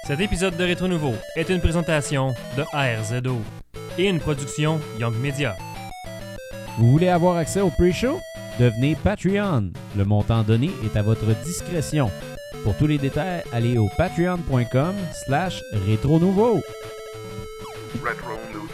Cet épisode de Rétro Nouveau est une présentation de ARZO et une production Young Media. Vous voulez avoir accès au pre-show? Devenez Patreon. Le montant donné est à votre discrétion. Pour tous les détails, allez au patreon.com/rétronouveau. Retro Nouveau.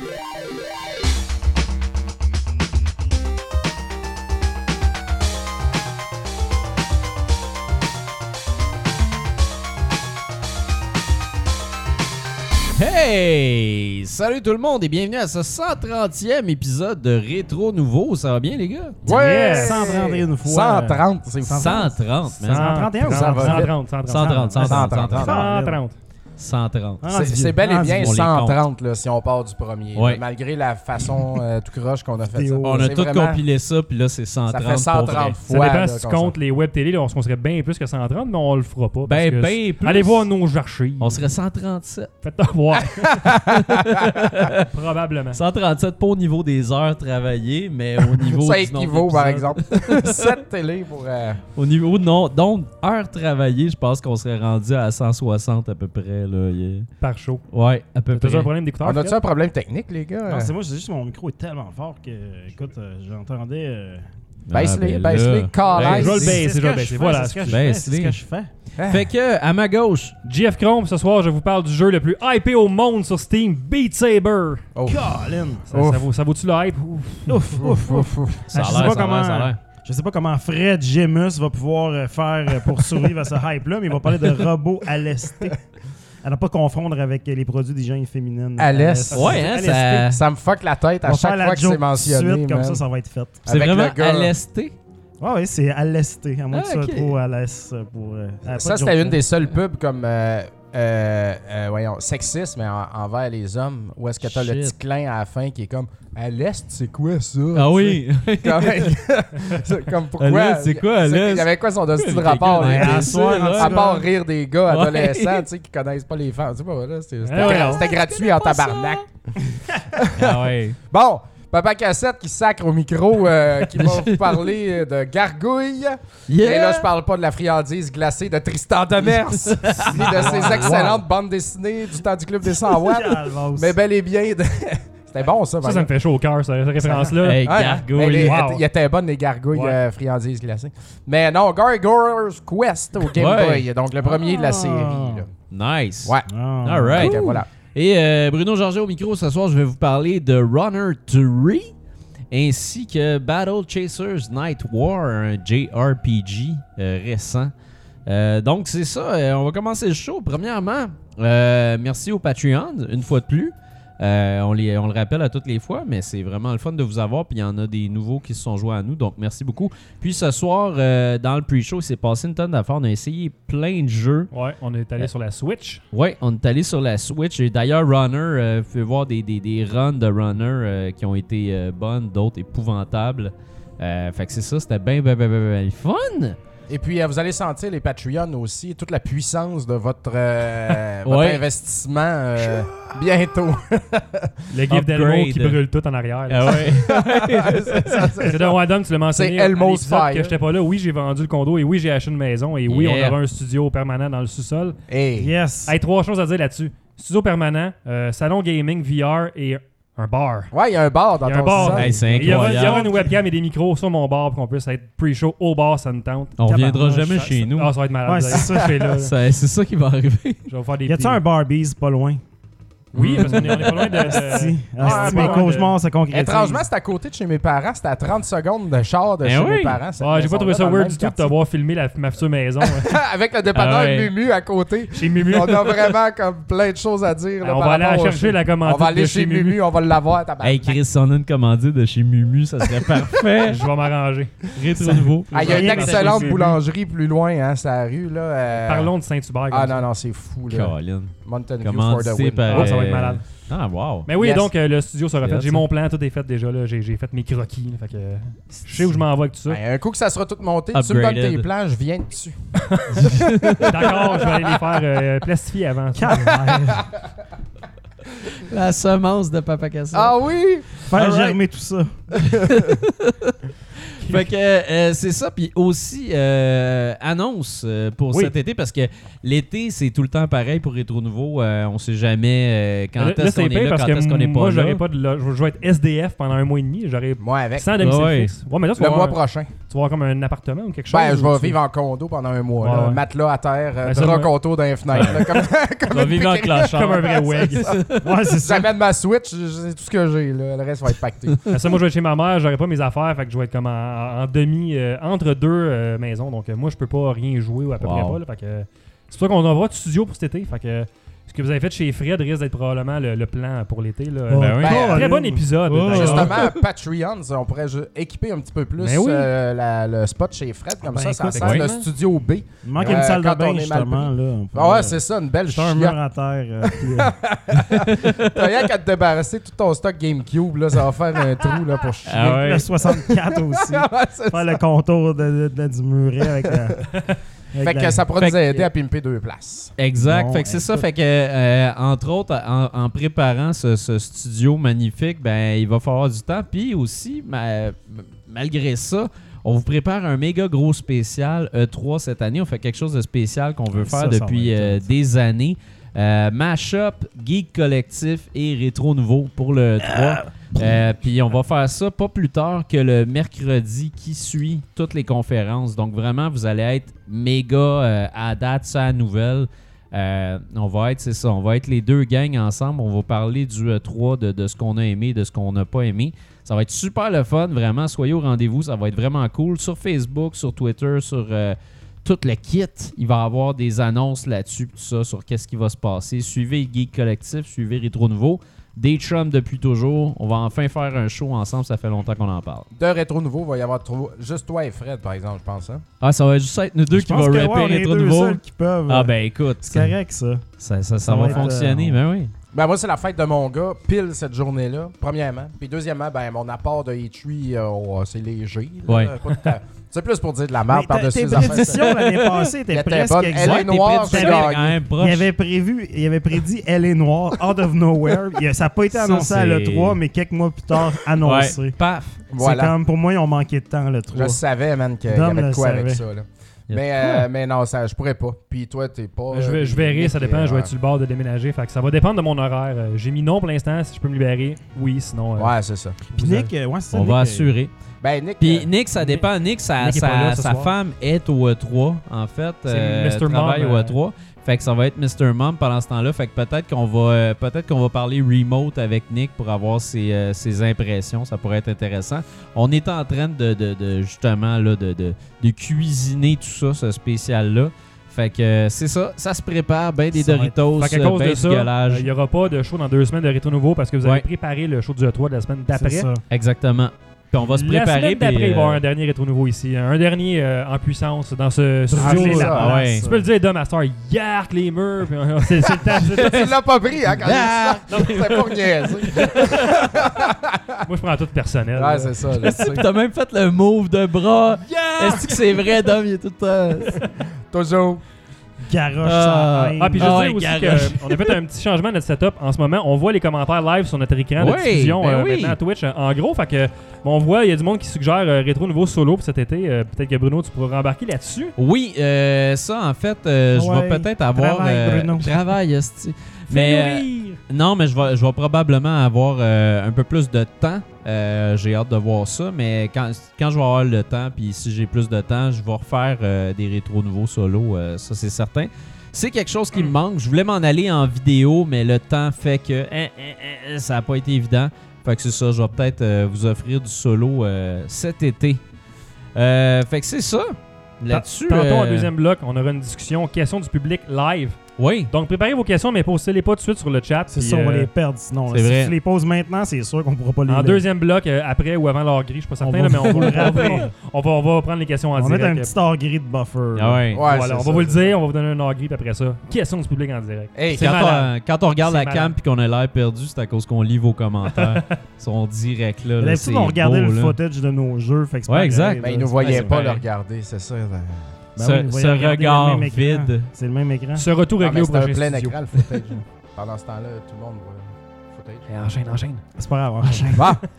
Hey! Salut tout le monde et bienvenue à ce 130e épisode de Rétro Nouveau. Ça va bien les gars? Ouais! 131 fois. 130, c'est 130, man. 131 ou 130. C'est bel et bien on les 130 là, si on part du premier. Ouais. Là, malgré la façon tout croche qu'on a fait ça. Théo. On a C'est tout vraiment- compilé ça, puis là c'est 130. Ça fait 130 Ça fois. dépend là, si tu qu'on comptes les web télé, là, on serait bien plus que 130, mais on le fera pas. Ben, parce que ben plus. Allez voir nos archives. On serait 137. Faites voir. Probablement. 137 pas au niveau des heures travaillées, mais au niveau ça du équivaut, nombre par d'épisodes. exemple. 7 télé pour... Au niveau donc heures travaillées, je pense qu'on serait rendu à 160 à peu près là. Par show. Ouais, à peu T'as près. un problème d'écouteur? On a-tu Fred? un problème technique, les gars? Non, c'est moi, c'est juste mon micro est tellement fort que, écoute, j'entendais. Baisse-les, ben baisse-les, là. calais. je vais le c'est baisser, ce je vais que baisser. je fais, Voilà. c'est ce que je Baisse-les. fais, c'est ce que je fais. Fait que à ma gauche, GF Chrome, ce soir, je vous parle du jeu le plus hypé au monde sur Steam, Beat Saber. Oh. Colin! Ça vaut-tu le hype? Ouf, ouf, ouf. ça je a sais l'air, pas ça a comment. l'air, ça a l'air. Je sais pas comment Fred Gemus va pouvoir faire pour survivre à ce hype-là, mais il va parler de robots à lesté. À ne pas confondre avec les produits d'hygiène féminine. À l'est. Ouais, hein, À ça- lesté. Ça me fuck la tête On à va chaque faire la fois que joke c'est mentionné. tout de suite, comme man. ça va être fait. C'est Avec vraiment le gars. à l'esté. Ouais, c'est à lesté. À moins que tu sois ok. trop à l'est pour. Ça, c'était une des seules pubs comme voyons, sexiste, mais envers les hommes. Où est-ce que t'as le Shit. petit clin à la fin qui est comme à l'est, c'est quoi ça? Ah oui. C'est comme À pourquoi? l'est, c'est quoi, à l'est? Il y avait quoi son hostie de Quelqu'un rapport? dans là? les à dessus, soir, là. À part rire des gars Ouais. adolescents, tu sais, qui connaissent pas les femmes. Tu sais pas, là, c'était ouais. c'était gratuit en tabarnak. Ah ouais. Bon, Papa Cassette qui sacre au micro, qui va vous parler de gargouille. Yeah. Et là, je parle pas de la friandise glacée de Tristan Demers, ni de ses excellentes bandes dessinées du temps du Club des 100 watts, mais bel et bien de... C'était bon, ça. Ça me fait chaud au cœur, cette référence-là. Hey, Ouais, hein? gargouille. Mais les- Wow. Il était bonne, les gargouilles Ouais. friandises glacées. Mais non, Gargoyle's Quest au Game Ouais. Boy, donc le premier de la série. Là. Nice. Ouais. All right. Donc, voilà. Et Bruno Georget au micro, ce soir, je vais vous parler de Runner 3 ainsi que Battle Chasers Night War, un JRPG récent. Donc, c'est ça. On va commencer le show. Premièrement, merci au Patreon, une fois de plus. On le rappelle à toutes les fois, mais c'est vraiment le fun de vous avoir. Puis il y en a des nouveaux qui se sont joints à nous, donc merci beaucoup. Puis ce soir, dans le pre-show, il s'est passé une tonne d'affaires. On a essayé plein de jeux. Ouais, on est allé sur la Switch. Ouais, on est allé sur la Switch. Et d'ailleurs, Runner, vous pouvez voir des runs de Runner qui ont été bonnes, d'autres épouvantables. Fait que c'est ça, c'était bien fun. Et puis, vous allez sentir, les Patreons aussi, toute la puissance de votre Ouais. investissement bientôt. Le gift d'Elmo Upgrade. qui brûle tout en arrière. là. Ah ouais. C'est de Wadom, tu l'as mentionné. C'est Elmo's à l'épisode Fire. que j'étais pas là. Oui, j'ai vendu le condo et oui, j'ai acheté une maison et oui, Yeah. on aura un studio permanent dans le sous-sol. Hey. Yes. Hey, 3 choses à dire là-dessus. Studio permanent, salon gaming, VR et un bar. Ouais, il y a un bar dans Il y a un ton bar. sous-sol. Hey, c'est Il y aura incroyable. une webcam et des micros sur mon bar pour qu'on puisse être pre-show au bar, ça me tente. On reviendra Tabarnouche, jamais ça- chez nous. Ah, ça va être malade. Ouais, c'est ça. Je fais là. C'est ça qui va arriver. Je vais faire des Y a-tu petits- un Barbies pas loin? Oui, parce qu'on est pas loin de... Si. Ah, Mes bon, cauchemars se concrétisent. Étrangement, c'est à côté de chez mes parents. C'était à 30 secondes de char de Ben chez oui. mes parents. cette Ouais, j'ai pas trouvé ça maison-là, dans le weird même du tout de quartier. t'avoir filmé ma future maison. Ouais. Avec le dépanneur Ah ouais. Mumu à côté. Chez Mumu. On a vraiment comme plein de choses à dire. là, On par va aller rapport au chercher show. la commandite On va aller de chez Mumu, on va l'avoir. tabarnak. Hey Chris, si on a une commandite de chez Mumu, ça serait parfait. Je vais m'arranger. Rétro nouveau. Ah, il y a une Rien, mais excellente c'est- boulangerie plus loin, hein, c'est la rue. Là, Parlons de Saint-Hubert. Ah comme ça. non, c'est fou. Là. Colin. Mountain View for the Commandité win. par... Ah, ça va être malade. Ah, wow. Mais oui, Yes. donc le studio sera fait. Yes. J'ai mon plan, tout est fait déjà. Là. J'ai fait mes croquis. Là, fait que, je sais où je m'en vais avec tout ça. Ben, un coup que ça sera tout monté, tu me donnes Upgraded. tes plans, je viens dessus. D'accord, je vais aller les faire plastifier avant. La semence de Papa Cassette. Ah oui! Faire Alright. germer tout ça. Fait que c'est ça. Puis aussi, annonce pour cet été, parce que l'été, c'est tout le temps pareil pour Rétro Nouveau. On sait jamais quand est-ce qu'on est là, quand est-ce qu'on n'est pas moi, là. j'aurais pas je vais être SDF pendant un mois et demi. J'aurais Moi, avec. sans domicile Ouais. fixe. Ouais, mais là, tu Le vas mois avoir, prochain. tu vas avoir comme un appartement ou quelque chose. Ben, je ou vais tu- vivre en condo pendant un mois. Ouais, là. ouais. Matelas à terre, Ben, ça, drap moi- contour dans les fenêtres. là, comme On va vivre en clochard. Comme un vrai WEG. Ouais, c'est ça. J'amène ma Switch, c'est tout ce que j'ai. Là. Le reste va être pacté. Ça, moi, je vais être chez ma mère, j'aurai pas mes affaires, fait que je vais être comme en demi, entre deux maisons. Donc, moi, je peux pas rien jouer ou à peu près pas. Là, fait que c'est pour ça qu'on aura du studio pour cet été. Fait que ce que vous avez fait chez Fred risque d'être probablement le plan pour l'été. Là. Ben oui. Très bon épisode. Ouais, d'ailleurs. Justement, Patreon, on pourrait équiper un petit peu plus Ben oui. le spot chez Fred. Comme Ben, ça écoute, sert le ouais. studio B. Il manque une salle de quand bain, on est mal justement. pris. Là, on Ah ouais, pourrait- c'est ça, une belle C'est un mur chiotte. à terre. T'as rien qu'à te débarrasser de tout ton stock GameCube, là, ça va faire un trou là, pour chier. Ah ouais. Le 64 aussi. Ouais, c'est Faire le contour du muret avec la... Fait que ça pourrait nous aider à pimper 2 places. Exact. Bon, Fait que c'est ça. écoute. Fait que, entre autres, en préparant ce studio magnifique, ben, il va falloir du temps. Puis aussi, malgré ça, on vous prépare un méga gros spécial E3 cette année. On fait quelque chose de spécial qu'on veut Ça, faire ça depuis va être des années. Mashup, Geek Collectif et Rétro Nouveau pour le E3. Puis on va faire ça pas plus tard que le mercredi qui suit toutes les conférences. Donc vraiment, vous allez être méga à date, ça à nouvelle. On va être les deux gangs ensemble. On va parler du E3, de ce qu'on a aimé, de ce qu'on n'a pas aimé. Ça va être super le fun, vraiment. Soyez au rendez-vous, ça va être vraiment cool. Sur Facebook, sur Twitter, sur tout le kit, il va y avoir des annonces là-dessus, tout ça, sur qu'est-ce qui va se passer. Suivez Geek Collectif, suivez Rétro Nouveau. Des chums depuis toujours. On va enfin faire un show ensemble, ça fait longtemps qu'on en parle. De Rétro Nouveau, il va y avoir juste toi et Fred, par exemple, je pense. Hein? Ah, ça va juste être nous deux Je qui pense va que, rapper ouais, on est Rétro deux Nouveau. seuls qui peuvent. Ah ben écoute, C'est correct, ça. ça va va être, fonctionner, ben oui. Ben moi, c'est la fête de mon gars, pile cette journée-là, premièrement. Puis deuxièmement, ben mon apport de E3, c'est léger. Là. Ouais. Pas tout à- C'est plus pour dire de la merde Mais par-dessus tes les affaires. prédictions l'année passée Elle étaient était presque bonne. Elle exactes. est noire, Tes j'ai prédictions gagné. quand même proches. Il avait prédit Elle est noire, out of nowhere. Ça n'a pas été Ça, annoncé à c'est- l'E3, mais quelques mois plus tard, annoncé. Ouais, paf. Voilà. C'est comme, pour moi, ils ont manqué de temps, Je l'E3. savais, man, qu'il y Dom avait de le quoi avec savait. ça. Là. Il y a Mais non, ça, je pourrais pas. Puis toi, t'es pas. Je verrai, ça dépend. Je vais être sur ouais. le bord de déménager. Fait que ça va dépendre de mon horaire. J'ai mis non pour l'instant. Si je peux me libérer, oui. Sinon, Ouais, c'est ça. Puis Nick, ouais, c'est ça. On Nick, va assurer. Ben, Nick. Puis Nick, ça dépend. Nick, Nick est pas là ce sa soir. femme est au E3, en fait. C'est Mr. travaille Mom, au E3. Fait que ça va être Mr. Mom pendant ce temps-là. Fait que peut-être qu'on va parler remote avec Nick pour avoir ses impressions. Ça pourrait être intéressant. On est en train de justement là, de cuisiner tout ça, ce spécial-là. Fait que c'est ça. Ça se prépare. Ben des Ça va être- Doritos, Fait qu'à cause ben de du ça, gueulage. il n'y aura pas de show dans 2 semaines de Rétro Nouveau parce que vous avez Ouais. préparé le show du E3 de la semaine c'est d'après. ça. Exactement. Puis on va se La préparer. semaine d'après, puis, il va y avoir un dernier Rétro Nouveau ici. Un dernier en puissance dans ce Remplir studio. la ça, place. ouais. Tu peux le dire, Dom Astor, yark les murs. Puis, c'est le temps. Tu l'as pas pris, hein, quand Ah! même. C'était pas niaiser. Moi, je prends tout personnel. Ouais, c'est ça. Je sais. T'as même fait le move de bras. Est-ce que c'est vrai, Dom? Il est tout le temps. Toujours. Garoche Ah. sans haine. Ah, puis je Ah veux ouais, dire aussi garoche. qu'on a fait un petit changement de notre setup en ce moment. On voit les commentaires live sur notre écran de Oui, diffusion ben oui. maintenant à Twitch. En gros, fait que, bon, on voit, il y a du monde qui suggère Rétro Nouveau solo pour cet été. Peut-être que Bruno, tu pourras rembarquer là-dessus. Oui, ça, en fait, je Ouais, vais peut-être avoir... travaille, Bruno. Travail, esti. Mais, Fais-nous rire. non, mais je vais probablement avoir un peu plus de temps. J'ai hâte de voir ça, mais quand je vais avoir le temps, puis si j'ai plus de temps, je vais refaire des rétro nouveaux solo, ça c'est certain. C'est quelque chose qui me manque. Je voulais m'en aller en vidéo, mais le temps fait que ça n'a pas été évident. Fait que c'est ça, je vais peut-être vous offrir du solo cet été. Fait que c'est ça. Là-dessus. Tantôt, en deuxième bloc, on aura une discussion questions du public live. Oui. Donc, préparez vos questions, mais postez-les pas tout de suite sur le chat. C'est puis, ça, on va les perdre sinon. c'est Si vrai. tu les poses maintenant, c'est sûr qu'on pourra pas les En lire. deuxième bloc, après ou avant l'heure gris, je suis pas certain, On là, va mais on vous va, le rappeler. on va prendre les questions en On va mettre direct. un petit hors gris de buffer. Ah ouais. Ouais, Voilà, c'est on ça. va vous le dire, on va vous donner un heure gris, puis après ça, questions du public en direct. Hey, C'est malade. Quand on regarde C'est la cam malade. puis qu'on a l'air perdu, c'est à cause qu'on lit vos commentaires. Ils sont directs là. D'habitude, on regardait le footage de nos jeux. Fait que c'est Ouais, pas exact. grave, ben, ils là. nous voyaient c'est pas pareil. le regarder, c'est ça. Ben Ce- oui, vous voyez ce regarder regard le même écran. vide. C'est le même écran. Ce retour Ah, réglé mais au c'était un prochain plein studio. écran, le footage. Pendant ce temps-là, tout le monde voit le footage. Enchaîne. C'est pas grave. Enchaîne. Bon,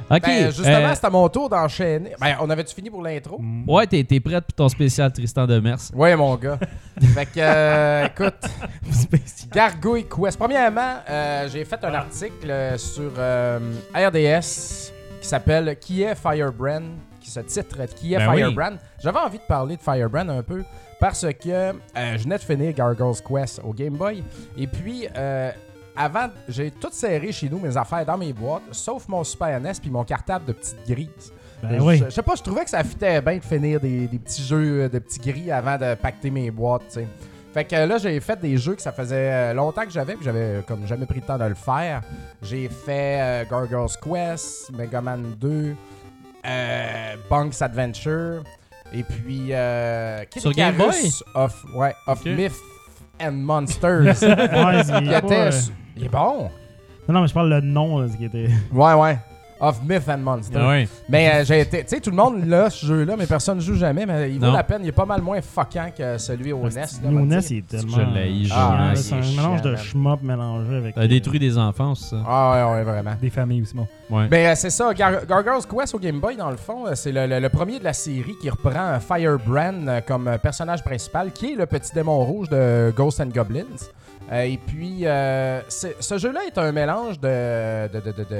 Ok. Ben, justement, c'était à mon tour d'enchaîner. Ben, on avait-tu fini pour l'intro? Ouais, t'es prête pour ton spécial Tristan Demers? Ouais, mon gars. Fait que, écoute, Gargouille Quest. Premièrement, j'ai fait un article sur RDS qui s'appelle « Qui est Firebrand ?» qui se titre « Qui est Firebrand ?» J'avais envie de parler de Firebrand un peu parce que je venais de finir Gargoyle's Quest au Game Boy. Et puis, avant, j'ai tout serré chez nous, mes affaires dans mes boîtes, sauf mon Super NES puis mon cartable de petite grise. Je sais pas, je trouvais que ça fitait bien de finir des petits jeux de petits gris avant de pacter mes boîtes, tu sais. Fait que là, j'ai fait des jeux que ça faisait longtemps que j'avais, puis j'avais comme jamais pris le temps de le faire. J'ai fait Gargoyle's Quest, Mega Man 2, Bonk's Adventure, et puis sur Game Boy? of Myth and Monsters. Il est bon. Non, mais je parle le nom, là, ce qui était... Ouais. Of Myth and Monsters. Ouais. Mais j'ai été... Tu sais, tout le monde là, ce jeu-là, mais personne ne joue jamais, mais il vaut la peine. Il est pas mal moins fuckant que celui au NES. Au NES, il est tellement... Je l'ai c'est un mélange de shmup mélangé avec... Ça a détruit des enfants, ça. Ah ouais, vraiment. Des familles aussi, bon. Ouais. Mais c'est ça, Gargoyle's Quest au Game Boy, dans le fond, c'est le premier de la série qui reprend Firebrand comme personnage principal, qui est le petit démon rouge de Ghosts and Goblins. Et puis, ce jeu-là est un mélange de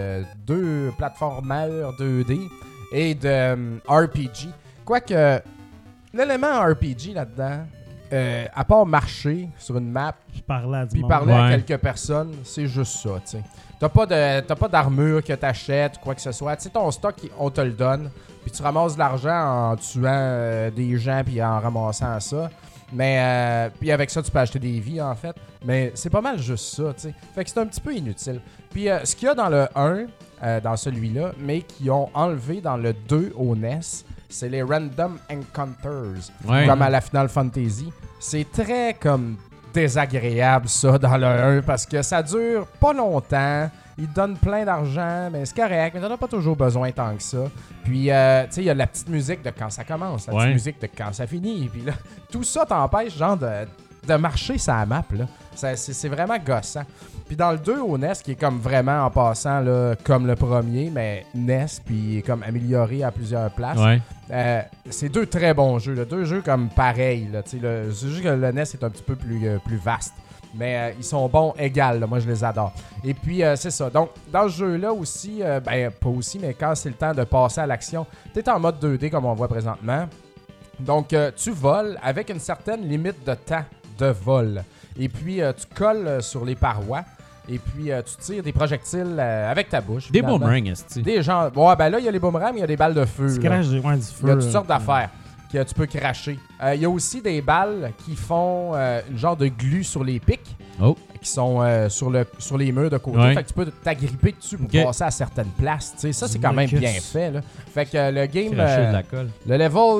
deux platformers 2D et de RPG. Quoique, l'élément RPG là-dedans, à part marcher sur une map puis parler à quelques personnes, c'est juste ça, tu sais. T'as pas d'armure que t'achètes ou quoi que ce soit. Tu sais, ton stock, on te le donne. Puis tu ramasses de l'argent en tuant des gens puis en ramassant ça. Mais puis avec ça, tu peux acheter des vies, en fait. Mais c'est pas mal juste ça, tu sais. Fait que c'est un petit peu inutile. Puis ce qu'il y a dans le 1, dans celui-là, mais qu'ils ont enlevé dans le 2 au NES, c'est les Random Encounters. Ouais. Comme à la Final Fantasy. C'est très comme désagréable, ça, dans le 1, parce que ça dure pas longtemps. Ils te donnent plein d'argent, mais c'est correct, mais t'en as pas toujours besoin tant que ça. Puis, tu sais, il y a la petite musique de quand ça commence, la petite musique de quand ça finit. Puis là, tout ça t'empêche, genre, de marcher sur la map, là. C'est vraiment gossant. Puis dans le 2 au NES, qui est comme vraiment en passant, là, comme le premier, mais NES, puis comme amélioré à plusieurs places. Ouais. C'est deux très bons jeux, là. Deux jeux comme pareils, là. C'est juste que le NES est un petit peu plus vaste. Mais ils sont bons égal, là. Moi je les adore. Et puis c'est ça. Donc dans ce jeu-là aussi, pas aussi, mais quand c'est le temps de passer à l'action, t'es en mode 2D comme on voit présentement. Donc tu voles avec une certaine limite de temps de vol. Et puis tu colles sur les parois. Et puis tu tires des projectiles avec ta bouche. Des boomerangs, est-ce que des gens. Ouais, ben là il y a les boomerangs, mais il y a des balles de feu. Du feu. Il y a toutes sortes d'affaires que tu peux cracher. Il y a aussi des balles qui font une genre de glu sur les pics. Qui sont sur les murs de côté. Ouais. Fait que tu peux t'agripper dessus pour passer à certaines places. T'sais, ça, c'est quand même bien fait. Là. Fait que le game... de la colle. Le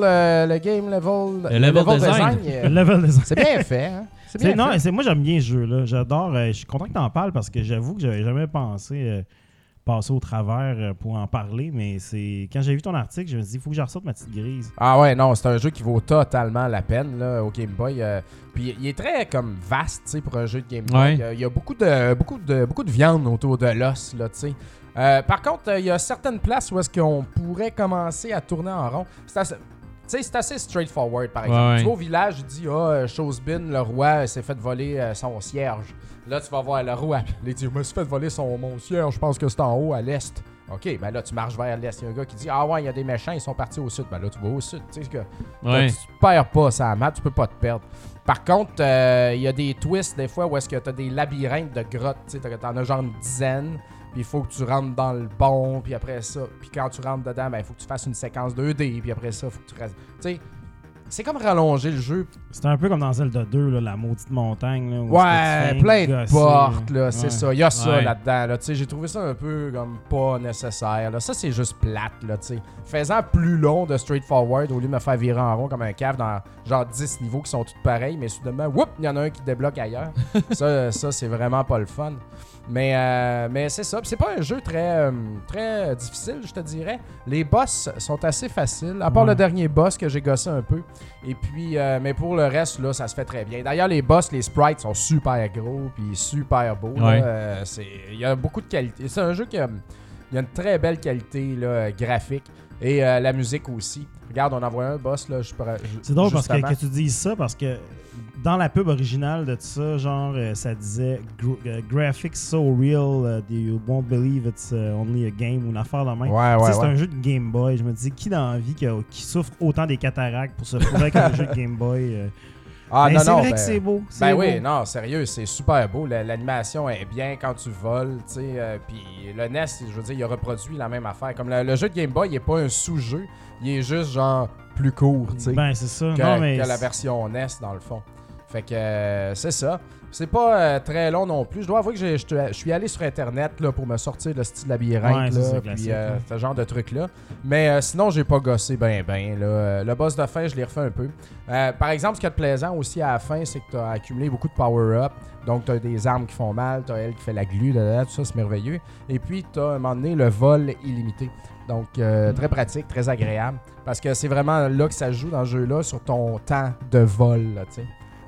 level design. Le level design. C'est bien fait. Hein? C'est bien fait. Moi, j'aime bien ce jeu-là. J'adore. Je suis content que tu en parles parce que j'avoue que j'avais jamais pensé passer au travers pour en parler, mais c'est quand j'ai vu ton article, je me suis dit, il faut que je ressorte ma petite grise. Ah ouais, non, c'est un jeu qui vaut totalement la peine là, au Game Boy. Puis il est très comme vaste, tu sais, pour un jeu de Game Boy. Ouais. Il y a beaucoup de viande autour de l'os, là, tu sais. Par contre, il y a certaines places où est-ce qu'on pourrait commencer à tourner en rond. C'est assez straightforward, par exemple. Ouais. Tu vas au village, il dit Chosebin, le roi, s'est fait voler son cierge. Là, tu vas voir le roi. Il dit, je me suis fait voler mon cierge, je pense que c'est en haut, à l'est. OK, ben là, tu marches vers l'est. Il y a un gars qui dit, ah ouais, il y a des méchants, ils sont partis au sud. Ben là, tu vas au sud. Tu sais que tu perds pas ça map, tu peux pas te perdre. Par contre, il y a des twists, des fois, où est-ce que tu as des labyrinthes de grottes. Tu sais, t'en as genre une dizaine. Puis il faut que tu rentres dans le bon, puis après ça, puis quand tu rentres dedans, ben il faut que tu fasses une séquence 2D, puis après ça, il faut que tu restes. Tu sais, c'est comme rallonger le jeu. C'est un peu comme dans Zelda 2, là, la maudite montagne. Là, où ouais, plein de portes, là, c'est ça. Il y a ça Ouais. là-dedans, là, tu sais, j'ai trouvé ça un peu comme pas nécessaire, là. Ça, c'est juste plate, là, tu sais. Faisant plus long de straightforward au lieu de me faire virer en rond comme un cave dans genre 10 niveaux qui sont tous pareils, mais soudainement, whoop, il y en a un qui débloque ailleurs. ça, c'est vraiment pas le fun. Mais c'est ça. Puis c'est pas un jeu très difficile, je te dirais. Les boss sont assez faciles, à part le dernier boss que j'ai gossé un peu. Et puis, mais pour le reste, là, ça se fait très bien. D'ailleurs, les boss, les sprites sont super gros puis super beaux. Ouais. Il y a beaucoup de qualité. C'est un jeu Il y a une très belle qualité là, graphique et la musique aussi. Regarde, on en voit un boss là. C'est drôle parce justement. que tu dises ça parce que dans la pub originale de tout ça, genre, ça disait graphics so real, you won't believe it's only a game ou une affaire de même. Ouais, Tu sais, ouais, c'est ouais. un jeu de Game Boy. Je me dis, qui dans la vie qui souffre autant des cataractes pour se fourrer avec un jeu de Game Boy? Ah Mais non, c'est non, vrai ben, que c'est beau. C'est Ben beau. oui, non, sérieux, c'est super beau. L'animation est bien quand tu voles, tu sais. Puis le NES, je veux dire, il a reproduit la même affaire. Comme le jeu de Game Boy, il est pas un sous-jeu, il est juste genre plus court, tu sais, Ben, c'est ça. que, Non, mais que la version NES dans le fond. Fait que c'est ça. C'est pas très long non plus. Je dois avouer que je suis allé sur Internet là, pour me sortir de style labyrinthe, Ouais, ça, là, c'est puis classique, hein. ce genre de truc-là. Mais sinon, j'ai pas gossé ben. Là. Le boss de fin, je l'ai refait un peu. Par exemple, ce qui est plaisant aussi à la fin, c'est que tu as accumulé beaucoup de power-up. Donc, tu as des armes qui font mal, tu as elle qui fait la glu, tout ça, c'est merveilleux. Et puis, tu as à un moment donné le vol illimité. Donc, très pratique, très agréable. Parce que c'est vraiment là que ça joue dans ce jeu-là, sur ton temps de vol, là, tu sais.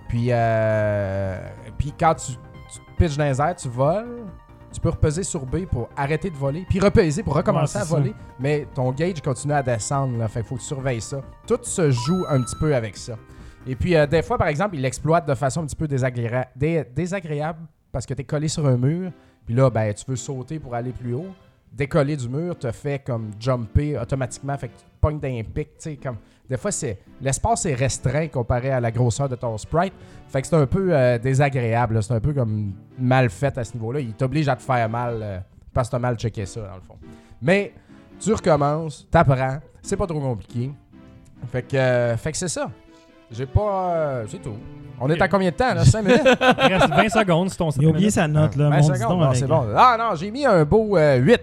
Puis quand tu te pitches dans les airs, tu voles, tu peux repeser sur B pour arrêter de voler, puis repeser pour recommencer Ouais, à c'est voler, mais ton gauge continue à descendre, là, fait qu'il faut que tu surveilles ça. Tout se joue un petit peu avec ça. Et puis des fois, par exemple, il l'exploite de façon un petit peu désagréable parce que tu es collé sur un mur, puis là, ben, tu veux sauter pour aller plus haut. Décoller du mur te fait comme jumper automatiquement, fait que tu te pognes d'un pic, tu sais, comme... Des fois, l'espace est restreint comparé à la grosseur de ton sprite. Fait que c'est un peu désagréable. Là. C'est un peu comme mal fait à ce niveau-là. Il t'oblige à te faire mal parce que t'as mal checké ça, dans le fond. Mais tu recommences, t'apprends. C'est pas trop compliqué. Fait que c'est ça. J'ai pas... c'est tout. On est à combien de temps, là? 5 minutes? Il reste 20 secondes sur ton Il a oublié sa note, là. 20 Mon secondes? dis donc Non, avec- c'est bon. Ah non, j'ai mis un beau 8.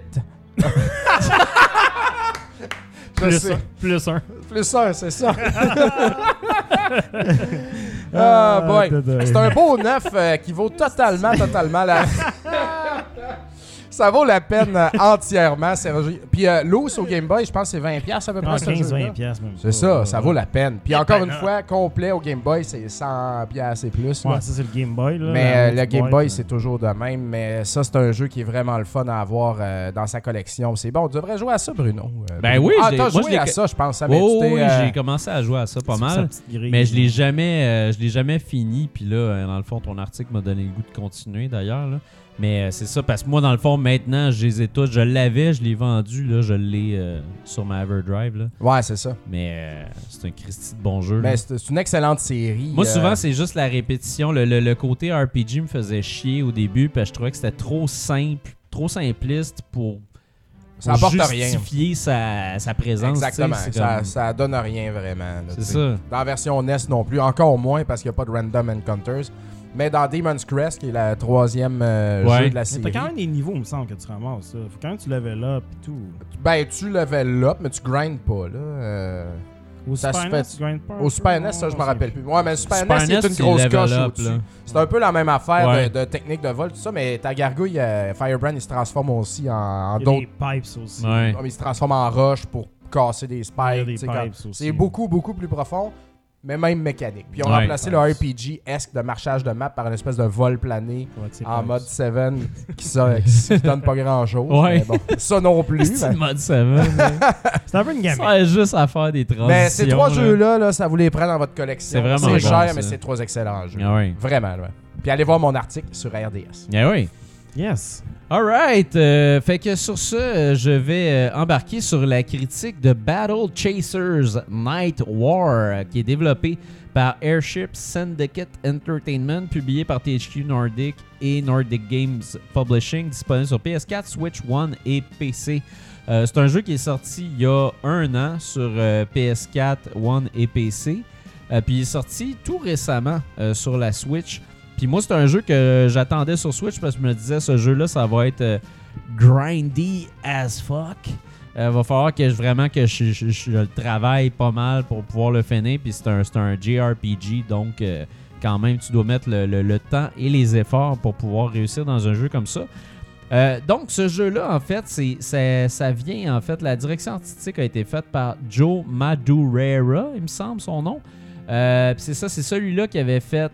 Plus un. Plus 1, c'est ça. Ah, boy. C'est un beau 9 qui vaut totalement la... Ça vaut la peine entièrement, Sergi. Puis l'os au Game Boy, je pense que c'est 20$ à peu près. ce jeu-là. 15-20$ même. C'est ça vaut la peine. Puis Et encore ben une là. fois, complet au Game Boy, c'est 100$ et plus. là. Ouais, ça, c'est le Game Boy, là. Mais La le Game boîte, Boy, là. c'est toujours de même. Mais ça, c'est un jeu qui est vraiment le fun à avoir dans sa collection. C'est bon, tu devrais jouer à ça, Bruno. Ben Bruno. oui, Ah, je l'ai- t'as moi, je joué l'ai- à ça, je pense. Ça avait Oh, été, oui, j'ai commencé à jouer à ça pas Sur sa mal. petite grille. Mais je l'ai jamais fini. Puis là, dans le fond, ton article m'a donné le goût de continuer d'ailleurs. Là. Mais c'est ça, parce que moi, dans le fond, maintenant, je les ai tous. Je l'avais, je l'ai vendu. Là, je l'ai sur ma Everdrive. Là. Ouais, c'est ça. Mais c'est un Christy de bon jeu. là. Mais c'est une excellente série. Moi, souvent, c'est juste la répétition. Le côté RPG me faisait chier au début. Parce que je trouvais que c'était trop simple, trop simpliste pour ça apporte rien. justifier sa présence. Exactement. tu sais, c'est comme- Ça donne rien vraiment. là, C'est tu sais. ça. Dans la version NES non plus. Encore moins parce qu'il n'y a pas de Random Encounters. Mais dans Demon's Crest, qui est le troisième jeu de la Mais série, t'as quand même des niveaux, il me semble, que tu ramasses. Ça. Faut quand même que tu level up et tout. ben tu level up, mais tu grindes pas. Là. Au Ça Super se NES, fait- tu grindes pas un Au peu? Super NES, ça, je me rappelle plus. Ouais, mais le Super NES, c'est une tu grosse level coche up, au-dessus. là. C'est un peu la même affaire Ouais. de technique de vol, tout ça, mais ta gargouille, Firebrand, il se transforme aussi en Il y a d'autres. des pipes aussi. Ouais. Il se transforme en roche pour casser des Il y a spikes. des tu sais, pipes comme- aussi. C'est beaucoup, beaucoup plus profond, mais même mécanique. Puis on a Ouais. remplacé le RPG-esque de marchage de map par une espèce de vol plané Ouais, c'est en pipes. mode 7 qui donne pas grand-chose. Ouais. Mais bon, ça non plus. C'est mais- le mode 7. C'est un peu une gamme. Ça sert juste à faire des transitions. Mais ces trois là. jeux-là, là, ça vous les prend dans votre collection. C'est vraiment C'est bon, cher, ça. mais c'est trois excellents jeux. Ah ouais. Vraiment, là. Puis allez voir mon article sur RDS. Ah oui. Yes. Alright. Fait que sur ce, je vais embarquer sur la critique de Battle Chasers Night War, qui est développé par Airship Syndicate Entertainment, publié par THQ Nordic et Nordic Games Publishing, disponible sur PS4, Switch One et PC. C'est un jeu qui est sorti il y a 1 an sur PS4, One et PC. Puis il est sorti tout récemment sur la Switch. Puis moi, c'est un jeu que j'attendais sur Switch parce que je me disais, ce jeu-là, ça va être grindy as fuck. Va falloir que je le travaille pas mal pour pouvoir le finir. Puis c'est un JRPG, donc quand même, tu dois mettre le temps et les efforts pour pouvoir réussir dans un jeu comme ça. Donc, ce jeu-là, en fait, ça vient, en fait, la direction artistique a été faite par Joe Madureira, il me semble son nom. Puis c'est ça, c'est celui-là qui avait fait,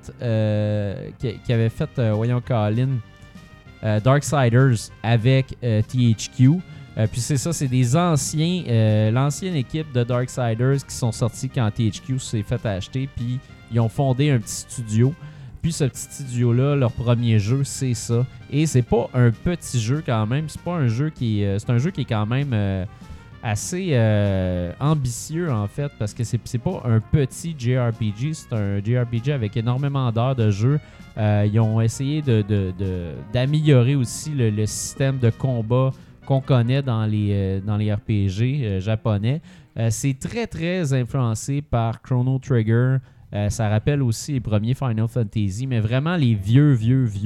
voyons, Colin, Darksiders avec THQ. Puis c'est ça, c'est des anciens, l'ancienne équipe de Darksiders qui sont sortis quand THQ s'est fait acheter, puis ils ont fondé un petit studio. Puis ce petit studio-là, leur premier jeu, c'est ça. Et c'est pas un petit jeu quand même, c'est pas un jeu c'est un jeu qui est quand même assez ambitieux en fait, parce que c'est pas un petit JRPG, c'est un JRPG avec énormément d'heures de jeu. Ils ont essayé d'améliorer aussi le système de combat qu'on connaît dans les RPG japonais. C'est très très influencé par Chrono Trigger. Ça rappelle aussi les premiers Final Fantasy, mais vraiment les vieux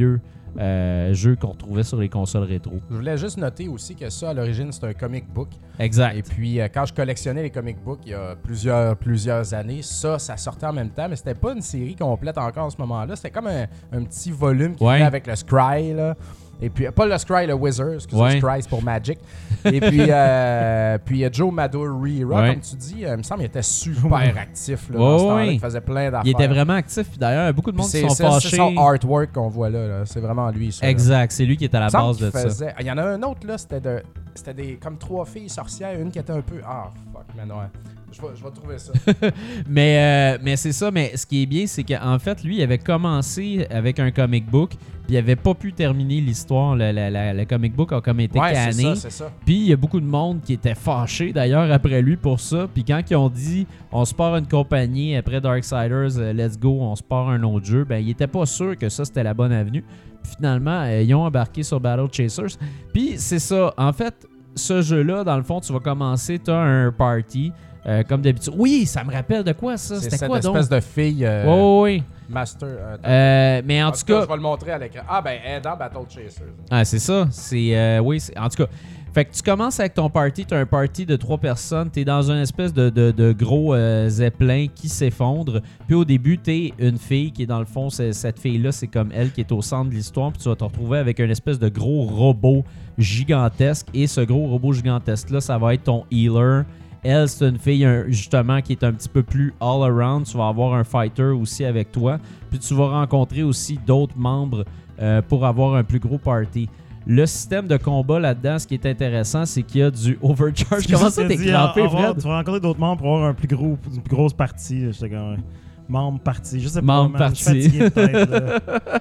jeux qu'on retrouvait sur les consoles rétro. Je voulais juste noter aussi que ça, à l'origine, c'est un comic book. Exact. Et puis, quand je collectionnais les comic books il y a plusieurs années, ça sortait en même temps, mais c'était pas une série complète encore à ce moment-là. C'était comme un petit volume qui venait avec le Scry, là. Et puis, pas le Scry, le Wizard, excusez-moi, Scry, c'est pour Magic. Et puis Joe Madureira, comme tu dis, il me semble qu'il était super actif là, dans ce temps-là, il faisait plein d'affaires. Il était vraiment actif, puis d'ailleurs, beaucoup de monde qui sont fâchés. C'est son artwork qu'on voit là. C'est vraiment lui, ça. Exact, c'est lui qui est à la base de ça. Il y en a un autre, là, c'était comme 3 filles sorcières, une qui était un peu... Ah, fuck, man, ouais. Je vais trouver ça. mais c'est ça, mais ce qui est bien, c'est qu'en fait, lui, il avait commencé avec un comic book, puis il avait pas pu terminer l'histoire. Le comic book a comme été canné. C'est ça. Puis il y a beaucoup de monde qui était fâché d'ailleurs après lui pour ça. Puis quand ils ont dit on se part une compagnie après Darksiders, let's go, on se part un autre jeu, ben il était pas sûr que ça c'était la bonne avenue. Puis finalement, ils ont embarqué sur Battle Chasers. Puis c'est ça. En fait, ce jeu-là, dans le fond, tu vas commencer, tu as un party. Comme d'habitude. Oui, ça me rappelle de quoi ça? C'était quoi donc? C'est cette espèce de fille oui. Master. Mais en tout cas... Je vais le montrer à l'écran. Ah ben, elle est dans Battle Chasers. Ah, c'est ça. Oui, en tout cas... Fait que tu commences avec ton party, tu as un party de 3 personnes, tu es dans une espèce de gros zeppelin qui s'effondre. Puis au début, tu es une fille qui est dans le fond, cette fille-là, c'est comme elle qui est au centre de l'histoire. Puis tu vas te retrouver avec une espèce de gros robot gigantesque. Et ce gros robot gigantesque-là, ça va être ton healer. Elle, c'est une fille justement qui est un petit peu plus all-around. Tu vas avoir un fighter aussi avec toi. Puis tu vas rencontrer aussi d'autres membres pour avoir un plus gros party. Le système de combat là-dedans, ce qui est intéressant, c'est qu'il y a du overcharge. Comment ça, t'es crampé, Fred? Tu vas rencontrer d'autres membres pour avoir une plus grosse partie. J'étais comme membre partie. Je sais pas. Membre partie. Je suis fatigué peut-être.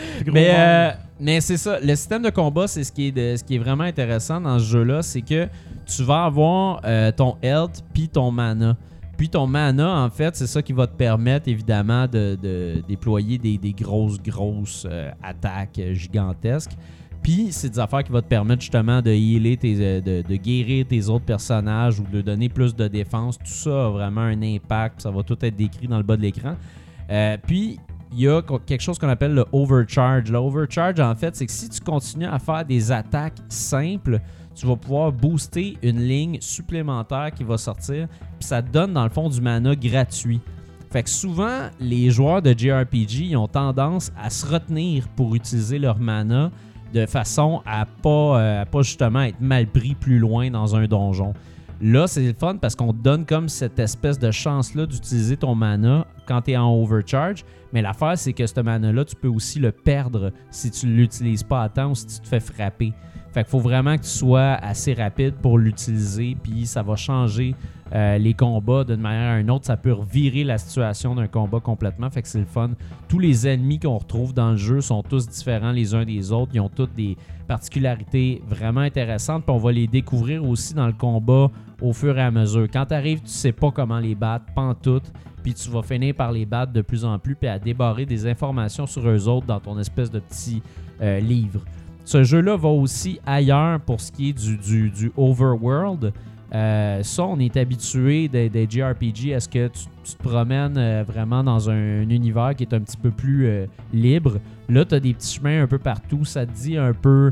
Mais c'est ça. Le système de combat, c'est ce qui est vraiment intéressant dans ce jeu-là, c'est que tu vas avoir ton health puis ton mana. Puis ton mana, en fait, c'est ça qui va te permettre, évidemment, de déployer des grosses attaques gigantesques. Puis c'est des affaires qui vont te permettre justement de healer, de guérir tes autres personnages ou de donner plus de défense. Tout ça a vraiment un impact. Ça va tout être décrit dans le bas de l'écran. Puis il y a quelque chose qu'on appelle le overcharge. Le overcharge, en fait, c'est que si tu continues à faire des attaques simples, tu vas pouvoir booster une ligne supplémentaire qui va sortir. Puis ça te donne, dans le fond, du mana gratuit. Fait que souvent, les joueurs de JRPG ils ont tendance à se retenir pour utiliser leur mana de façon à pas justement être mal pris plus loin dans un donjon. Là, c'est le fun parce qu'on te donne comme cette espèce de chance-là d'utiliser ton mana quand tu es en overcharge. Mais l'affaire, c'est que ce mana-là, tu peux aussi le perdre si tu ne l'utilises pas à temps ou si tu te fais frapper. Fait qu'il faut vraiment que tu sois assez rapide pour l'utiliser, puis ça va changer les combats d'une manière à une autre. Ça peut revirer la situation d'un combat complètement, fait que c'est le fun. Tous les ennemis qu'on retrouve dans le jeu sont tous différents les uns des autres. Ils ont toutes des particularités vraiment intéressantes, puis on va les découvrir aussi dans le combat au fur et à mesure. Quand tu arrives, tu sais pas comment les battre, pantoute, puis tu vas finir par les battre de plus en plus, puis à débarrer des informations sur eux autres dans ton espèce de petit livre. Ce jeu-là va aussi ailleurs pour ce qui est du overworld. Ça, on est habitué des JRPG à ce que tu te promènes vraiment dans un univers qui est un petit peu plus libre. Là, tu as des petits chemins un peu partout. Ça te dit un peu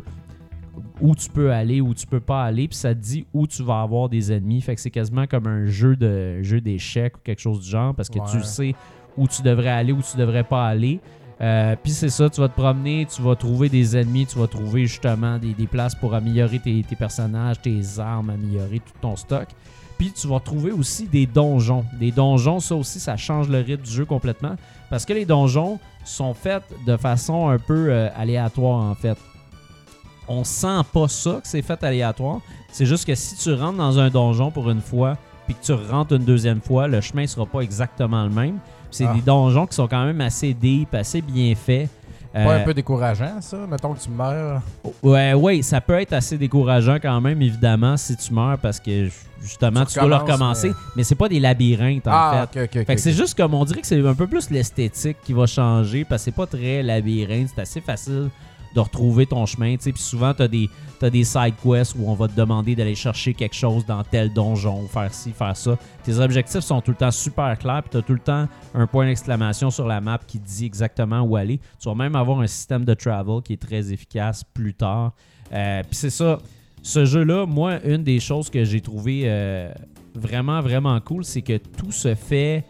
où tu peux aller, où tu peux pas aller, puis ça te dit où tu vas avoir des ennemis. Fait que c'est quasiment comme un jeu d'échecs ou quelque chose du genre, parce que tu sais où tu devrais aller, où tu devrais pas aller. Puis c'est ça, tu vas te promener, tu vas trouver des ennemis, tu vas trouver justement des places pour améliorer tes personnages, tes armes, améliorer tout ton stock. Puis tu vas trouver aussi des donjons. Des donjons, ça aussi, ça change le rythme du jeu complètement. Parce que les donjons sont faits de façon un peu aléatoire en fait. on sent pas ça que c'est fait aléatoire. C'est juste que si tu rentres dans un donjon pour une fois puis que tu rentres une deuxième fois, le chemin sera pas exactement le même. Puis c'est des donjons qui sont quand même assez deep, assez bien faits. Pas un peu décourageant, ça? Mettons que tu meurs. Ouais, ça peut être assez décourageant quand même, évidemment, si tu meurs parce que justement, tu dois le recommencer. Mais c'est pas des labyrinthes, en fait. Ok, fait que c'est juste comme on dirait que c'est un peu plus l'esthétique qui va changer parce que c'est pas très labyrinthe. C'est assez facile de retrouver ton chemin. Puis souvent, t'as des side quests où on va te demander d'aller chercher quelque chose dans tel donjon, faire ci, faire ça. Tes objectifs sont tout le temps super clairs, puis t'as tout le temps un point d'exclamation sur la map qui te dit exactement où aller. Tu vas même avoir un système de travel qui est très efficace plus tard. Puis c'est ça. Ce jeu-là, moi, une des choses que j'ai trouvé vraiment, vraiment cool, c'est que tout se fait...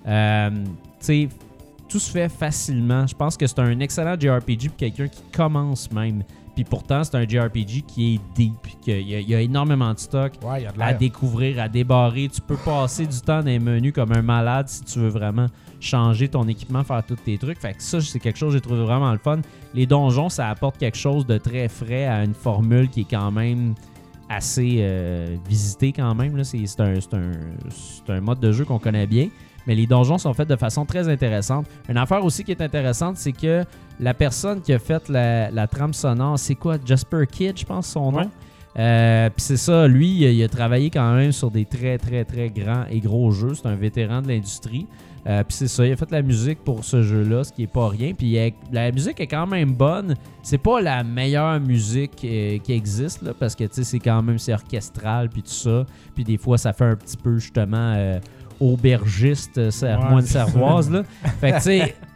tout se fait facilement. Je pense que c'est un excellent JRPG pour quelqu'un qui commence même. Puis pourtant, c'est un JRPG qui est deep, qu'il y a énormément de stock à découvrir, à débarrer. Tu peux passer du temps dans les menus comme un malade si tu veux vraiment changer ton équipement, faire tous tes trucs. Fait que ça, c'est quelque chose que j'ai trouvé vraiment le fun. Les donjons, ça apporte quelque chose de très frais à une formule qui est quand même assez visitée quand même. Là. C'est un mode de jeu qu'on connaît bien. Mais les donjons sont faits de façon très intéressante. Une affaire aussi qui est intéressante, c'est que la personne qui a fait la trame sonore, c'est quoi? Jasper Kidd, je pense son nom. Puis c'est ça, lui, il a travaillé quand même sur des très, très, très grands et gros jeux. C'est un vétéran de l'industrie. Puis c'est ça, il a fait la musique pour ce jeu-là, ce qui est pas rien. Puis la musique est quand même bonne. C'est pas la meilleure musique qui existe, là, parce que c'est quand même c'est orchestral, puis tout ça. Puis des fois, ça fait un petit peu, justement... aubergiste, moine servoise. Là. Fait que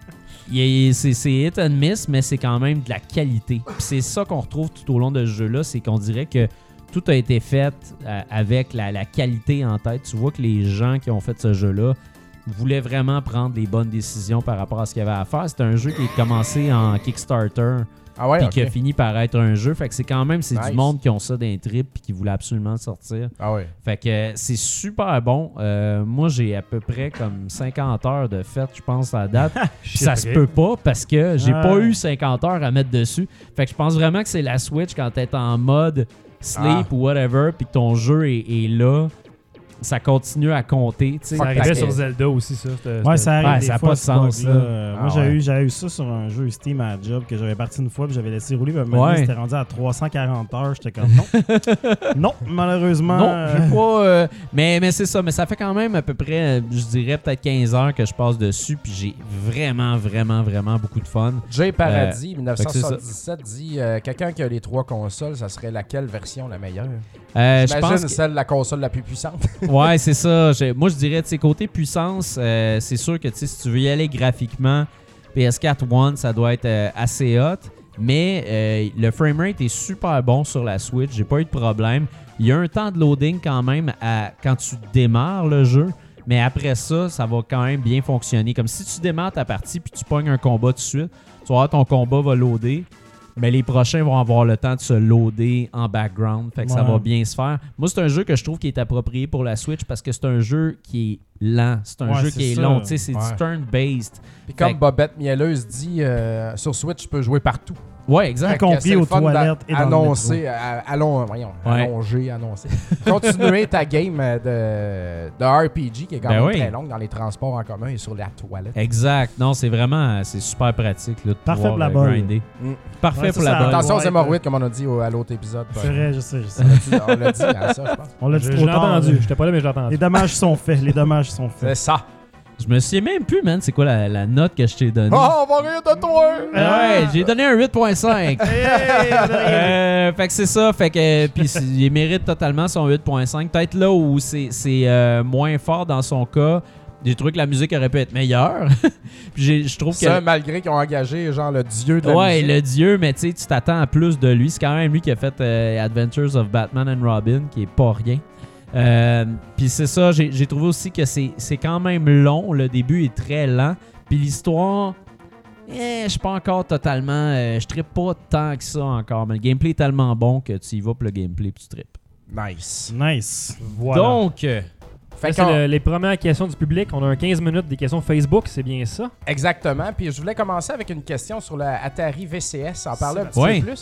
tu sais, c'est hit and miss, mais c'est quand même de la qualité. Puis c'est ça qu'on retrouve tout au long de ce jeu-là, c'est qu'on dirait que tout a été fait avec la qualité en tête. Tu vois que les gens qui ont fait ce jeu-là voulaient vraiment prendre les bonnes décisions par rapport à ce qu'il y avait à faire. C'est un jeu qui a commencé en Kickstarter. Puis qui a fini par être un jeu. Fait que c'est quand même du monde qui ont ça d'un trip puis qui voulait absolument sortir. Fait que c'est super bon. Moi, j'ai à peu près comme 50 heures de fête, je pense, à la date. Ça se peut pas parce que j'ai pas eu 50 heures à mettre dessus. Fait que je pense vraiment que c'est la Switch quand t'es en mode sleep ou whatever puis que ton jeu est là. Ça continue à compter. Ça arrivait sur Zelda aussi, ça. Ouais, ça arrive. Ça n'a pas de sens. Moi, j'avais eu ça sur un jeu Steam à job que j'avais parti une fois puis j'avais laissé rouler. Maintenant, c'était rendu à 340 heures. J'étais comme non. Non, malheureusement. Non, j'ai pas. Mais c'est ça. Mais ça fait quand même à peu près, je dirais, peut-être 15 heures que je passe dessus. Puis j'ai vraiment, vraiment, vraiment beaucoup de fun. Jay Paradis, 1977, dit quelqu'un qui a les 3 consoles, ça serait laquelle version la meilleure? J'imagine celle de la console la plus puissante. Ouais, c'est ça. Moi, je dirais, côté puissance, c'est sûr que si tu veux y aller graphiquement, PS4 One, ça doit être assez hot. Mais le framerate est super bon sur la Switch. J'ai pas eu de problème. Il y a un temps de loading quand même quand tu démarres le jeu. Mais après ça, ça va quand même bien fonctionner. Comme si tu démarres ta partie puis tu pognes un combat tout de suite, tu vas voir ton combat va loader. Mais les prochains vont avoir le temps de se loader en background. Fait que ça va bien se faire. Moi, c'est un jeu que je trouve qui est approprié pour la Switch parce que c'est un jeu qui est lent. C'est un jeu qui est long. C'est du turn-based. Puis comme Bobette Mielleuse dit, sur Switch, tu peux jouer partout. Ouais, exact. Y compris aux toilettes et dans annoncer, allonger. Continuer ta game de RPG qui est quand même très longue dans les transports en commun et sur la toilette. Exact. Non, c'est super pratique là, de parfait pouvoir pour la balle. grinder. Parfait pour la balle. Attention aux hémorroïdes, comme on a dit à l'autre épisode. C'est vrai, je sais. On l'a dit, ça, je pense. On l'a dit trop J'ai tard. entendu. J'étais pas là, mais j'ai entendu. Les dommages sont faits. C'est ça. Je me souviens même plus, man, c'est quoi la note que je t'ai donnée. Oh, on va rire de toi! Ouais, j'ai donné un 8.5. Fait que c'est ça, fait que puis il mérite totalement son 8.5. Peut-être là où c'est moins fort dans son cas. J'ai trouvé que la musique aurait pu être meilleure. Puis je trouve que ça, malgré qu'ils ont engagé genre le dieu de la musique. Ouais, le dieu, mais tu t'attends à plus de lui. C'est quand même lui qui a fait Adventures of Batman and Robin, qui est pas rien. Puis c'est ça, j'ai trouvé aussi que c'est quand même long. Le début est très lent. Puis l'histoire, je suis pas encore totalement... je trippe pas tant que ça encore. Mais le gameplay est tellement bon que tu y vas pour le gameplay puis tu trippes. Nice. Voilà. Donc... Là, c'est les premières questions du public. On a un 15 minutes des questions Facebook, c'est bien ça? Exactement. Puis je voulais commencer avec une question sur la Atari VCS. En parler un petit peu plus.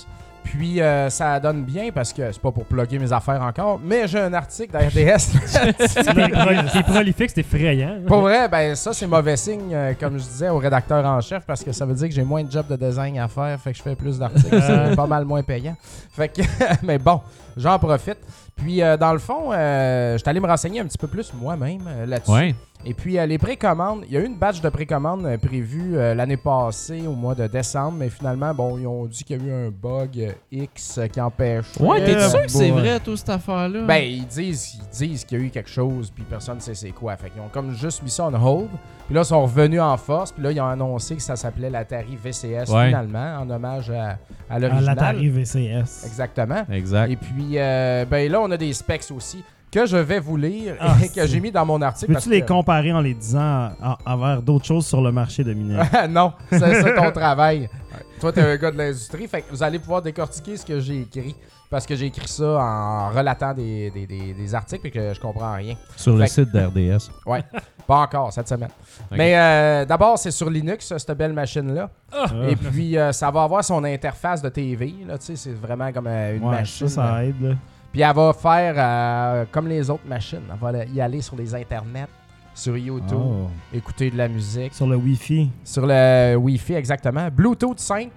Puis ça donne bien parce que c'est pas pour plugger mes affaires encore, mais j'ai un article de RDS. C'est prolifique, c'est effrayant. Pour vrai, ben ça c'est mauvais signe, comme je disais au rédacteur en chef, parce que ça veut dire que j'ai moins de job de design à faire, fait que je fais plus d'articles, c'est pas mal moins payant. Fait que, mais bon, j'en profite. Puis dans le fond, je suis allé me renseigner un petit peu plus moi-même là-dessus. Ouais. Et puis les précommandes, il y a eu une batch de précommandes prévue l'année passée au mois de décembre, mais finalement, bon, ils ont dit qu'il y a eu un bug X qui empêche. Ouais, t'es sûr que c'est boy. vrai, toute cette affaire-là? Ben, ils disent qu'il y a eu quelque chose, puis personne ne sait c'est quoi. Fait qu'ils ont comme juste mis ça on hold. Puis là, ils sont revenus en force, puis là, ils ont annoncé que ça s'appelait l'Atari VCS finalement, en hommage à À l'original. l'Atari VCS. Exactement. Exact. Et puis, ben là, on a des specs aussi que je vais vous lire et que c'est- j'ai mis dans mon article. Peux-tu les comparer en les disant envers d'autres choses sur le marché dominant? Non, c'est ton travail. Toi, t'es un gars de l'industrie, fait que vous allez pouvoir décortiquer ce que j'ai écrit. Parce que j'ai écrit ça en relatant des articles et que je comprends rien. Sur le Fait- site d'RDS. Ouais, pas encore cette semaine. Ok. Mais d'abord, c'est sur Linux, cette belle machine-là. Ah. Et puis, ça va avoir son interface de TV. Là, tu sais, c'est vraiment comme une Ouais, machine. ça aide, là. Puis elle va faire comme les autres machines. Elle va y aller sur les internets, sur YouTube, Oh. écouter de la musique. Sur le Wi-Fi. Sur le Wi-Fi, exactement. Bluetooth 5,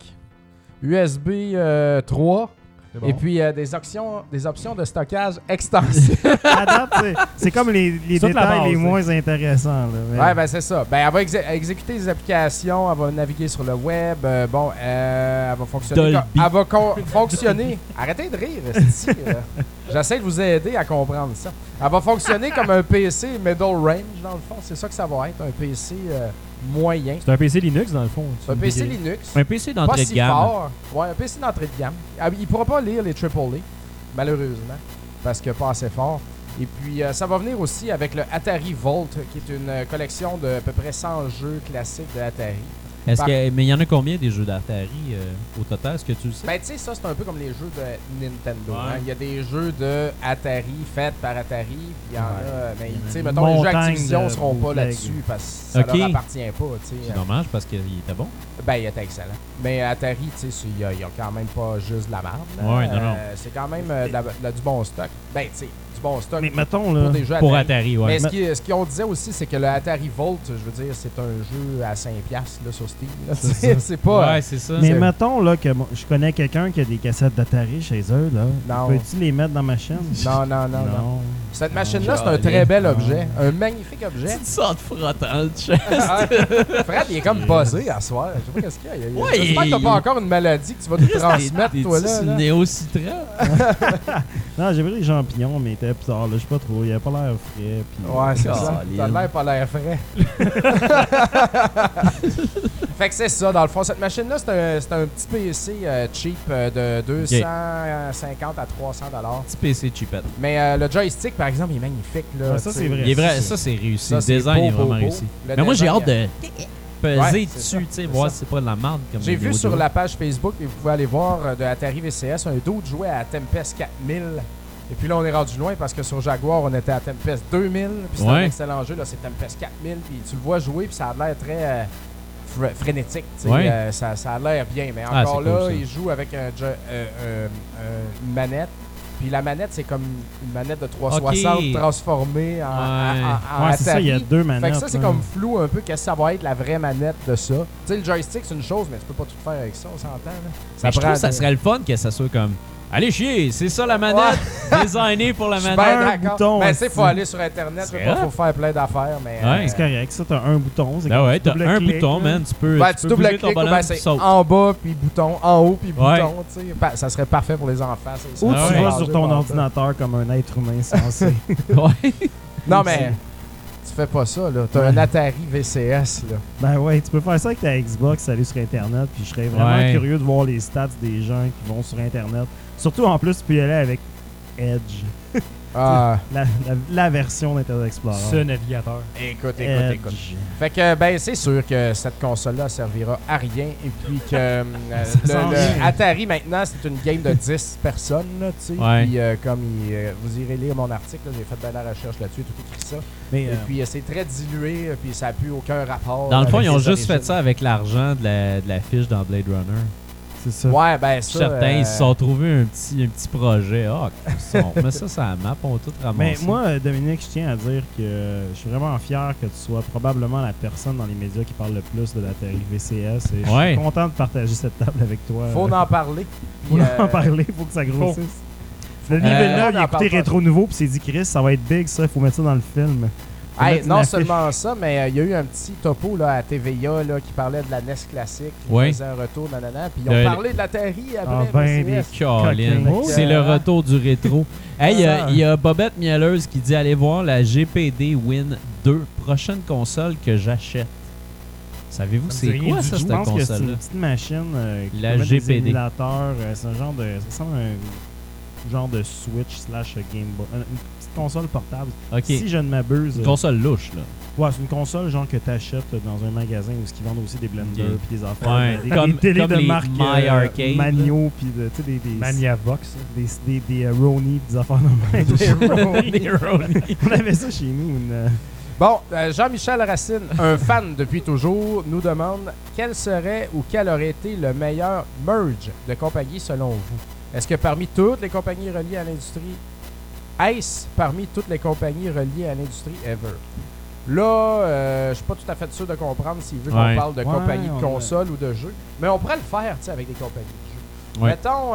USB 3. Et puis des options de stockage extensibles. À date, c'est comme les C'est toute la détails base, les hein. moins intéressants. Là, mais- Ouais, ben c'est ça. Ben, elle va exécuter des applications, elle va naviguer sur le web. Elle va fonctionner. Dolby. Elle va fonctionner. Arrêtez de rire, esti, j'essaie de vous aider à comprendre ça. Elle va fonctionner comme un PC middle range, dans le fond. C'est ça que ça va être, un PC moyen. C'est un PC Linux dans le fond. C'est un PC Linux. Un PC Pas d'entrée si de gamme. fort. Ouais, un PC d'entrée de gamme. Il pourra pas lire les AAA, malheureusement, parce que pas assez fort. Et puis, ça va venir aussi avec le Atari Volt, qui est une collection de à peu près 100 jeux classiques de Atari. Mais il y en a combien des jeux d'Atari au total? Est-ce que tu le sais? Ben, tu sais, ça, c'est un peu comme les jeux de Nintendo. Ouais. Hein. Il y a des jeux de Atari faits par Atari. Puis il y en a. Mais, tu sais, Une mettons, les jeux montagne Activision de seront pas bootleg. là-dessus parce que ça Ok. leur appartient pas. Tu sais. C'est dommage parce qu'il était bon. Ben, il était excellent. Mais Atari, tu sais, il y a quand même pas juste de la merde. là. Ouais, non. C'est quand même du bon stock. Ben, tu sais, du bon stock Mais mettons, pour là, des jeux Pour Atari. Atari, ouais. Mais ce qu'on disait aussi, c'est que le Atari Volt, je veux dire, c'est un jeu à 5$ là, sur Steam. là. C'est pas. Ouais, c'est ça. mais c'est- mettons là, que je connais quelqu'un qui a des cassettes d'Atari chez eux. Là. Non. Peux-tu les mettre dans ma chaîne? Non. Cette machine-là, c'est un très bel objet. Un magnifique objet. Tu sors de frottant le chest. Ah, Fred, il est comme buzzé à soir. Je sais pas qu'est-ce qu'il y a. Ouais, J'espère que t'as pas encore une maladie que tu vas nous transmettre, toi, là. C'est là. le néo-citron. Non, j'ai vu les champignons, mais ils étaient bizarres. Là, je sais pas trop. Il avait pas l'air frais. Puis... Ouais, c'est ça. Caline. T'as l'air pas l'air frais. Fait que c'est ça, dans le fond. Cette machine-là, c'est un petit PC cheap de 250 à 300 $. Petit PC cheapette. Mais le joystick, par exemple, il est magnifique. Là, Ouais, ça, tu c'est sais. vrai. Il est vrai, ça c'est réussi. Ça, Le c'est design beau, est vraiment beau, réussi. beau. Le Mais moi j'ai design, hâte de peser Ouais, c'est dessus, ça, tu sais, c'est voir ça. si c'est pas de la merde comme J'ai des vu sur audios. la page Facebook, et vous pouvez aller voir de Atari VCS, un d'autres jouait à Tempest 4000. Et puis là, on est rendu loin parce que sur Jaguar, on était à Tempest 2000. Puis c'est un Ouais. excellent jeu, là, c'est Tempest 4000. Puis tu le vois jouer, puis ça a l'air très frénétique. Tu sais, Ouais. ça a l'air bien. Mais Ah, encore c'est cool, là, ça. il joue avec une manette. Puis la manette, c'est comme une manette de 360 Ok. transformée en Ouais, c'est ça, il y a Atari. deux manettes. Fait que ça, c'est là. comme flou un peu. Qu'est-ce que ça va être la vraie manette de ça? Tu sais, le joystick, c'est une chose, mais tu peux pas tout faire avec ça, on s'entend. Là. Mais je trouve que ça des- serait le fun que ça soit comme allez chier, c'est ça la manette, designée pour la Je suis manette. bien Un d'accord. bouton, Mais tu sais, il faut aussi. aller sur Internet, C'est il hot. faut faire plein d'affaires. Mais Ouais. C'est correct, ça, t'as un bouton. C'est Ben comme ouais, tu t'as un double-cliques, bouton, là. man, tu peux, Ouais, tu tu peux bouger ton double-cliques, bonhomme ben, puis c'est saute. en bas, puis bouton, en haut, puis Ouais. bouton. Tu sais. Ça serait parfait pour les enfants. c'est ça. Ou Ah tu ouais. vas sur ton ordinateur comme un être humain censé. Ouais. Non, mais tu fais pas ça, là. T'as un Atari VCS, là. Ben ouais, tu peux faire ça avec ta Xbox, aller sur Internet, puis je serais vraiment Ouais. curieux de voir les stats des gens qui vont sur Internet. Surtout, en plus, tu peux y aller avec Edge, Ah, la version d'Internet Explorer. Ce navigateur. écoute. Edge. Fait que, ben, c'est sûr que cette console-là servira à rien. Et puis que sent le bien. Atari, maintenant, c'est une game de 10 personnes, là, tu sais. Ouais. Puis, comme vous irez lire mon article, là, j'ai fait bien la recherche là-dessus, tout écrit ça. Mais Et puis, c'est très dilué, puis ça n'a plus aucun rapport. Dans le fond, avec ils ont les juste fait origines. ça avec l'argent de la fiche dans Blade Runner. C'est ça. Ouais, ben ça. Certains, ils se sont trouvés un petit projet. On met ça sur la map, on va tout ramasser. Mais moi, Dominique, je tiens à dire que je suis vraiment fier que tu sois probablement la personne dans les médias qui parle le plus de l'Atari VCS. Et je suis content de partager cette table avec toi. Faut en parler. Faut en parler, faut que ça grossisse. Denis Villeneuve, il a écouté Rétro Nouveau puis s'est dit, Chris, ça va être big, ça, il faut mettre ça dans le film. Hey, non seulement ça, mais il y a eu un petit topo là, à TVA là, qui parlait de la NES classique, qui faisait un retour, nanana, puis ils ont parlé de l'Atari après des Colin. C'est le retour du rétro. Hey, il y a Bobette Mielleuse qui dit allez voir la GPD Win 2, prochaine console que j'achète. Savez-vous c'est quoi ça, cette console-là? Je pense que c'est une petite machine qui la permet GPD. des émulateurs. C'est un genre de... Ça ressemble à un genre de Switch / Game Boy. Une petite console portable. Ok. Si je ne m'abuse... Une console louche, là. Ouais, c'est une console genre que tu achètes dans un magasin où ils vendent aussi des blenders puis des affaires. Ouais, des télés comme de les marque My Arcade, Manio puis des Maniavox. des Roni des affaires de Des Roni. On avait ça chez nous. Bon, Jean-Michel Racine, un fan depuis toujours, nous demande quel serait ou quel aurait été le meilleur merge de compagnie selon vous? Est-ce que parmi toutes les compagnies reliées à l'industrie, est-ce parmi toutes les compagnies reliées à l'industrie ever? Là, je suis pas tout à fait sûr de comprendre s'il veut qu'on parle de compagnie de console ou de jeux, mais on pourrait le faire, tu sais, avec des compagnies de jeux. Mettons...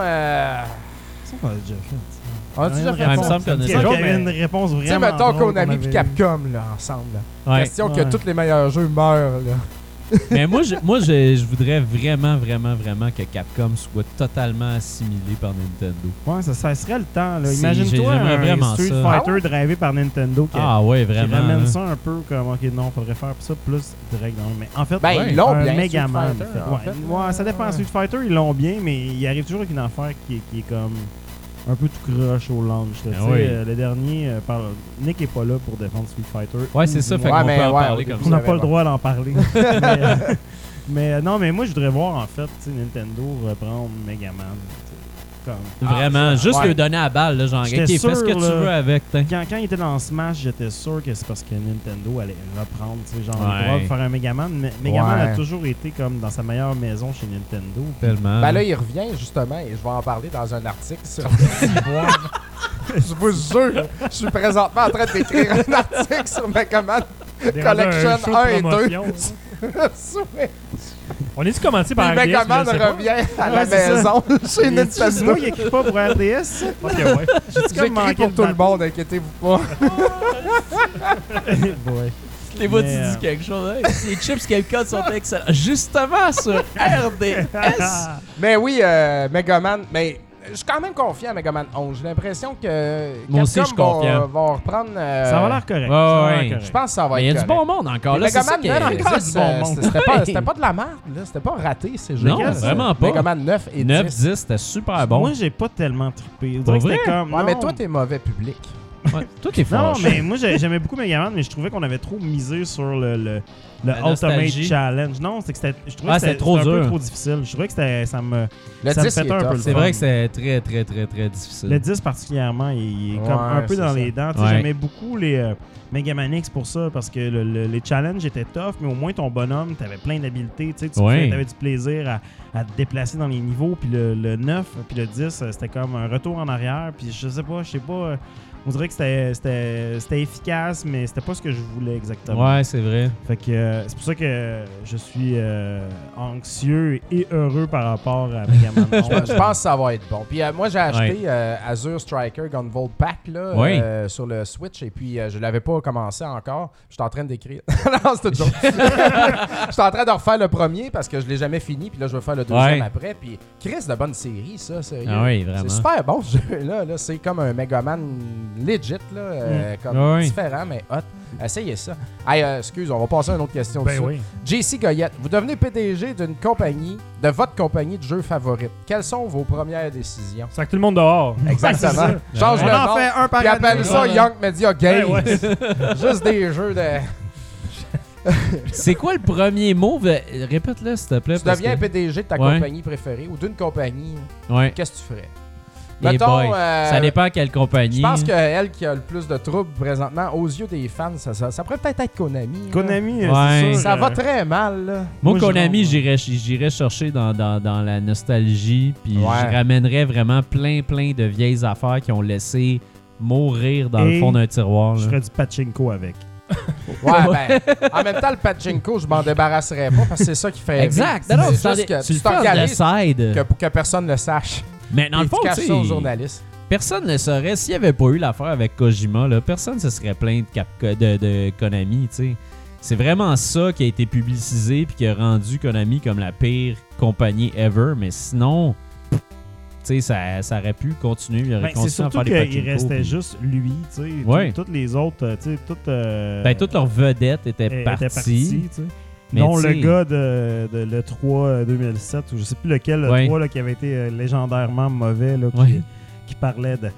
Ça, on l'a déjà fait. On a déjà fait il me semble qu'on a Il y avait une réponse vraiment. Tu sais, mettons drôle qu'on a mis Capcom là, ensemble. Là. Ouais. Question que tous les meilleurs jeux meurent. Là. Mais moi, je voudrais vraiment que Capcom soit totalement assimilé par Nintendo. Ouais, ça serait le temps. Là. C'est- Imagine-toi j'aimerais un vraiment Street ça. Fighter drivé par Nintendo qui, Ouais, qui vraiment. ramène hein. ça un peu comme, ok, non, faudrait faire ça plus direct. Non, mais en fait, Ben, ils l'ont un bien, Megaman. Street Fighter, en fait. Ouais, ça dépend. Street Fighter, ils l'ont bien, mais il arrive toujours avec une affaire qui est comme un peu tout croche au launch. Là, tu sais, oui. le dernier, Nick est pas là pour défendre Street Fighter. Ouais, c'est ça, fait Ouais, qu'on mais peut en ouais, parler au comme On ça. n'a pas le droit d'en parler. mais non, mais moi, je voudrais voir, en fait, tu sais, Nintendo reprendre Megaman. Vraiment, juste ouais. le donner à la balle, là, genre, J'étais ok, fais sûr, ce que tu là. veux avec. Quand il était dans Smash, j'étais sûr que c'est parce que Nintendo allait reprendre, tu sais, genre, Ouais. le droit de faire un Megaman. Mais Megaman Ouais. a toujours été comme dans sa meilleure maison chez Nintendo. Tellement. Ben là, il revient justement et je vais en parler dans un article sur Je vous jure, je suis présentement en train d'écrire un article sur Megaman Collection 1 et 2. Switch. On est-tu commencé Puis par RDS? Megaman je sais pas. revient à la Ouais, c'est maison chez C'est Nintendo. moi qui écris pas pour RDS, ça? Ok, ouais. J'écris pour tout le monde, inquiétez-vous pas. Ouais. Les voix, tu Mais, dis quelque chose. Hey, les chips qu'elle code sont excellents. Justement sur RDS. Mais oui, Megaman, mais je suis quand même confiant à Megaman 11. J'ai l'impression que Moi aussi, je suis confiant. va reprendre... Ça va l'air correct. Ouais, Ça va ouais. l'air correct. Je pense que ça va Mais il y être a du correct. bon monde encore. Là, Mais c'est ça Megaman qui 9 est... et 10, du bon monde. c'était pas de la merde. Là. C'était pas raté, ces jeux. Non, vraiment pas. Megaman 9 et 9, 10. 10, c'était super bon. Moi, j'ai pas tellement trippé. On Pour dirait que c'était vrai? comme. Ouais, mais non. toi, t'es mauvais public. Ouais, toi, t'es Non, fort. mais moi j'aimais beaucoup Megaman, mais je trouvais qu'on avait trop misé sur le La Ultimate nostalgie. Challenge. Non, c'est que je trouvais Ah, que c'était trop un peu dur. trop difficile. Je trouvais que ça me Le ça me 10, il pétait est un peu tough. le C'est fun. vrai que c'est très, très, très, très difficile. Le 10 particulièrement, il est comme Ouais, un peu c'est dans ça. les dents. Tu sais, Ouais. J'aimais beaucoup les Megaman X pour ça, parce que les challenges étaient tough, mais au moins ton bonhomme, t'avais plein d'habiletés. Tu Ouais. avais du plaisir à te déplacer dans les niveaux. Puis le 9 puis le 10, c'était comme un retour en arrière. Puis je sais pas. On dirait que c'était efficace, mais c'était pas ce que je voulais exactement. Ouais, c'est vrai. Fait que c'est pour ça que je suis anxieux et heureux par rapport à Megaman 11. Je pense que ça va être bon. Puis moi, j'ai acheté Azure Striker Gunvolt Pack là, Oui. sur le Switch et puis je l'avais pas commencé encore. Je suis en train d'écrire. Non, c'est tout joke. Je suis en train de refaire le premier parce que je l'ai jamais fini. Puis là, je vais faire le deuxième Ouais. après. Puis Chris, de bonne série, ça, sérieux. Ah oui, vraiment. C'est super bon ce jeu-là. Là. C'est comme un Megaman legit, là, comme Ouais. différent, mais hot. Essayez ça. Hey, excuse, on va passer à une autre question. Ben dessus. oui. JC Goyette, vous devenez PDG d'une compagnie, de votre compagnie de jeux favorite. Quelles sont vos premières décisions? Ça que tout le monde dehors. Exactement. Change On le en nom. fait un par Puis appelle année. ça Voilà. Young Media Games. Ouais, ouais. Juste des jeux de... C'est quoi le premier mot? Répète-le, s'il te plaît. Tu parce deviens que- PDG de ta Ouais. compagnie préférée ou d'une compagnie. Ouais. Qu'est-ce que tu ferais? Eh Mettons, boy, ça dépend à quelle compagnie. Je pense qu'elle qui a le plus de troubles présentement, aux yeux des fans, ça pourrait peut-être être Konami. là. Konami, Ouais. c'est sûr. Ça va très mal, là. Moi, Moi, Konami, je j'irais chercher dans la nostalgie, puis Ouais. je ramènerais vraiment plein de vieilles affaires qui ont laissé mourir dans le Et fond d'un tiroir. Je là. ferais du pachinko avec. Ouais, ben, en même temps, le pachinko, je m'en débarrasserais pas parce que c'est ça qui fait. Exact. vivre. Non, C'est juste que tu le tu fais de t'organises side. que pour que personne le sache. Mais dans le Et fond, tu tu caches sais, ça aux journalistes. personne ne le saurait. S'il n'y avait pas eu l'affaire avec Kojima, là, personne ne se serait plaint de Konami, tu sais. C'est vraiment ça qui a été publicisé puis qui a rendu Konami comme la pire compagnie ever. Mais sinon, tu sais, ça aurait pu continuer. Il aurait Ben, c'est continué à surtout faire des qu'il pachinko, restait puis- juste lui, tu sais. Ouais. Toutes les autres, tu sais, toutes... Ben, toutes leurs vedettes étaient parties. tu sais. Mais Dont tu le sais- gars de l'E3 2007, ou je sais plus lequel, le Ouais. 3 là, qui avait été légendairement mauvais, là, Ouais. qui parlait de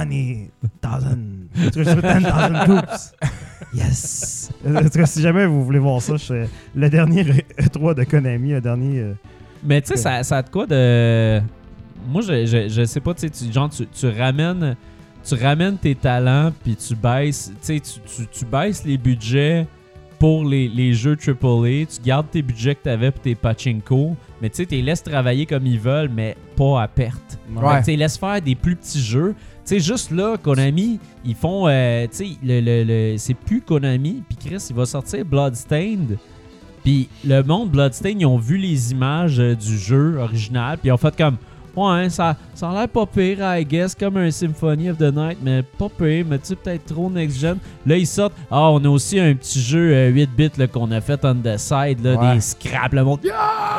10,000 hoops. Yes! En tout cas, si jamais vous voulez voir ça, le dernier E3 de Konami, le dernier... Mais tu sais, ça a de quoi de. Moi, je sais pas, tu sais, tu ramènes tes talents, puis tu baisses, tu sais, tu baisses les budgets pour les jeux AAA, tu gardes tes budgets que tu avais pour tes pachinko, mais tu sais, tu les laisses travailler comme ils veulent, mais pas à perte. Ouais. Fait que tu les laisses faire des plus petits jeux. Tu sais, juste là, Konami, ils font, tu sais, c'est plus Konami, puis Chris, il va sortir Bloodstained. Puis le monde Bloodstained, ils ont vu les images du jeu original, puis ils ont fait comme ouais, ça a l'air pas pire, I guess, comme un Symphony of the Night, mais pas pire, mais tu sais, peut-être trop next-gen. Là, ils sortent, on a aussi un petit jeu 8 bits là, qu'on a fait on the side, là, Ouais. des scraps, le monde. Tu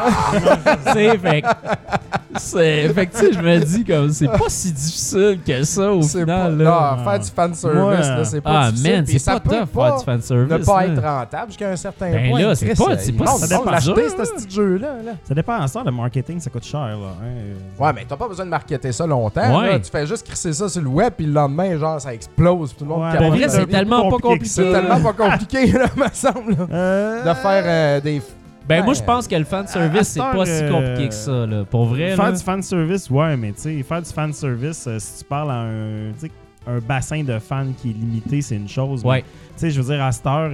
sais, fait que tu sais, je me dis comme c'est pas si difficile que ça au C'est final. pas, là. non, faire du fanservice, Ouais. là, c'est pas difficile. Man, puis c'est ça pas peut tough faire du fanservice. ne pas là. être rentable jusqu'à un certain Ben point. là, c'est Chris, pas il si monte, dur, l'acheter, là. ce petit jeu-là. Là. Ça dépend en ça, le marketing, ça coûte cher. Là, hein. Ouais, mais t'as pas besoin de marketer ça longtemps. Ouais. Là. Tu fais juste crisser ça sur le web, puis le lendemain, genre, ça explose. Puis tout le monde Ouais, capote Pour vrai, sa c'est vie. tellement pas compliqué que compliqué. C'est tellement pas compliqué, là, me semble, là, de faire des... Ben, moi, Ouais. je pense que le fanservice, c'est pas si compliqué que ça, là. Pour vrai, Faire là. du fanservice, ouais, mais tu sais, faire du fanservice, si tu parles à un bassin de fans qui est limité, c'est une chose. Ouais. Tu sais, je veux dire, à cette heure,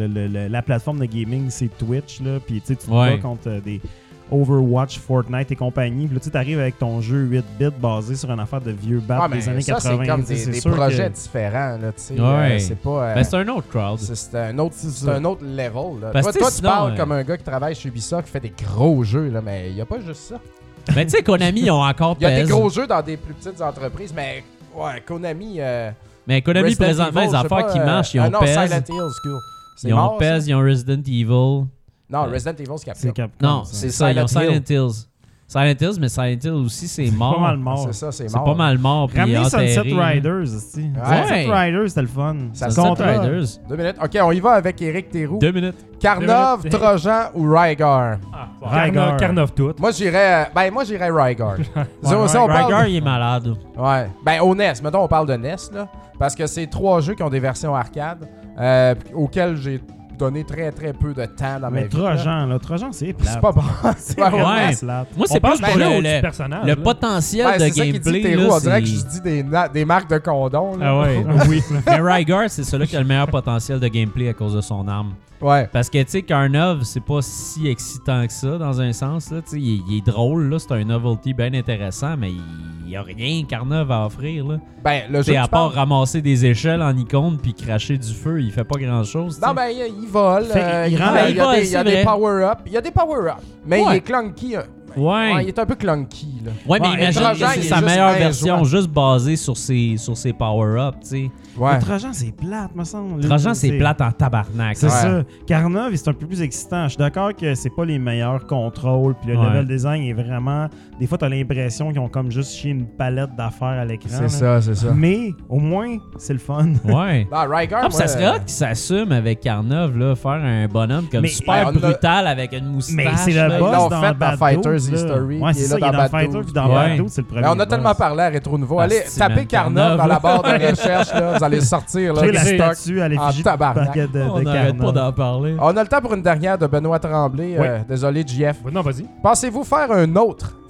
la plateforme de gaming, c'est Twitch, là, puis tu sais, tu te Ouais. bats contre des Overwatch, Fortnite et compagnie, puis là, tu arrives avec ton jeu 8 bits basé sur une affaire de vieux bat Ouais, mais des années ça, 80. c'est comme tu sais, c'est des sûr projets que- différents, là, tu sais. Ouais. C'est pas... Ben, c'est un autre crowd. c'est un autre, c'est un autre level. Là. Parce Toi, que toi, sinon, tu parles comme un gars qui travaille chez Ubisoft, qui fait des gros jeux, là, mais il n'y a pas juste ça. Mais tu sais, Konami, ils ont encore Il y a des pèse. gros jeux dans des plus petites entreprises, mais ouais, Konami... Mais Konami, Resident présentement, Evil, les je sais affaires pas, qui marchent, ils ont non, pèse. Silent Hill, excuse. C'est Ils ont mort, pèse, ça? ils ont Resident Evil. Non, Resident Evil, c'est Capcom. C'est Capcom. Non, ça. c'est C'est ça, ils ont Silent Silent Hills. Silent Hills, mais Silent Hill aussi, c'est mort. pas mal mort. C'est ça, c'est C'est mort. pas mal mort. Puis Ramenez enterré. Sunset Riders, aussi. Ouais. Sunset Riders, c'était le fun. Ça Sunset Contrat. Riders. 2 minutes. OK, on y va avec Éric Théroux. 2 minutes. Carnov, 2 minutes. Trojan ou Rygar? Rygar. Carnov tout. Moi, j'irais Rygar. Si on Rygar, parle- Rygar, il est malade. Ouais. Ben, au NES. Mettons, on parle de NES, là. Parce que c'est 3 jeux qui ont des versions arcade auxquels j'ai donné très, très peu de temps dans ma Mais vie. là. Trojan, c'est plate. C'est pas bon. C'est pas Ouais. vraiment- plate. Moi, c'est On parle plus pour du jeu ou le du personnage. le là? potentiel Ouais, de c'est ça qu'il dit, gameplay. Théroux. Là, On dirait que c'est- je dis des marques de condom. Là. Ah ouais. Oui. Mais Rygar, c'est celui qui a le meilleur potentiel de gameplay à cause de son arme. Ouais. Parce que, tu sais, Carnov, c'est pas si excitant que ça, dans un sens. Là. Tu sais, il est drôle, là. C'est un novelty bien intéressant, mais il y a rien Carnov à offrir, là. Ben, le Tu jeu sais, que à tu parles- part ramasser des échelles en icône puis cracher du feu, il fait pas grand-chose. tu sais. Non, ben, il vole. Fait, il il rend- y a, il vole, des, il y a c'est des vrai. power-up. Il y a des power-up. Mais il Ouais. est clunky. Ouais. Il est un peu clunky, là. Ouais, mais Ouais, imagine Trojan, que il c'est est sa juste meilleure injouable. version, juste basée sur ses power-ups, tu sais. Ouais. Trojan, c'est plate, me semble. Trojan, c'est plate en tabarnak. C'est là. ça. Carnov, c'est un peu plus excitant. Je suis d'accord que c'est pas les meilleurs contrôles, puis le Ouais. level design est vraiment... Des fois, t'as l'impression qu'ils ont comme juste chié une palette d'affaires à l'écran. là. c'est ça. Mais, au moins, c'est le fun. Ouais. Ah, Rygar, Ah, puis ça serait hot qu'il s'assume avec Carnov, là, faire un bonhomme comme Mais- super on a- brutal avec une moustache. Mais c'est là. le Ils boss l'ont dans fait dans Bad Fighters Dude, là. History, Ouais, qui est c'est ça, là il est dans dans Bad Fighters Dude. puis dans Ouais. Bad Dude, c'est le premier Mais on a boss. tellement parlé à Rétro Nouveau. Ah, Allez, c'est tapez man, Carnov Carnov. dans la barre de recherche, là. Vous allez sortir, là, Tu sais, du la stock. statue à en l'effigie de tabarnak. paquet de On n'arrête pas Carnov. d'en parler. On a le temps pour une dernière de Benoît Tremblay. Ouais. Désolé, JF. Non, vas-y. Pensez-vous faire un autre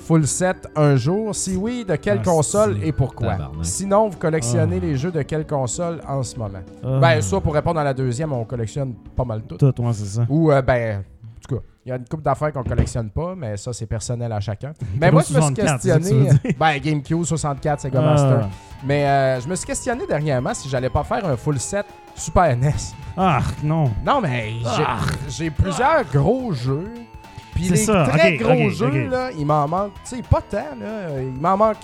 full set un jour? Si oui, de quelle console c'est et pourquoi? tabarnak. Sinon, vous collectionnez les jeux de quelle console en ce moment? Ah. Ben, soit pour répondre à la deuxième, on collectionne pas mal tout. Tout, ouais, c'est ça. Ou, ben, en tout cas, il y a une couple d'affaires qu'on collectionne pas, mais ça, c'est personnel à chacun. Mais moi, je me suis 64, c'est ça que tu questionné. veux dire. Ben, GameCube, 64, Sega Ah. Master. Mais je me suis questionné dernièrement si j'allais pas faire un full set Super NES. Ah, non. Non, mais j'ai plusieurs gros jeux. Puis C'est les ça, très ok, gros ok, jeux, ok. là, il m'en manque, tu sais, pas tant, là. Il m'en manque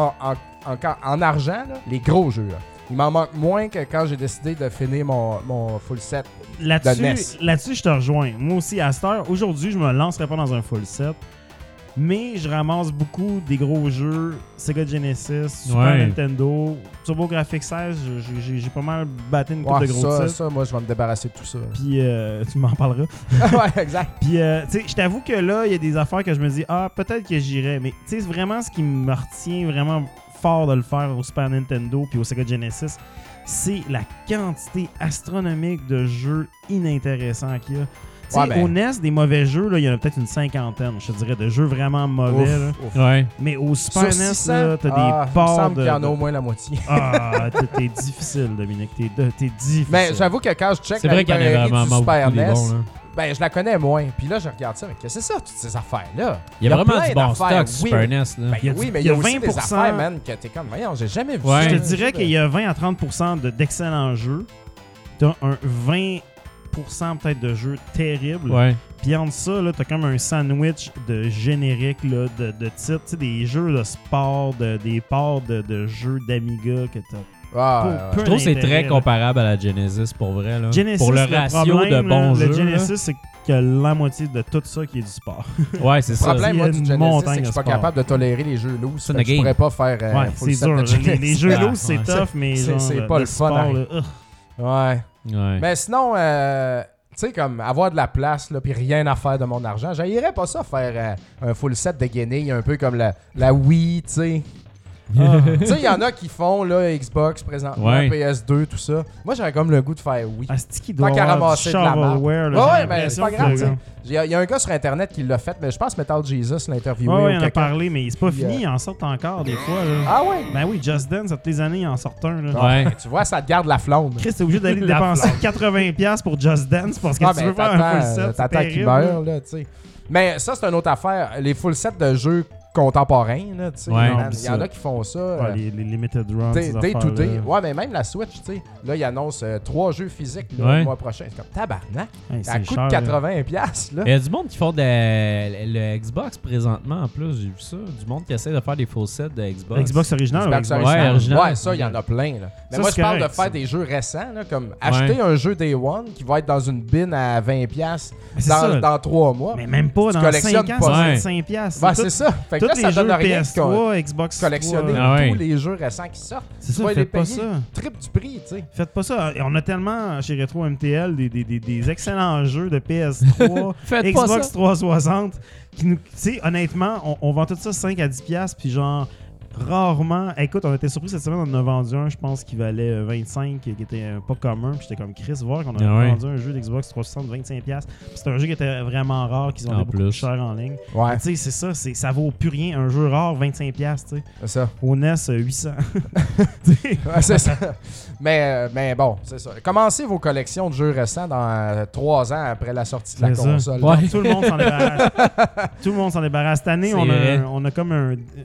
en argent, là, les gros jeux, là. Il m'en manque moins que quand j'ai décidé de finir mon full set. de NES. Là-dessus, je te rejoins. Moi aussi, à cette heure, aujourd'hui, je me lancerai pas dans un full set. Mais je ramasse beaucoup des gros jeux Sega Genesis, Super Ouais. Nintendo, TurboGrafx 16. J'ai pas mal battu une coupe Ouais, de gros titres. ça, moi, je vais me débarrasser de tout ça. Puis tu m'en parleras. Ouais, exact. Puis, tu sais, je t'avoue que là, il y a des affaires que je me dis, peut-être que j'irais. Mais, tu sais, vraiment, ce qui me retient vraiment fort de le faire au Super Nintendo puis au Sega Genesis, c'est la quantité astronomique de jeux inintéressants qu'il y a. Tu sais, Ouais, ben- au NES, des mauvais jeux, là, il y en a peut-être une cinquantaine, je te dirais, de jeux vraiment mauvais. là. Ouf, ouf. Ouais. Mais au Super Sur NES, 600, là, t'as il des me ports semble de... qu'il y en a au moins la moitié. Ah, t'es difficile, Dominique. T'es difficile. Mais j'avoue que quand je check C'est la vrai qu'il y en a librairie vraiment du beaucoup Super des NES, bons, là. ben je la connais moins. Puis là, je regarde ça, mais qu'est-ce que c'est ça, toutes ces affaires-là? Il y a vraiment plein du bon d'affaires, stock oui, Super mais- NES. Là. Ben Il y a oui, du- mais il il y y a a aussi 20%. des affaires, man, que t'es comme, voyons, j'ai jamais vu Ouais. ça. Je te dirais qu'il y a 20 à 30% d'excellents jeux. T'as un 20% peut-être de jeux terribles. Ouais. Puis entre ça, là, t'as comme un sandwich de générique là, de titres. Tu sais, des jeux de sport, des ports de jeux d'Amiga que t'as. Ah, Peu- ouais, peu Je trouve que c'est d'intérêt, très là. comparable à la Genesis pour vrai. Là. Genesis, pour le ratio problème, de bons là, jeux. Le là. Genesis, c'est qu'il y a la moitié de tout ça qui est du sport. Ouais, c'est Le ça. problème, Il y a moi, du une Genesis, montagne c'est que je de suis pas sport. capable de tolérer les jeux loose. C'est Fait une que je game. pourrais pas faire Ouais, full c'est set dur. de Les Genesis. jeux Ah, lourds, c'est ouais. tough, mais c'est- genre, c'est pas le fun, sport, hein. là, Ouais. Ouais. Mais sinon, tu sais, comme avoir de la place, là, puis rien à faire de mon argent, j'haïrais pas ça faire un full set de guenilles, un peu comme la Wii, tu sais. Tu sais, il y en a qui font, là, Xbox présentement, Ouais. PS2, tout ça. Moi, j'aurais comme le goût de faire Wii. Asti qui doit Tant qu'à avoir du ramasser de la marde. shovelware. là, Ouais, j'ai ouais, mais l'impression c'est pas grave, que- tu sais. Il y a un gars sur Internet qui l'a fait, mais je pense que Metal Jesus l'a interviewé. Ouais, ou il en a quelqu'un. parlé, mais c'est pas Puis, fini, il en sort encore des fois. Là. Ah ouais? Ben oui, Just Dance, à toutes les années, il en sort un. Là. Ouais. Tu vois, ça te garde la flamme. Chris, t'es obligé d'aller La dépenser 80$ pour Just Dance parce que Ah, tu ben, veux faire un full set. c'est t'attends qu'il terrible, meure, là, tu sais. Mais ça, c'est une autre affaire. Les full sets de jeux contemporains, là, tu sais. Ouais. man, Non, il y en ça. a qui font ça. Ouais, les limited runs. Day ces day to day. affaires-là. Ouais, mais même la Switch, tu sais. Là, ils annoncent 3 jeux physiques là, Ouais. le mois prochain. C'est comme tabarnak. Hey, Ça c'est coûte cher, 80$, là. Il y a du monde qui font le Xbox présentement en plus, j'ai vu ça. Du monde qui essaie de faire des full sets de Xbox. Xbox original. Xbox ou Xbox? original. original. Ouais, ça, il y en a plein. Là. Mais Ça, moi, c'est je parle de correct, faire ça. des jeux récents, là, comme acheter un jeu Day One qui va être dans une bin à 20$ Mais c'est ça. dans 3 mois. Mais même pas Tu dans collectionnes 5 ans, pas. ça va Ouais. être 5$. Ben, c'est ça. Fait que Tous là, les ça jeux donne rien de PS3, Xbox collectionner 3, Ah ouais. tous les jeux récents qui sortent. C'est Tu ça, vas les faites pas payer ça. triple du prix, tu sais. Faites pas ça. Et on a tellement chez Retro MTL des excellents jeux de PS3, Faites pas Xbox ça. 360 qui nous, tu sais, honnêtement, on vend tout ça 5 à 10$, puis genre rarement. Écoute, on était surpris cette semaine, on en a vendu un, je pense, qui valait 25, qui était pas commun. Puis j'étais comme Chris, voir qu'on a Ah ouais. vendu un jeu d'Xbox 360 25$. Puis c'était un jeu qui était vraiment rare, qui se vendait En beaucoup plus. plus cher en ligne. Ouais, Mais tu sais, c'est ça, ça vaut plus rien. Un jeu rare, 25$, tu sais. c'est ça. Au NES, 800. Tu sais. Ouais, c'est ça. Mais bon, c'est ça. Commencez vos collections de jeux récents dans 3 ans après la sortie de la C'est ça. console. Ouais. Tout le monde s'en débarrasse. Tout le monde s'en débarrasse. Cette année, C'est on vrai. a, on a comme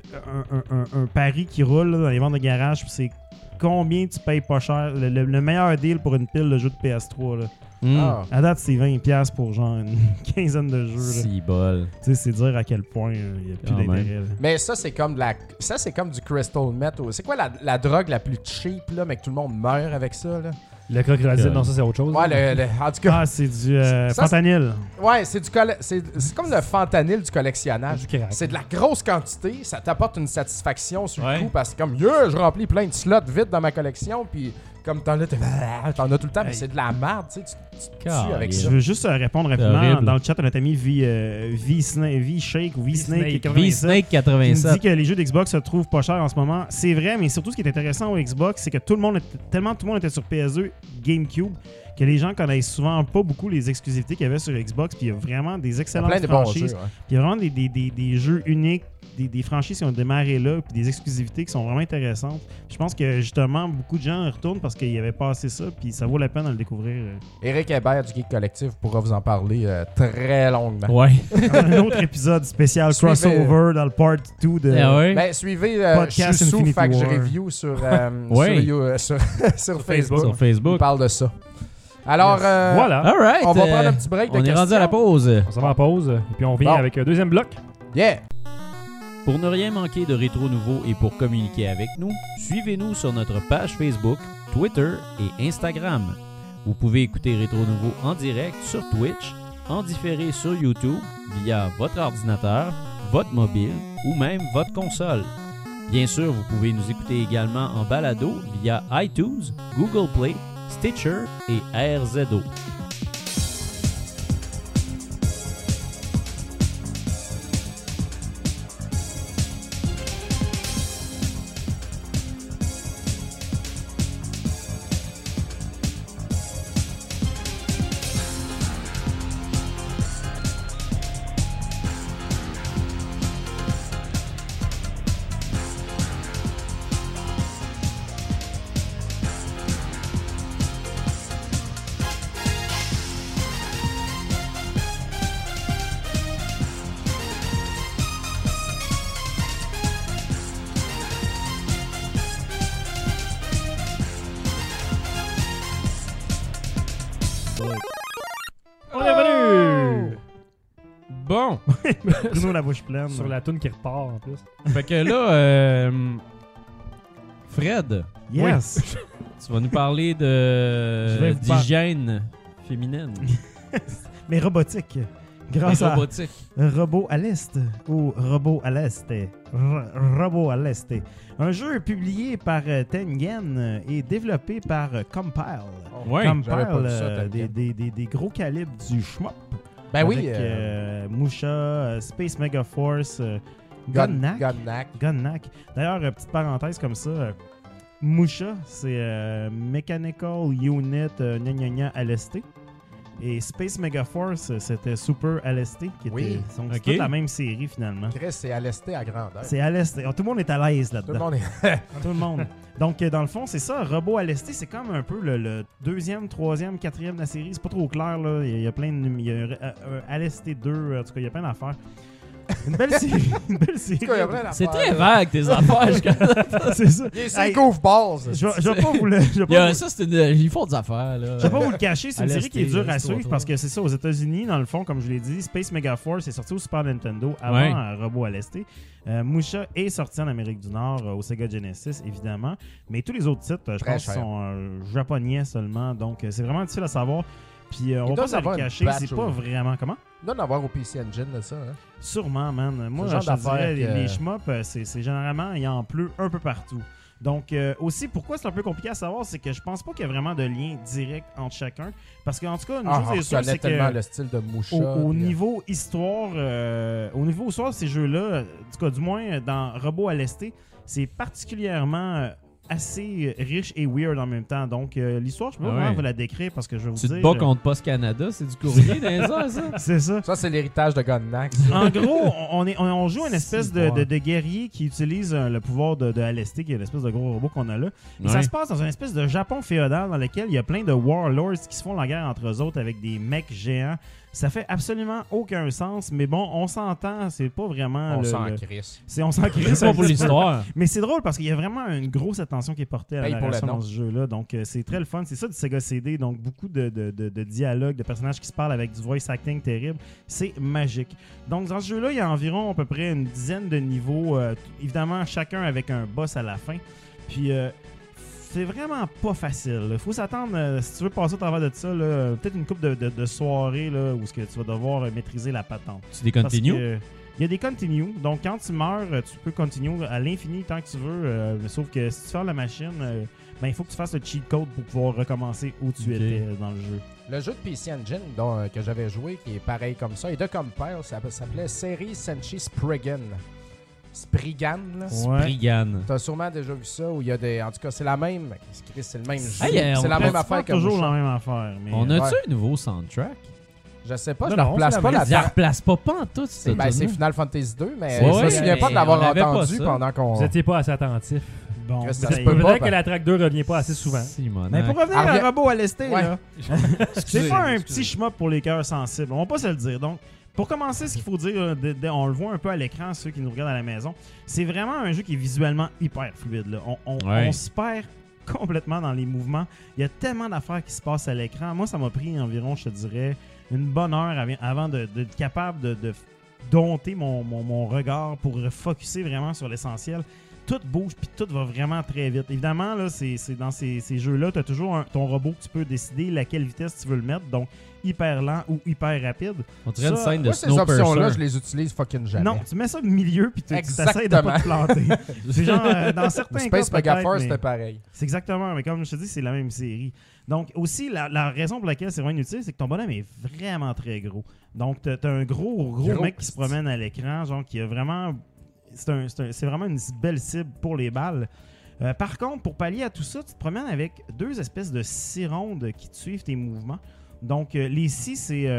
un pari qui roule là, dans les ventes de garage. Puis c'est combien tu payes pas cher. Le meilleur deal pour une pile de jeux de PS3. Là. Ah. À date, c'est 20$ pour genre une quinzaine de jeux. là. Si bol. Tu sais, c'est dire à quel point il n'y a plus Quand même. d'intérêt. là. Mais ça, c'est comme du crystal meth. C'est quoi la drogue la plus cheap, là, mais que tout le monde meurt avec ça, là? Le crocodile, non, ça c'est autre chose. Ouais, en tout cas, Ah, c'est du Ça, fentanyl. ouais, c'est comme le fentanyl du collectionnage. Du crack. C'est de la grosse quantité, ça t'apporte une satisfaction sur Ouais. le coup parce que comme je remplis plein de slots vite dans ma collection puis comme t'en as tout le temps, mais Hey. c'est de la merde, tu sais, te tues avec Je ça. Je veux juste répondre C'est rapidement. horrible. Dans le chat, notre ami V-Shake ou V-Snake 87 V-Snake qui nous 87. dit que les jeux d'Xbox se trouvent pas chers en ce moment. C'est vrai, mais surtout ce qui est intéressant au Xbox, c'est que tout le monde était sur PS2, GameCube, que les gens connaissent souvent pas beaucoup les exclusivités qu'il y avait sur Xbox. Puis il y a vraiment des Il y a excellentes plein de bons franchises. jeux. Ouais. Puis il y a vraiment des jeux uniques, des franchises qui ont démarré là, puis des exclusivités qui sont vraiment intéressantes. Je pense que justement, beaucoup de gens retournent parce qu'ils avaient passé ça, puis ça vaut la peine de le découvrir. Éric Hébert du Geek Collectif pourra vous en parler très longuement. Ouais. Un autre épisode spécial Suivez- crossover dans le part 2 de... Ah ouais. Ben, suivez Podcast Choussou, Infinity fait que je War. review sur, Ouais. sur Facebook. Sur Il Facebook. parle de ça. Alors, Voilà. All right. on va prendre un petit break de On est rendu à la questions. pause. On s'en va en pause. Et puis on revient Bon. avec un deuxième bloc. Yeah! Pour ne rien manquer de Rétro Nouveau et pour communiquer avec nous, suivez-nous sur notre page Facebook, Twitter et Instagram. Vous pouvez écouter Rétro Nouveau en direct sur Twitch, en différé sur YouTube via votre ordinateur, votre mobile ou même votre console. Bien sûr, vous pouvez nous écouter également en balado via iTunes, Google Play, Stitcher et RZO. On est revenu! Bon, Bruno la bouche pleine. Sur la toune qui repart en plus. fait que là, Fred, Yes! tu vas nous parler Je vais vous d'hygiène féminine. Mais robotique. Grâce à robotique. Robot à l'Est ou Robot à l'Est. Robot à l'Est. Un jeu publié par Tengen et développé par Compile. Ouais, j'avais pas Compile, vu ça, Tengen. des gros calibres du shmup. Ben oui, Avec Musha, Space Mega Force, Gunnak. Gunnak. D'ailleurs, petite parenthèse comme ça, Musha, c'est Mechanical Unit gna gna gna LST. Et Space Mega Force, c'était Super LST, qui était Oui. donc, c'est Ok. toute la même série finalement. Chris, c'est à l'est à grandeur. C'est LST. Oh, tout le monde est à l'aise Tout le là-dedans. monde est... Tout le monde. Donc, dans le fond, c'est ça. Robot LST, c'est comme un peu le deuxième, troisième, quatrième de la série. C'est pas trop clair, là. Il y a plein de... Il y a un LST 2. En tout cas, il y a plein d'affaires. Une belle série. Une belle série. En tout cas, il y a plein C'est d'affaires. très vague tes affaires. jusqu'à- C'est ça. Il y a Hey, ici Goofballs. Je vais pas vous le... je vais Il y a- pas vous- ça, c'est ils font des affaires. Là. Je vais pas vous le cacher, c'est une LST, série qui est dure à LST, suivre parce que c'est ça, aux États-Unis, dans le fond, comme je l'ai dit, Space Mega Force est sorti au Super Nintendo avant Ouais. Robot LST. Musha est sorti en Amérique du Nord au Sega Genesis, évidemment. Mais tous les autres titres, je Très pense, cher. sont japonais seulement. Donc, c'est vraiment difficile à savoir. Puis, on Il va doit pas se avoir le une cacher, c'est batch pas au- vraiment... Comment? Il doit en avoir au PC Engine de ça. Hein? Sûrement, man. Moi, Ce genre je te dirais, d'affaires que- les shmups, c'est généralement, il en pleut un peu partout. Donc, aussi, pourquoi c'est un peu compliqué à savoir, c'est que je pense pas qu'il y a vraiment de lien direct entre chacun. Parce qu'en tout cas, une chose on est sûre, connaît c'est tellement que le style de Musha. au puis, niveau histoire, de ces jeux-là, du cas, du moins dans Robot à l'Est, c'est particulièrement assez riche et weird en même temps. Donc, l'histoire, je peux pas Ouais. vraiment vous la décrire parce que je vais vous Tu te dire... bats contre Post Canada, c'est du courrier dans les airs, ça? C'est ça. Ça, c'est l'héritage de Gunnak. En gros, on joue une espèce Si, de guerrier qui utilise le pouvoir de LST, qui est l'espèce de gros robot qu'on a là. Et Ouais. ça se passe dans une espèce de Japon féodal dans lequel il y a plein de warlords qui se font la guerre entre eux autres avec des mecs géants. Ça fait absolument aucun sens, mais bon, on s'entend, c'est pas vraiment... On le- s'en le- crisse. on s'en crisse C'est un pas pour petit peu. l'histoire. Mais c'est drôle parce qu'il y a vraiment une grosse attention qui est portée à la Paye pour le narration nom. dans ce jeu-là. Donc, c'est très le fun. C'est ça du Sega CD. Donc, beaucoup de dialogues, de personnages qui se parlent avec du voice acting terrible. C'est magique. Donc, dans ce jeu-là, il y a environ à peu près une dizaine de niveaux. Évidemment, chacun avec un boss à la fin. Puis, c'est vraiment pas facile. Il faut s'attendre, si tu veux passer au travers de ça, là, peut-être une couple de soirées là, où ce que tu vas devoir maîtriser la patente. Tu des Parce continues? que- Il y a des continues. Donc, quand tu meurs, tu peux continuer à l'infini tant que tu veux. Sauf que si tu fermes la machine, il faut que tu fasses le cheat code pour pouvoir recommencer où tu étais dans le jeu. Le jeu de PC Engine que j'avais joué, qui est pareil comme ça, et de compare, ça s'appelait Series Senshi Spriggan. Spriggan, là. Spriggan. T'as sûrement déjà vu ça, où il y a des... En tout cas, c'est la même... C'est le même jeu. Hey, c'est la même affaire que toujours Musha. la même affaire. Mais On a-tu un nouveau soundtrack? Je sais pas, Non, je ne non, replace c'est pas la la Je la date. replace pas en tout. C'est Final Fantasy 2, mais Ouais, je me souviens pas de mais l'avoir on avait pas entendu ça. pendant qu'on... Vous n'étiez pas assez attentif. bon, Ça ben, se peut Peut-être pas, que la track 2 revient pas assez souvent. mais pour revenir Ah, à Robot à l'Est, Ouais. là, c'est pas un petit shmup pour les cœurs sensibles. On va pas se le dire. Donc, pour commencer, ce qu'il faut dire, on le voit un peu à l'écran, ceux qui nous regardent à la maison, c'est vraiment un jeu qui est visuellement hyper fluide. Là. On se perd complètement dans les mouvements. Il y a tellement d'affaires qui se passent à l'écran. Moi, ça m'a pris environ, je te dirais, une bonne heure avant d'être capable de dompter mon regard pour focusser vraiment sur l'essentiel. Tout bouge puis tout va vraiment très vite. Évidemment, là, c'est dans ces jeux-là, tu as toujours ton robot que tu peux décider laquelle vitesse tu veux le mettre. Donc, hyper lent ou hyper rapide. On dirait une Ça, scène de Moi, ces options-là, Snowpiercer. je les utilise fucking jamais. Non, tu mets ça au milieu puis tu essaies de Exactement. pas te planter. C'est genre, dans certains cas, Space Megaforce, peut-être, mais c'était pareil. c'est exactement, mais comme je te dis, c'est la même série. Donc, aussi, la raison pour laquelle c'est vraiment inutile, c'est que ton bonhomme est vraiment très gros. Donc, t'as un gros mec qui se promène à l'écran, genre, qui a vraiment... C'est vraiment une belle cible pour les balles. Par contre, pour pallier à tout ça, tu te promènes avec deux espèces de scie rondes qui te suivent tes mouvements. Donc, les scies,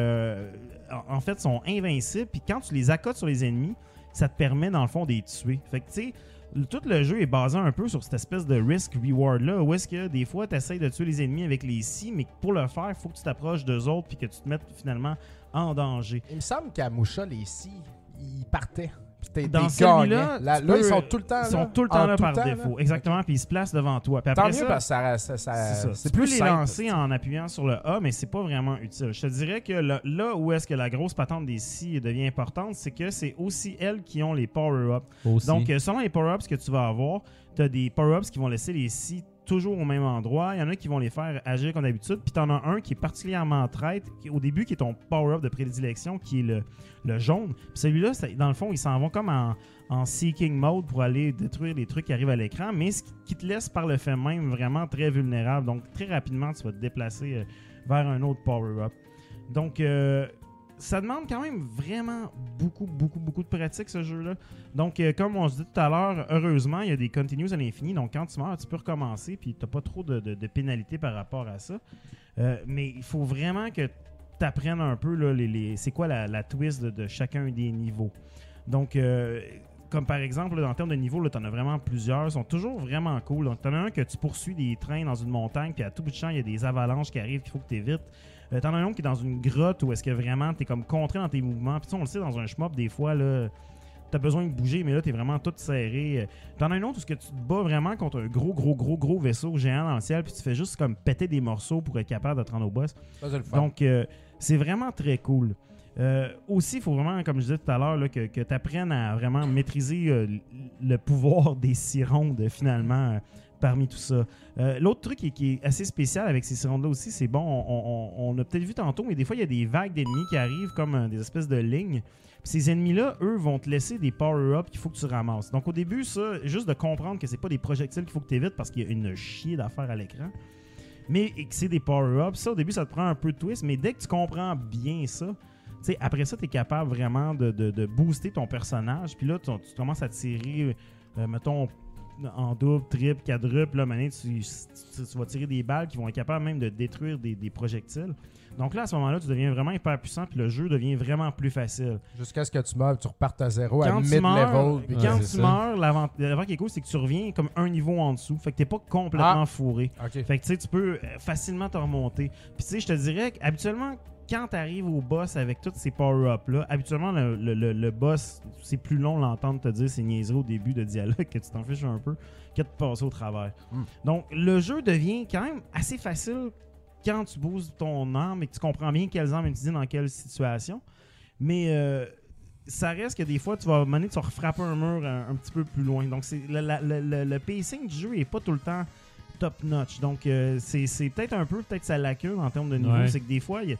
en fait, sont invincibles. Puis quand tu les accotes sur les ennemis, ça te permet, dans le fond, de les tuer. Fait que, tu sais, tout le jeu est basé un peu sur cette espèce de risk-reward-là, où est-ce que, des fois, tu essaies de tuer les ennemis avec les scies, mais pour le faire, il faut que tu t'approches d'eux autres puis que tu te mettes, finalement, en danger. Il me semble qu'à Musha, les scies, ils partaient. Puis Dans t'es celui-là, gagnant. Là, tu peux- ils sont tout le temps là. Ils sont tout le temps En là tout par temps, défaut. là. Exactement, puis ils se placent devant toi. Puis Tant après mieux ça, parce que c'est ça. c'est Tu peux plus les simple. lancer en appuyant sur le A, mais c'est pas vraiment utile. Je te dirais que là où est-ce que la grosse patente des scies devient importante, c'est que c'est aussi elles qui ont les power-ups. Aussi. Donc, selon les power-ups que tu vas avoir, tu as des power-ups qui vont laisser les scies toujours au même endroit. Il y en a qui vont les faire agir comme d'habitude. Puis tu en as un qui est particulièrement traite, au début, qui est ton power-up de prédilection, qui est le jaune. Puis celui-là, dans le fond, ils s'en vont comme en seeking mode pour aller détruire les trucs qui arrivent à l'écran, mais ce qui te laisse par le fait même vraiment très vulnérable. Donc, très rapidement, tu vas te déplacer vers un autre power-up. Donc, ça demande quand même vraiment beaucoup de pratique, ce jeu-là. Donc, comme on se dit tout à l'heure, heureusement, il y a des continues à l'infini. Donc, quand tu meurs, tu peux recommencer, puis tu n'as pas trop de pénalités par rapport à ça. Mais il faut vraiment que tu apprennes un peu là, c'est quoi la twist de chacun des niveaux. Donc, comme par exemple, là, en termes de niveau, tu en as vraiment plusieurs. Ils sont toujours vraiment cool. Donc, tu en as un que tu poursuis des trains dans une montagne, puis à tout bout de champ, il y a des avalanches qui arrivent qu'il faut que tu évites. T'en as un autre qui est dans une grotte où est-ce que vraiment t'es comme contraint dans tes mouvements. Puis on le sait, dans un shmup, des fois, là, t'as besoin de bouger, mais là, t'es vraiment tout serré. T'en as un autre où est-ce que tu te bats vraiment contre un gros vaisseau géant dans le ciel, puis tu fais juste comme péter des morceaux pour être capable de te rendre au boss. Ça, c'est le fun. Donc, c'est vraiment très cool. Aussi, il faut vraiment, comme je disais tout à l'heure, là, que tu apprennes à vraiment maîtriser le pouvoir des scies rondes, finalement, parmi tout ça. L'autre truc qui est assez spécial avec ces scies rondes-là aussi, c'est bon, on a peut-être vu tantôt, mais des fois, il y a des vagues d'ennemis qui arrivent comme des espèces de lignes. Puis ces ennemis-là, eux, vont te laisser des power-ups qu'il faut que tu ramasses. Donc, au début, ça, juste de comprendre que c'est pas des projectiles qu'il faut que tu évites parce qu'il y a une chier d'affaires à l'écran, mais que c'est des power-ups. Ça, au début, ça te prend un peu de twist, mais dès que tu comprends bien ça, t'sais, après ça, tu es capable vraiment de booster ton personnage. Puis là, tu commences à tirer, mettons, en double, triple, quadruple. Là, maintenant, tu vas tirer des balles qui vont être capables même de détruire des projectiles. Donc là, à ce moment-là, tu deviens vraiment hyper puissant. Puis le jeu devient vraiment plus facile. Jusqu'à ce que tu meurs, tu repartes à zéro Quand à tu mid-level. puis Quand c'est tu ça. meurs, l'avant qui est cool, c'est que tu reviens comme un niveau en dessous. Fait que t'es pas complètement fourré. OK. Fait que tu sais, tu peux facilement te remonter. Puis tu sais, je te dirais qu'habituellement, quand tu arrives au boss avec tous ces power-ups-là, habituellement, le boss, c'est plus long l'entendre te dire ces niaiseries au début de dialogue que tu t'en fiches un peu que de passer au travers. Donc, le jeu devient quand même assez facile quand tu boosts ton arme et que tu comprends bien quelles armes utiliser dans quelle situation. Mais ça reste que des fois, tu vas refrapper un mur un petit peu plus loin. Donc, le pacing du jeu est pas tout le temps top-notch. Donc, c'est peut-être un peu sa lacune en termes de niveau. Ouais. C'est que des fois,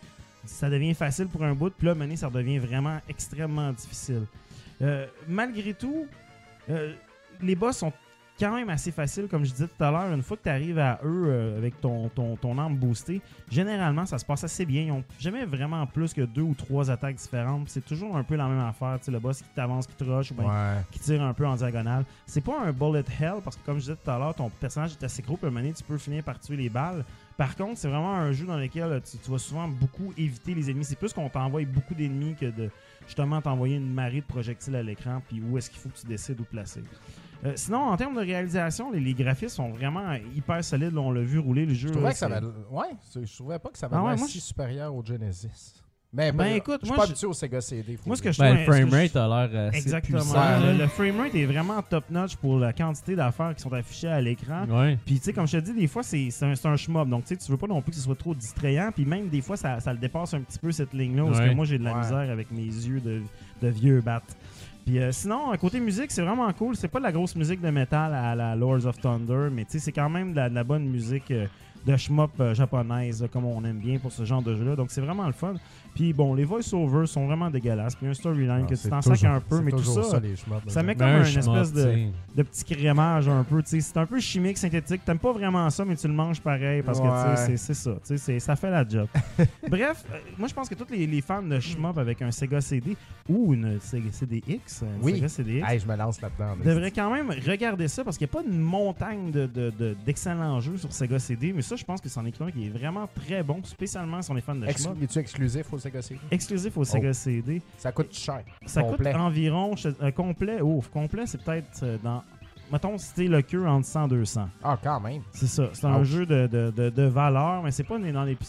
ça devient facile pour un bout, puis là, ça redevient vraiment extrêmement difficile. Malgré tout, les boss sont quand même assez faciles, comme je disais tout à l'heure. Une fois que tu arrives à eux avec ton arme boostée, généralement, ça se passe assez bien. Ils n'ont jamais vraiment plus que 2 ou 3 attaques différentes. C'est toujours un peu la même affaire. Tu sais, le boss qui t'avance, qui te rush ou bien qui tire un peu en diagonale. C'est pas un bullet hell parce que, comme je disais tout à l'heure, ton personnage est assez gros, puis à un moment donné, tu peux finir par tuer les balles. Par contre, c'est vraiment un jeu dans lequel tu vas souvent beaucoup éviter les ennemis. C'est plus qu'on t'envoie beaucoup d'ennemis que de justement t'envoyer une marée de projectiles à l'écran, puis où est-ce qu'il faut que tu décides où placer. Sinon, en termes de réalisation, les graphismes sont vraiment hyper solides. Là, on l'a vu rouler le jeu. Je trouvais que ça avait... je trouvais pas que ça avait l'air si supérieur au Genesis. Mais écoute, je suis pas habitué au Sega CD. Moi, ce que je trouve, le framerate a l'air assez exactement. puissant. Le framerate est vraiment top-notch pour la quantité d'affaires qui sont affichées à l'écran. Ouais. Puis, tu sais, comme je te dis, des fois, c'est un shmup. Donc, tu veux pas non plus que ce soit trop distrayant. Puis, même des fois, ça le dépasse un petit peu, cette ligne-là. Parce que moi, j'ai de la misère avec mes yeux de vieux bat. Puis sinon, côté musique, c'est vraiment cool. C'est pas de la grosse musique de métal à la Lords of Thunder, mais tu sais, c'est quand même de la bonne musique de shmup japonaise, comme on aime bien pour ce genre de jeu-là. Donc, c'est vraiment le fun. Puis bon, les voice-overs sont vraiment dégueulasses. Puis un storyline que tu t'en sacs un peu, mais tout ça met comme une espèce de petit crémage un peu. C'est un peu chimique, synthétique. T'aimes pas vraiment ça, mais tu le manges pareil parce que c'est ça. Ça fait la job. Bref, moi je pense que tous les fans de shmup avec un Sega CD ou une Sega CDX, Sega CDX, je me lance là-dedans. devraient quand même regarder ça parce qu'il n'y a pas une montagne d'excellents jeux sur Sega CD, mais ça je pense que c'en est un qui est vraiment très bon, spécialement si on est fan de shmup. Es-tu exclusif au Sega CD? Exclusif au Sega CD. Ça coûte cher. Ça coûte environ... complet, c'est peut-être dans... Mettons, c'était le queue entre 100 et 200. Ah, quand même. C'est ça. C'est un jeu de valeur, mais c'est pas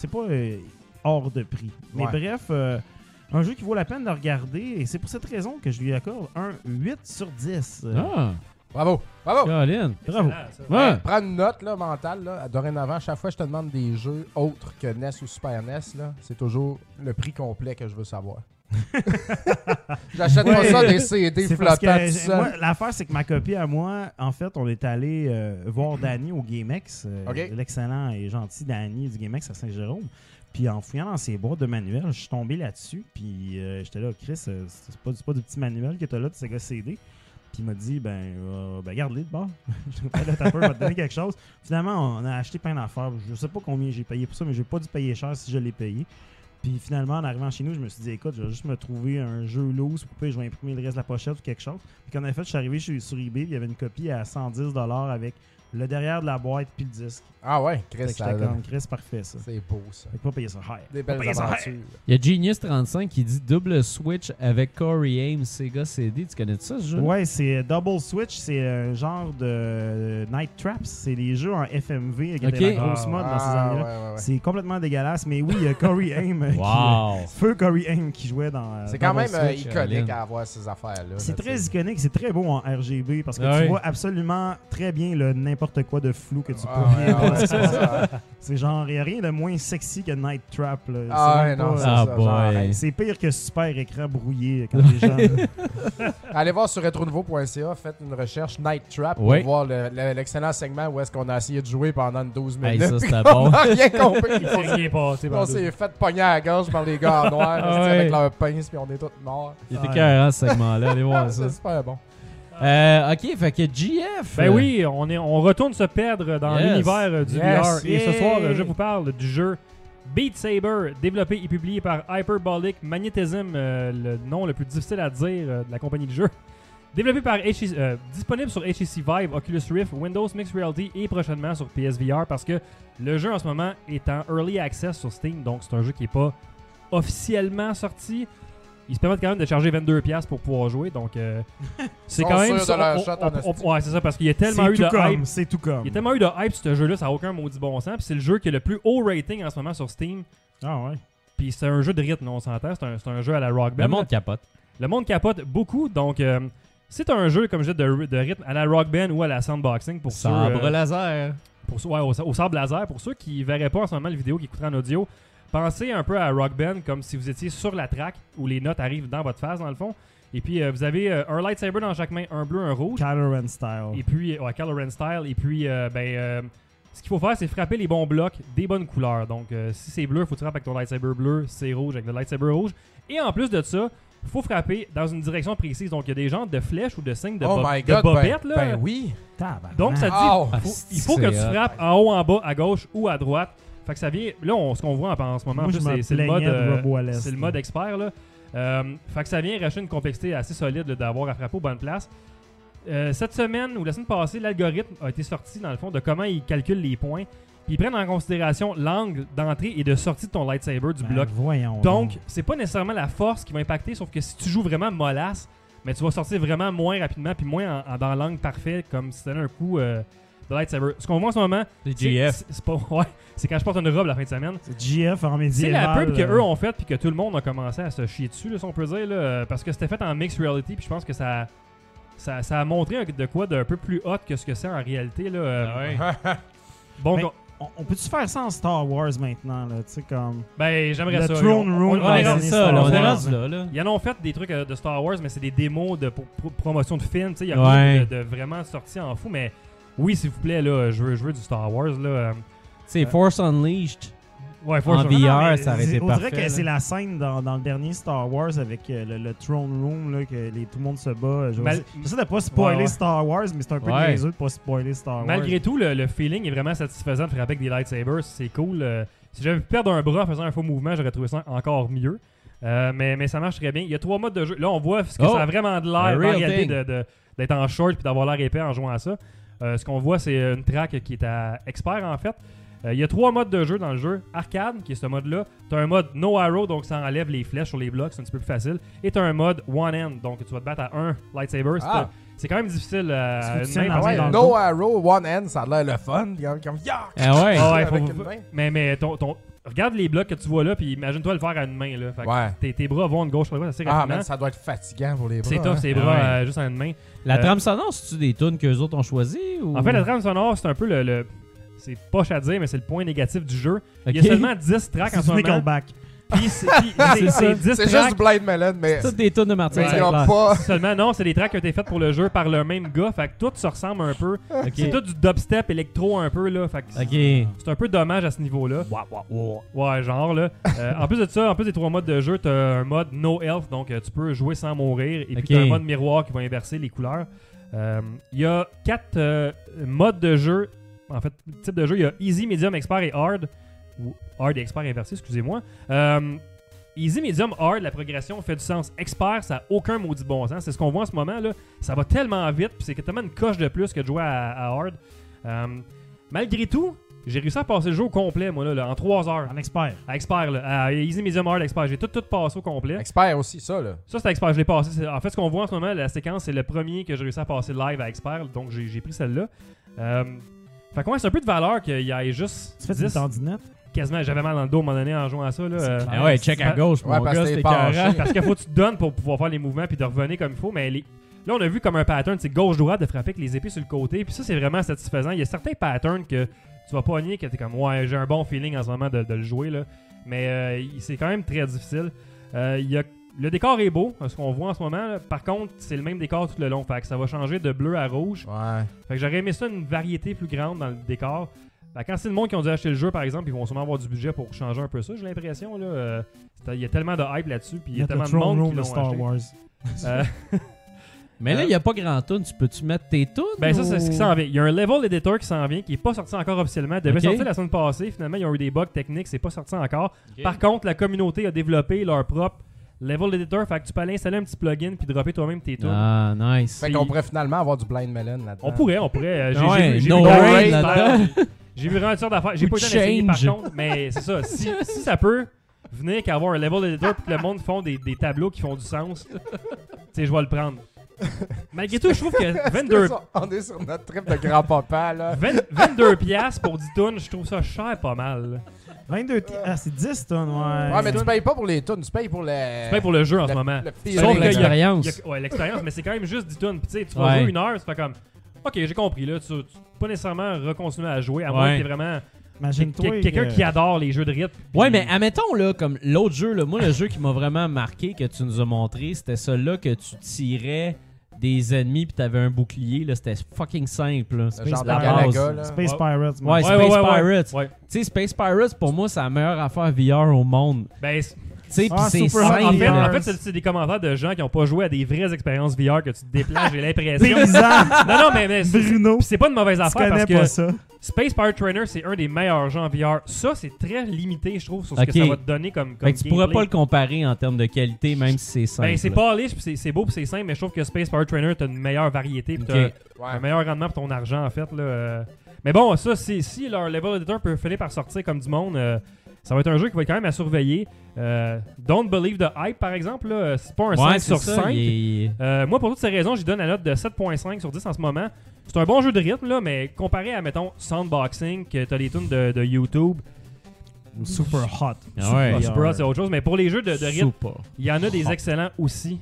hors de prix. Mais bref, un jeu qui vaut la peine de regarder, et c'est pour cette raison que je lui accorde un 8 sur 10. Bravo! Caroline. Bravo! Prends une note là, mentale. Là. Dorénavant, chaque fois que je te demande des jeux autres que NES ou Super NES, là, c'est toujours le prix complet que je veux savoir. J'achète pas ça des CD flottants tout seul. L'affaire, c'est que ma copie à moi, en fait, on est allé voir Danny au GameX, l'excellent et gentil Danny du GameX à Saint-Jérôme. Puis en fouillant dans ses boîtes de manuels, je suis tombé là-dessus. Puis j'étais là, Chris, c'est pas du petit manuel que t'as là de Sega CD. Puis il m'a dit, garde-les de bord. Je vais te donner quelque chose. Finalement, on a acheté plein d'affaires. Je sais pas combien j'ai payé pour ça, mais j'ai pas dû payer cher si je l'ai payé. Puis finalement, en arrivant chez nous, je me suis dit, écoute, je vais juste me trouver un jeu loose, je vais imprimer le reste de la pochette ou quelque chose. Puis quand en effet, je suis arrivé sur eBay, il y avait une copie à 110$ avec le derrière de la boîte puis le disque. Ah ouais, Chris, Chris, parfait ça. C'est beau ça. Fait que pas payer ça high. Des belles aventures. Il y a Genius35 qui dit double Switch avec Corey Ames Sega CD. Tu connais ça ce jeu? Ouais, c'est Double Switch, c'est un genre de Night Traps. C'est des jeux en FMV avec la grosse mode dans ces années-là. Ouais. C'est complètement dégueulasse, mais oui, il y a Corey Ames. Feu Corey Ames qui jouait dans. C'est quand même iconique à avoir ces affaires-là. C'est très iconique, c'est très beau en RGB parce que tu vois absolument très bien le n'importe quoi de flou que tu peux voir. C'est genre, il n'y a rien de moins sexy que Night Trap. C'est pire que super écran brouillé quand les gens. Allez voir sur retronouveau.ca, faites une recherche Night Trap pour voir l'excellent segment où est-ce qu'on a essayé de jouer pendant 12 minutes. Ça, c'était bon. On n'a rien compris. Il s'est rien passé. On s'est fait pogner à la gorge par les gars noirs avec leur pince, puis on est tous morts. Il était carré ce segment-là. Allez voir ça. C'est super bon. Ok, fait que GF. Ben oui, on retourne se perdre dans l'univers du VR. Et ce soir, je vous parle du jeu Beat Saber, développé et publié par Hyperbolic Magnetism, le nom le plus difficile à dire de la compagnie de jeu. Développé par disponible sur HTC Vive, Oculus Rift, Windows Mixed Reality et prochainement sur PSVR parce que le jeu en ce moment est en Early Access sur Steam, donc c'est un jeu qui n'est pas officiellement sorti. Ils se permettent quand même de charger 22$ pour pouvoir jouer, donc c'est quand même ça. Ouais, c'est ça, parce qu'il y a tellement eu de hype. C'est tout comme. Il y a tellement eu de hype sur ce jeu-là, ça n'a aucun maudit bon sens. Puis c'est le jeu qui a le plus haut rating en ce moment sur Steam. Ah ouais. Puis c'est un jeu de rythme, on s'entend. C'est un jeu à la Rock Band. Le monde capote. Le monde capote beaucoup, donc c'est un jeu, comme je dis, de rythme à la Rock Band ou à la Soundboxing pour sabre laser. Au sabre laser. Pour ceux qui ne verraient pas en ce moment la vidéo, qui écouteraient en audio, pensez un peu à Rock Band comme si vous étiez sur la track où les notes arrivent dans votre face, dans le fond. Et puis, vous avez un lightsaber dans chaque main, un bleu, un rouge. Kylo Ren style. Et puis, Kylo Ren style. Et puis, Ce qu'il faut faire, c'est frapper les bons blocs des bonnes couleurs. Donc, si c'est bleu, il faut que tu frappes avec ton lightsaber bleu. Si c'est rouge, avec le lightsaber rouge. Et en plus de ça, il faut frapper dans une direction précise. Donc, il y a des genres de flèches ou de signes de, de bobettes. Là. Ben oui. Tabarnak. Donc, ça dit, il faut que tu frappes en haut, en bas, à gauche ou à droite. Fait que ça vient. Là, ce qu'on voit en ce moment, Moi, en plus, je me c'est le mode. plaignais de Robo à l'Est, C'est le là. mode expert. Là. Fait que ça vient racheter une complexité assez solide là, d'avoir à frapper aux bonnes places. Cette semaine ou la semaine passée, l'algorithme a été sorti dans le fond de comment ils calculent les points. Puis ils prennent en considération l'angle d'entrée et de sortie de ton lightsaber du bloc. Voyons. Donc, c'est pas nécessairement la force qui va impacter, sauf que si tu joues vraiment mollasse, mais tu vas sortir vraiment moins rapidement puis moins dans l'angle parfait, comme si tu donnais un coup de lightsaber. Ce qu'on voit en ce moment, C'est GF. c'est pas ouais, c'est quand je porte une robe la fin de semaine. C'est GF en C'est médiéval. la pub qu'eux ont faite puis que tout le monde a commencé à se chier dessus, là, si on peut dire, là, parce que c'était fait en mixed reality puis je pense que ça a montré de quoi d'un peu plus hot que ce que c'est en réalité. Là, Bon, Mais- On peut-tu faire ça en Star Wars maintenant, là? Tu sais, comme. ben j'aimerais Le ça. Throne Room, on ouais, est c'est rendu- ça, là, on est Star rendu Wars. là. Ils en ont fait des trucs de Star Wars, mais c'est des démos de promotion de films. Il y a Ouais. rien de vraiment sorti en fou, mais oui, s'il vous plaît, là, je veux du Star Wars. Là, C'est Force Unleashed. ouais, faut En que- VR, Non, mais ça aurait été on dirait parfait, que là. c'est la scène dans le dernier Star Wars avec le Throne Room, là, que tout le monde se bat. J'essaie de pas spoiler Ouais. Star Wars, mais c'est un peu Ouais. niaiseux de pas spoiler Star Wars. Malgré tout, le feeling est vraiment satisfaisant de frapper avec des lightsabers. C'est cool. Si j'avais pu perdre un bras en faisant un faux mouvement, j'aurais trouvé ça encore mieux. Mais ça marche très bien. Il y a 3 modes de jeu. Là, on voit ce que ça a vraiment de l'air a en real réalité thing. d'être en short puis d'avoir l'air épais en jouant à ça. Ce qu'on voit, c'est une track qui est à expert en fait. Il y a 3 modes de jeu dans le jeu. Arcade, qui est ce mode-là. Tu as un mode no arrow, donc ça enlève les flèches sur les blocs, c'est un petit peu plus facile. Et tu as un mode one hand, donc tu vas te battre à un lightsaber. C'est quand même difficile à Est-ce que tu une main. tiens parce que- dans le No arrow, one hand, ça a l'air le fun. Comme Ah ouais. Ah ouais, avec faut- une main. mais regarde les blocs que tu vois là, puis imagine-toi le faire à une main. Là. Fait que Ouais. tes bras vont de gauche à droite assez Ah, rapidement. man, ça doit être fatigant pour les bras. C'est tough, hein. ces bras Ouais. juste à une main. La trame sonore, c'est-tu des tunes qu'eux autres ont choisi ou... En fait, la trame sonore, c'est un peu le c'est poche à dire, mais c'est le point négatif du jeu. Il y Ok. a seulement 10 tracks en C'est ce du moment. Nickelback. Puis c'est 10 C'est juste tracks. du Blind Melon, mais C'est toutes des tunes de Martin Ouais. il y a Sinclair. pas. Seulement, non, c'est des tracks qui ont été faits pour le jeu par le même gars. Fait que tout se ressemble un peu. Ok. C'est tout du dubstep électro un peu, là. Fait que Ok. c'est un peu dommage à ce niveau-là. Ouais, genre, là. En plus de ça, en plus des 3 modes de jeu, t'as un mode no health, donc tu peux jouer sans mourir. Et puis Ok. t'as un mode miroir qui va inverser les couleurs. Il y a 4 modes de jeu. En fait, type de jeu, il y a Easy, Medium, Expert et Hard. Ou Hard et Expert inversé, excusez-moi. Easy, Medium, Hard, la progression fait du sens. Expert, ça n'a aucun maudit bon sens. C'est ce qu'on voit en ce moment, là. Ça va tellement vite, puis c'est tellement une coche de plus que de jouer à Hard. Malgré tout, j'ai réussi à passer le jeu au complet, moi, là, en 3 heures. En expert. À Expert, là. À Easy, Medium, Hard, Expert. J'ai tout passé au complet. Expert aussi, ça, là. Ça, c'est Expert, je l'ai passé. En fait, ce qu'on voit en ce moment, la séquence, c'est le premier que j'ai réussi à passer live à Expert, donc j'ai pris celle-là. Fait que ouais, c'est un peu de valeur qu'il y ait juste Tu fais 10, une tendinette? quasiment. J'avais mal dans le dos à un moment donné en jouant à ça. Là, Ah ouais, check à gauche, Ouais, mon parce gars, que c'est t'es penché. écœurant. parce qu'il faut que tu te donnes pour pouvoir faire les mouvements puis de revenir comme il faut. Mais là, on a vu comme un pattern, c'est gauche-droite de frapper avec les épées sur le côté. Puis ça, c'est vraiment satisfaisant. Il y a certains patterns que tu vas pogner que t'es comme, ouais, j'ai un bon feeling en ce moment de le jouer. Là. Mais c'est quand même très difficile. Le décor est beau, ce qu'on voit en ce moment. Là. Par contre, c'est le même décor tout le long. Fait que ça va changer de bleu à rouge. Ouais. Fait que j'aurais aimé ça une variété plus grande dans le décor. Fait que quand c'est le monde qui ont dû acheter le jeu, par exemple, ils vont sûrement avoir du budget pour changer un peu ça, j'ai l'impression. Là. Il y a tellement de hype là-dessus, puis il y a Mettre le tellement de Throne monde Room qui de l'ont Star acheté. Wars. Euh, Mais là, il n'y a pas grand tune. Tu peux-tu mettre tes tunes? Ben ça, ou- c'est ce qui s'en vient. Il y a un level editor qui s'en vient, qui n'est pas sorti encore officiellement. Il devait Ok. sortir la semaine passée. Finalement, ils ont eu des bugs techniques, c'est pas sorti encore. Ok. Par contre, la communauté a développé leur propre level editor. Fait que tu peux aller installer un petit plugin puis dropper toi-même tes tunes. Ah, nice. Fait qu'on pourrait finalement avoir du Blind Melon là-dedans. On pourrait. Ouais, J'ai no vu raid dans- là-dedans. J'ai vu vraiment une sorte d'affaires. J'ai pas Ou eu le temps d'essayer par change. contre, mais c'est ça. Si ça peut venir qu'avoir un level editor puis que le monde font des tableaux qui font du sens, tu sais, je vais le prendre. Malgré tout, je trouve que 22 On est sur notre trip de grand-papa, là. 22 piastres pour 10 tonnes, je trouve ça cher pas mal. 22 Ah, c'est 10 tonnes, ouais. Ouais, mais tu payes pas pour les tunes, tu payes pour le. Tu payes pour le jeu en ce le- moment. le C'est feeling. Sauf qu'il y a- l'expérience. Ouais, l'expérience, mais c'est quand même juste 10 tonnes. Puis tu sais, tu vas Ouais. jouer une heure, tu fais comme, ok, j'ai compris, là, tu peux pas nécessairement recontinuer à jouer, à moins Ouais. que t'es vraiment Imagine-toi. quelqu'un que- qui adore les jeux de rythme. Ouais, puis- mais admettons, là, comme l'autre jeu, là, moi, le jeu qui m'a vraiment marqué que tu nous as montré, c'était celui-là que tu tirais des ennemis puis t'avais un bouclier, là, c'était fucking simple. Là. Le genre de la Galaga, base. là. Space Ouais. Pirates. Ouais, moi. Space Pirates. Ouais. Tu sais, Space Pirates, pour moi, c'est la meilleure affaire VR au monde. Ben, Tu sais, Ah, puis c'est Super simple. en fait, VR. c'est des commentaires de gens qui n'ont pas joué à des vraies expériences VR que tu te déplaces, j'ai l'impression. Paysan, Non, mais Bruno, c'est pas une mauvaise tu affaire parce connais que pas ça. Space Pirate Trainer, c'est un des meilleurs jeux en VR. Ça, c'est très limité, je trouve, sur ce Ok. que ça va te donner comme Fait que tu pourrais gameplay. pas le comparer en termes de qualité, même si c'est simple. Ben, c'est polish, puis c'est beau, puis c'est simple, mais je trouve que Space Pirate Trainer, t'as une meilleure variété, puis Ok. t'as un meilleur rendement pour ton argent, en fait. Là. Mais bon, ça, si leur level editor peut finir par sortir comme du monde, ça va être un jeu qui va être quand même à surveiller. Don't Believe the Hype, par exemple, là, c'est pas un 5 sur 5. Moi, pour toutes ces raisons, j'y donne la note de 7.5 sur 10 en ce moment. C'est un bon jeu de rythme, là, mais comparé à, mettons, Soundboxing, que t'as les tunes de YouTube, Super hot. Ah ouais. Super Hot, c'est autre chose. Mais pour les jeux de rythme, Super. il y en a des excellents aussi,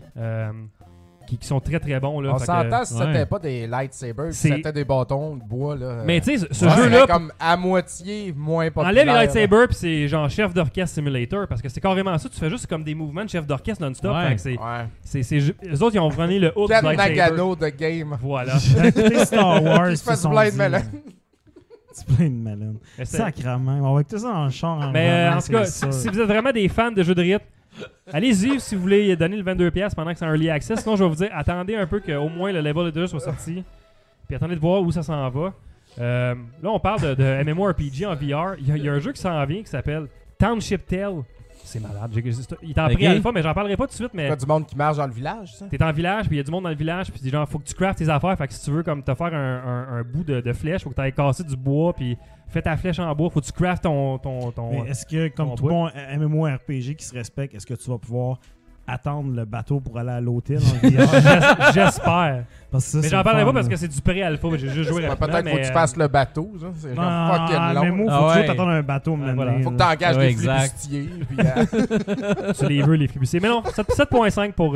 qui sont très très bons. Là, On Fait que- s'entend si ouais. c'était pas des lightsabers, si C'est- c'était des bâtons de bois. Là, Mais tu sais, ce ouais, jeu-là, comme à moitié moins populaire. enlève les là. lightsabers puis c'est genre chef d'orchestre simulator parce que c'est carrément ça, tu fais juste comme des mouvements de chef d'orchestre non-stop. Ouais. Fait que c'est, Ouais. les autres ils ont pris le hook du Ken lightsaber. Nagano de game. Voilà. J'ai écouté Star Wars. Qui se fait ils du sont blind dit, melon. Du blind melon. Mais c'est- Sacrement. On va écouter ça dans le char. Mais vraiment, en tout cas, c'est si sûr. vous êtes vraiment des fans de jeux de rythme, allez-y si vous voulez donner le 22$ pendant que c'est un early access. Sinon, je vais vous dire, attendez un peu qu'au moins le level editor soit sorti. Puis attendez de voir où ça s'en va. Là, on parle de MMORPG en VR. Il y a un jeu qui s'en vient qui s'appelle Township Tale. C'est malade. Il est en Ok. pré-alpha, mais j'en parlerai pas tout de suite. Mais Pas du monde qui marche dans le village, ça? t'es en village, puis il y a du monde dans le village, puis genre, faut que tu craftes tes affaires. Fait que si tu veux comme te faire un bout de flèche, faut que tu ailles casser du bois, puis fais ta flèche en bois. Faut que tu craftes ton Mais est-ce que, comme ton tout bout. bon MMORPG qui se respecte, est-ce que tu vas pouvoir attendre le bateau pour aller à l'hôtel en VR? J'espère. Parce que ça, Mais c'est j'en le parlerai fun, pas parce là. que c'est du pré-alpha. J'ai juste joué Ouais, rapidement. peut-être faut que tu fasses le bateau, ça. C'est genre Non, fucking long. mais moi, Ah faut ouais. toujours t'attendre un bateau, Ouais, maintenant. voilà. Faut que t'engages Ouais, des exact. flibustiers. Puis, Tu les veux, les flibustiers. Mais non, 7.5 pour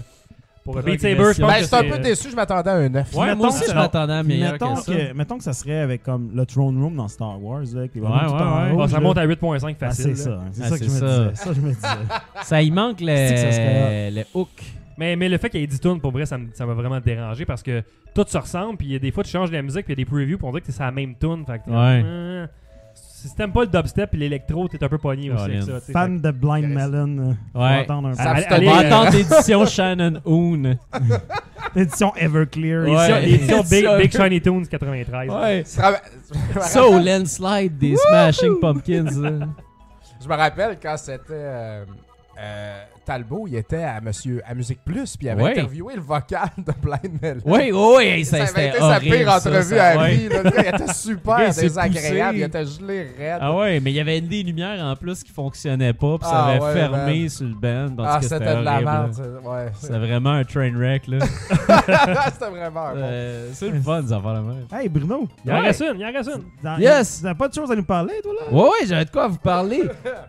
Beat Saber. Je pense Ben, ben, que je suis un c'est, peu déçu, je m'attendais à un 9. Ouais, moi aussi, je Alors, m'attendais à meilleur Mettons que ça. mettons que ça serait avec comme le Throne Room dans Star Wars. Là, avec les bonhommes Ouais, tout ouais, en ouais. rouge, Bon, ça là. monte à 8.5 Ah, facile. c'est là. ça. C'est Ah, ça que c'est je me ça. disais. Ça, je me disais. Ça y manque C'est que ça serait le hook. Mais le fait qu'il y ait 10 tunes, pour vrai, ça m'a vraiment dérangé parce que tout se ressemble. Puis des fois, tu changes la musique, puis il y a des previews pour dire que c'est la même tune. Fait que t'es Ouais. comme, si t'aimes pas le dubstep et l'électro, t'es un peu pogné aussi avec ça. tu sais. Fan de Blind Melon. On va Ouais. attendre un peu. Ça Allez, On allez, va attendre l'édition Shannon Hoon. L'édition Everclear. L'édition- Ouais. l'édition Big, Ça- Big Shiny Tunes 93. Ouais. Ça Ça au landslide des Smashing Pumpkins. là. Je me rappelle quand c'était Talbot, il était à Musique Plus, puis il avait Ouais. interviewé le vocal de Blind Melon. Oui, oui, Ça c'était avait été sa horrible, pire entrevue ça, à ouais. vie. là. Le gars, il était super Le gars, il s'est désagréable, poussé. il était gelé raide. Ah ouais, mais il y avait des lumières en plus qui fonctionnaient pas, puis ça Ah avait ouais, fermé man. sur le band. Parce Ah, que c'était de la horrible, merde. là. c'est- Ouais. C'était vraiment un train wreck, là. C'était vraiment bon. C'est le fun, ça faire la même. Hey Bruno, Il en reste une, il en reste une. Yes! T'as pas de choses à nous parler, toi, là? Ouais, ouais, j'avais de quoi vous parler.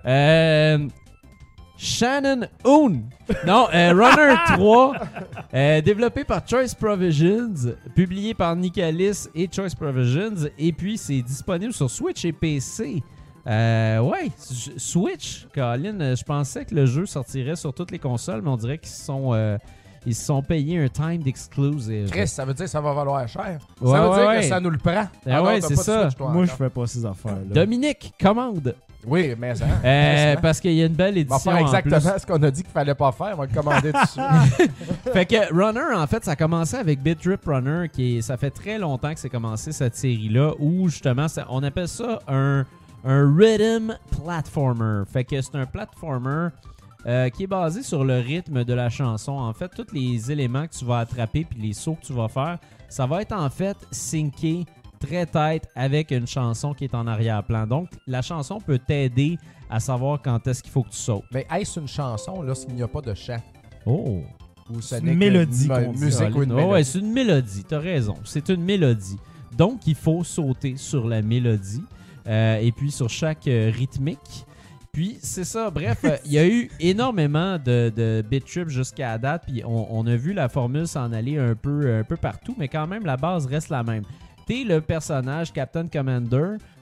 Shannon Hoon. Non, Runner 3, développé par Choice Provisions, publié par Nicalis et Choice Provisions, et puis c'est disponible sur Switch et PC. Ouais, Switch, Colin, je pensais que le jeu sortirait sur toutes les consoles, mais on dirait qu'ils ils se sont payés un timed exclusive. Chris, ça veut dire que ça va valoir cher. Ouais, ça veut ouais, dire ouais. que ça nous le prend. Ah non, ouais, t'as c'est pas de ça. Switch, toi, Moi, je encore. fais pas ces affaires-là. Dominique, commande. Oui, mais ça. Parce qu'il y a une belle On va édition faire en exactement plus. ce qu'on a dit qu'il fallait pas faire. On va le commander dessus. Fait que Runner, en fait, ça a commencé avec Beat Trip Runner, ça fait très longtemps que c'est commencé cette série-là, où justement, on appelle ça un rhythm platformer. Fait que c'est un platformer qui est basé sur le rythme de la chanson. En fait, tous les éléments que tu vas attraper puis les sauts que tu vas faire, ça va être en fait synqué très tête avec une chanson qui est en arrière-plan. Donc, la chanson peut t'aider à savoir quand est-ce qu'il faut que tu sautes. Mais est-ce une chanson lorsqu'il n'y a pas de chant? Oh! Ou ce C'est n'est une que mélodie une qu'on dit. musique ou une Oh, mélodie? ouais, c'est une mélodie, t'as raison. C'est une mélodie. Donc, il faut sauter sur la mélodie et puis sur chaque rythmique. Puis, c'est ça. Bref, il y a eu énormément de beat trip jusqu'à date. Puis, on a vu la formule s'en aller un peu partout, mais quand même, la base reste la même. T'es le personnage Captain Commander.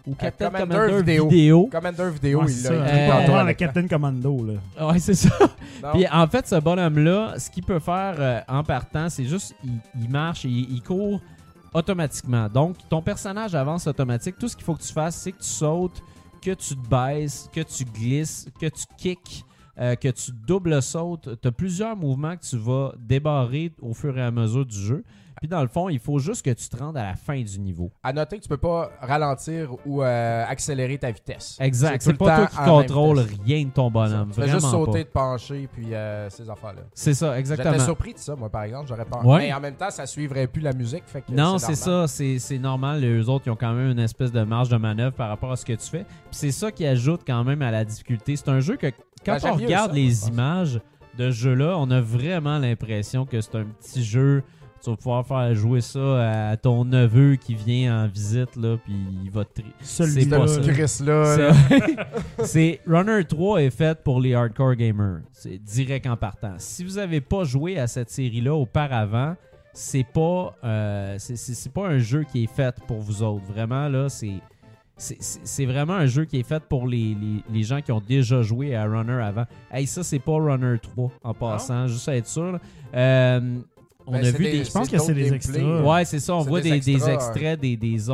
ou Captain Commander Commander vidéo. vidéo. Commander vidéo, Ouais, il c'est l'a ça. écrit Euh, tantôt On à parle de l'écran. Captain Commando, là. Ouais, c'est ça. Non. Puis en fait, ce bonhomme-là, ce qu'il peut faire en partant, c'est juste, il marche, il court automatiquement. Donc, ton personnage avance automatique. Tout ce qu'il faut que tu fasses, c'est que tu sautes, que tu te baisses, que tu glisses, que tu kicks, que tu double sautes. Tu as plusieurs mouvements que tu vas débarrer au fur et à mesure du jeu. Puis dans le fond, il faut juste que tu te rendes à la fin du niveau. À noter que tu peux pas ralentir ou accélérer ta vitesse. Exact. tout C'est le pas toi temps qui en même contrôle vitesse. rien de ton bonhomme. Tu fais Vraiment juste sauter, pas. te pencher, puis ces affaires-là. C'est ça, exactement. J'étais surpris de ça, moi, par exemple. J'aurais pas. Ouais. Mais en même temps, ça suivrait plus la musique. Fait que Non, c'est normal. ça. C'est normal. Les autres, ils ont quand même une espèce de marge de manœuvre par rapport à ce que tu fais. Puis c'est ça qui ajoute quand même à la difficulté. C'est un jeu que, quand j'aime on mieux regarde ça, les je pense. images de ce jeu-là, on a vraiment l'impression que c'est un petit jeu. Tu vas pouvoir faire jouer ça à ton neveu qui vient en visite, là, puis il va te... C'est Celui-là, pas là. ça. Chris-là. C'est Runner 3 est fait pour les hardcore gamers. C'est direct en partant. Si vous n'avez pas joué à cette série-là auparavant, c'est pas un jeu qui est fait pour vous autres. Vraiment, là, c'est vraiment un jeu qui est fait pour les gens qui ont déjà joué à Runner avant. Hey, ça, c'est pas Runner 3 en passant, juste à être sûr. Là. On Ben, a c'est vu des- des... Je pense c'est que c'est d'autres des gameplays. extras. Ouais, c'est ça. On C'est voit des des extras, extraits des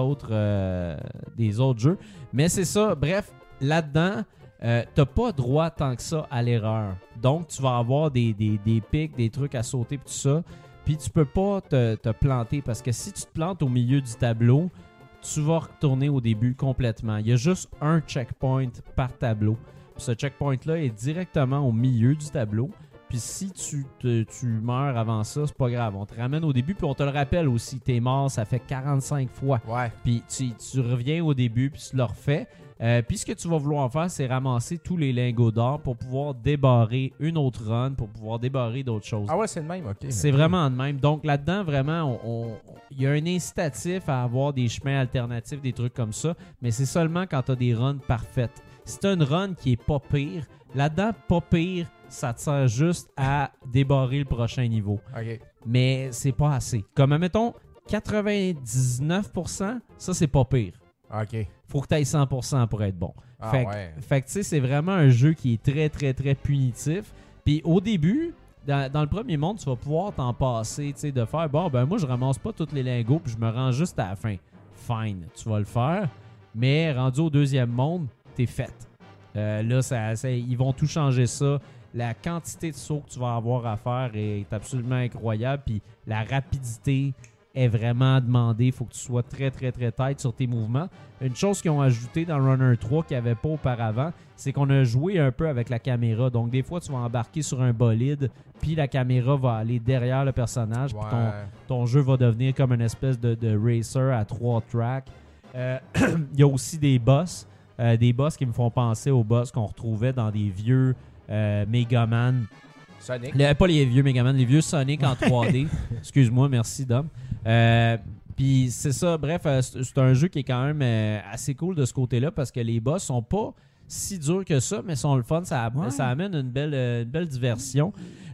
autres jeux. Mais c'est ça. Bref, là-dedans, t'as pas droit tant que ça à l'erreur. Donc, tu vas avoir des pics, des trucs à sauter, pis tout ça. Puis, tu peux pas te planter parce que si tu te plantes au milieu du tableau, tu vas retourner au début complètement. Il y a juste un checkpoint par tableau. Puis ce checkpoint-là est directement au milieu du tableau. Puis si tu meurs avant ça, c'est pas grave. On te ramène au début, puis on te le rappelle aussi. T'es mort, ça fait 45 fois. Ouais. Puis tu reviens au début, puis tu le refais. Puis ce que tu vas vouloir faire, c'est ramasser tous les lingots d'or pour pouvoir débarrer une autre run, pour pouvoir débarrer d'autres choses. Ah ouais, c'est le même, ok. C'est vraiment de même. Donc là-dedans, vraiment, il y a un incitatif à avoir des chemins alternatifs, des trucs comme ça, mais c'est seulement quand tu as des runs parfaites. Si tu as une run qui est pas pire, là-dedans, pas pire, ça te sert juste à débarrer le prochain niveau. Ok. Mais c'est pas assez. Comme, admettons, 99%, ça, c'est pas pire. Ok. Faut que tu ailles 100% pour être bon. Ah Fait que, tu sais, c'est vraiment un jeu qui est très, très, très punitif. Puis au début, dans le premier monde, tu vas pouvoir t'en passer, tu sais, de faire, bon, ben moi, je ramasse pas tous les lingots, puis je me rends juste à la fin. Fine, tu vas le faire. Mais rendu au deuxième monde, t'es fait. Là, ils vont tout changer ça. La quantité de sauts que tu vas avoir à faire est absolument incroyable. Puis la rapidité est vraiment demandée. Il faut que tu sois très, très, très tight sur tes mouvements. Une chose qu'ils ont ajouté dans Runner 3 qu'il n'y avait pas auparavant, c'est qu'on a joué un peu avec la caméra. Donc, des fois, tu vas embarquer sur un bolide, puis la caméra va aller derrière le personnage, puis ton jeu va devenir comme une espèce de racer à 3 tracks. Il y a aussi des boss qui me font penser aux boss qu'on retrouvait dans des vieux Megaman. Sonic. Pas les vieux Megaman, les vieux Sonic en 3D. Excuse-moi, merci Dom. Puis c'est ça, bref, c'est un jeu qui est quand même assez cool de ce côté-là parce que les boss sont pas si durs que ça, mais sont le fun. Ça amène une belle diversion.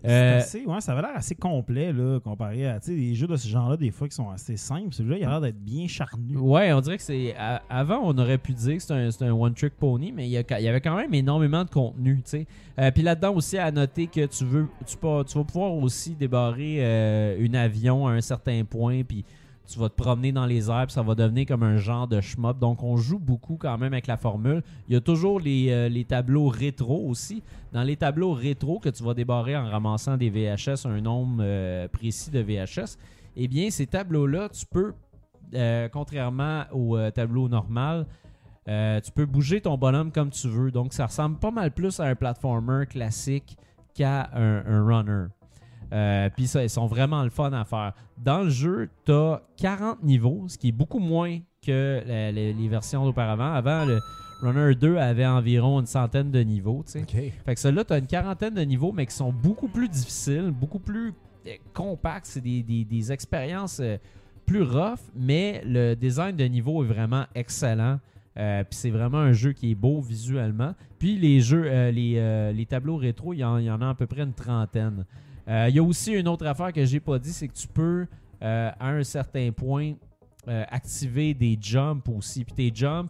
Ça avait l'air assez complet là, comparé à des jeux de ce genre-là, des fois qui sont assez simples. Celui-là, il a l'air d'être bien charnu. Ouais, on dirait que c'est. Avant, on aurait pu dire que c'est un one-trick pony, mais il y avait quand même énormément de contenu. Puis là-dedans aussi, à noter que tu vas pouvoir aussi débarrer un avion à un certain point, puis tu vas te promener dans les airs, puis ça va devenir comme un genre de shmup. Donc, on joue beaucoup quand même avec la formule. Il y a toujours les tableaux rétro aussi. Dans les tableaux rétro que tu vas débarrer en ramassant des VHS, un nombre précis de VHS, eh bien, ces tableaux-là, tu peux, contrairement au tableau normal, tu peux bouger ton bonhomme comme tu veux. Donc, ça ressemble pas mal plus à un platformer classique qu'à un runner. Puis ça, ils sont vraiment le fun à faire. Dans le jeu, tu as 40 niveaux, ce qui est beaucoup moins que les versions d'auparavant. Avant, le Runner 2 avait environ une centaine de niveaux. Ok. Fait que celui-là, tu as une quarantaine de niveaux, mais qui sont beaucoup plus difficiles, beaucoup plus compacts. C'est des expériences plus rough, mais le design de niveau est vraiment excellent. Puis c'est vraiment un jeu qui est beau visuellement. Puis les jeux, les tableaux rétro, il y en a à peu près une trentaine. Il y a aussi une autre affaire que j'ai pas dit, c'est que tu peux, à un certain point, activer des jumps aussi. Puis tes jumps,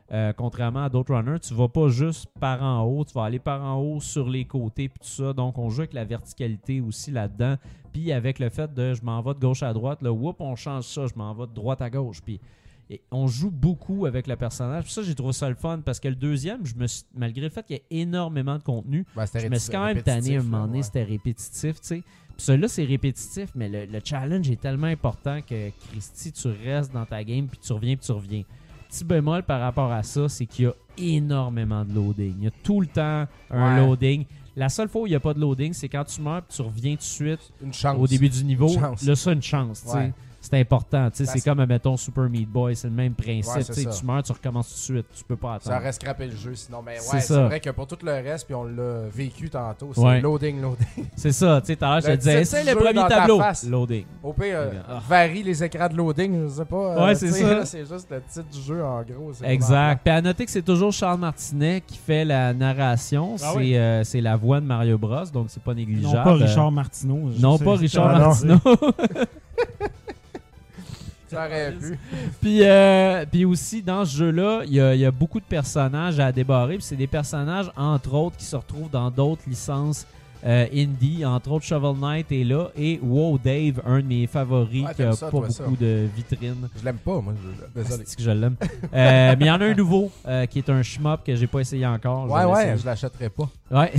contrairement à d'autres runners, tu vas pas juste par en haut, tu vas aller par en haut sur les côtés puis tout ça. Donc, on joue avec la verticalité aussi là-dedans. Puis avec le fait de je m'en vais de gauche à droite, là, whoop, on change ça, je m'en vais de droite à gauche. Puis on joue beaucoup avec le personnage. Puis ça, j'ai trouvé ça le fun parce que le deuxième, malgré le fait qu'il y a énormément de contenu, je me suis quand même tanné à un moment donné, c'était répétitif, tu sais. Puis celui-là, c'est répétitif, mais le challenge est tellement important que, Christy, tu restes dans ta game, puis tu reviens. Petit bémol par rapport à ça, c'est qu'il y a énormément de loading. Il y a tout le temps un loading. La seule fois où il n'y a pas de loading, c'est quand tu meurs et tu reviens tout de suite au début du niveau. Là, ça, une chance. Ouais. C'est important. C'est comme, mettons, Super Meat Boy. C'est le même principe. Ouais, tu meurs, tu recommences tout de suite. Tu peux pas attendre. Ça aurait scrappé le jeu sinon. Mais ouais, c'est vrai que pour tout le reste, puis on l'a vécu tantôt, c'est loading. C'est ça. Tu sais, tout à l'heure, je te disais, c'est le premier tableau. Loading. Au pire, varie les écrans de loading, je sais pas. Ouais, c'est ça. C'est juste le titre du jeu, en gros. Exact. Puis à noter que c'est toujours Charles Martinet qui fait la narration. C'est la voix de Mario Bros. Donc, c'est pas négligeable. Non, pas Richard Martineau. Non, pas Richard Martineau. Ça aurait pu. Puis aussi, dans ce jeu-là, il y a beaucoup de personnages à débarrer. Puis c'est des personnages, entre autres, qui se retrouvent dans d'autres licences indie. Entre autres, Shovel Knight est là. Et Wow Dave, un de mes favoris, qui a pas beaucoup de vitrines. Je l'aime pas, moi. Désolé. C'est que je l'aime. Mais il y en a un nouveau, qui est un shmup que j'ai pas essayé encore. Je l'achèterai pas. Ouais.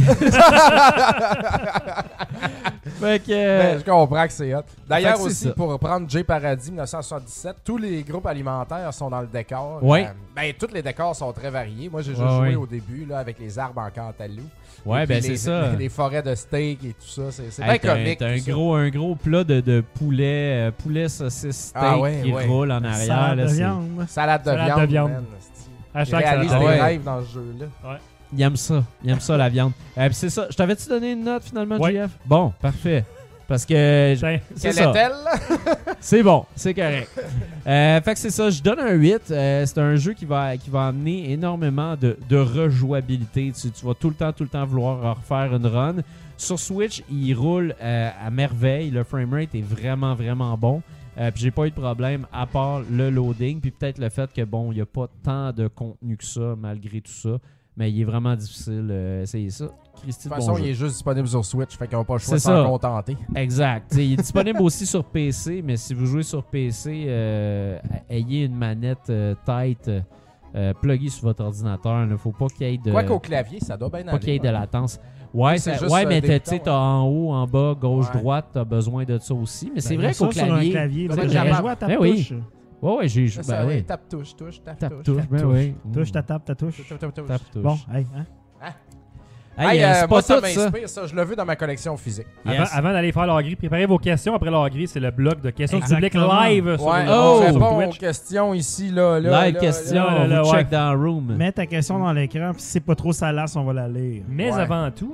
Fait que, je comprends que c'est hot. D'ailleurs aussi, ça. pour reprendre J Paradis 1977, tous les groupes alimentaires sont dans le décor. Oui. Tous les décors sont très variés. Moi, j'ai juste joué au début là, avec les arbres en cantalou. Ouais, c'est ça. Les forêts de steak et tout ça. C'est bien comique. T'as un gros plat de poulet saucisse steak qui roule en arrière. Salade de viande. Il réalise des rêves dans ce jeu-là. Ouais. Il aime ça la viande. C'est ça. Je t'avais-tu donné une note finalement, JF? Bon, parfait. Parce que quelle est-elle? C'est bon, c'est correct. Fait que c'est ça, je donne un 8. C'est un jeu qui va amener énormément de rejouabilité. Tu vas tout le temps vouloir refaire une run. Sur Switch, il roule à merveille. Le framerate est vraiment, vraiment bon. Puis j'ai pas eu de problème à part le loading. Puis peut-être le fait que bon, il n'y a pas tant de contenu que ça malgré tout ça. Mais il est vraiment difficile d'essayer ça. Christy, de toute façon, il est juste disponible sur Switch, fait qu'on n'a pas le choix de s'en contenter. Exact. Il est disponible aussi sur PC, mais si vous jouez sur PC, ayez une manette tight pluguée sur votre ordinateur. Il ne faut pas qu'il y ait de... Quoi qu'au clavier, ça doit bien aller. Pas qu'il y ait de latence. Ouais, mais tu as en haut, en bas, gauche, droite, tu as besoin de ça aussi. Mais c'est vrai qu'au clavier... J'avais joué à ta touche. Ouais, j'ai joué. Oui. Tape touche, touche. Oui. Touche ta tape, ta touche. Tape touche. Bon, c'est pas ça tout m'inspire, ça. Je l'ai vu dans ma collection physique. Yes. Avant d'aller faire l'or gris, préparez vos questions. Après l'or gris, c'est le bloc de questions du public live sur Twitch. Questions ici, là. Live question, on vous check dans le room. Mets ta question dans l'écran, puis si c'est pas trop salace, on va la lire. Mais avant tout,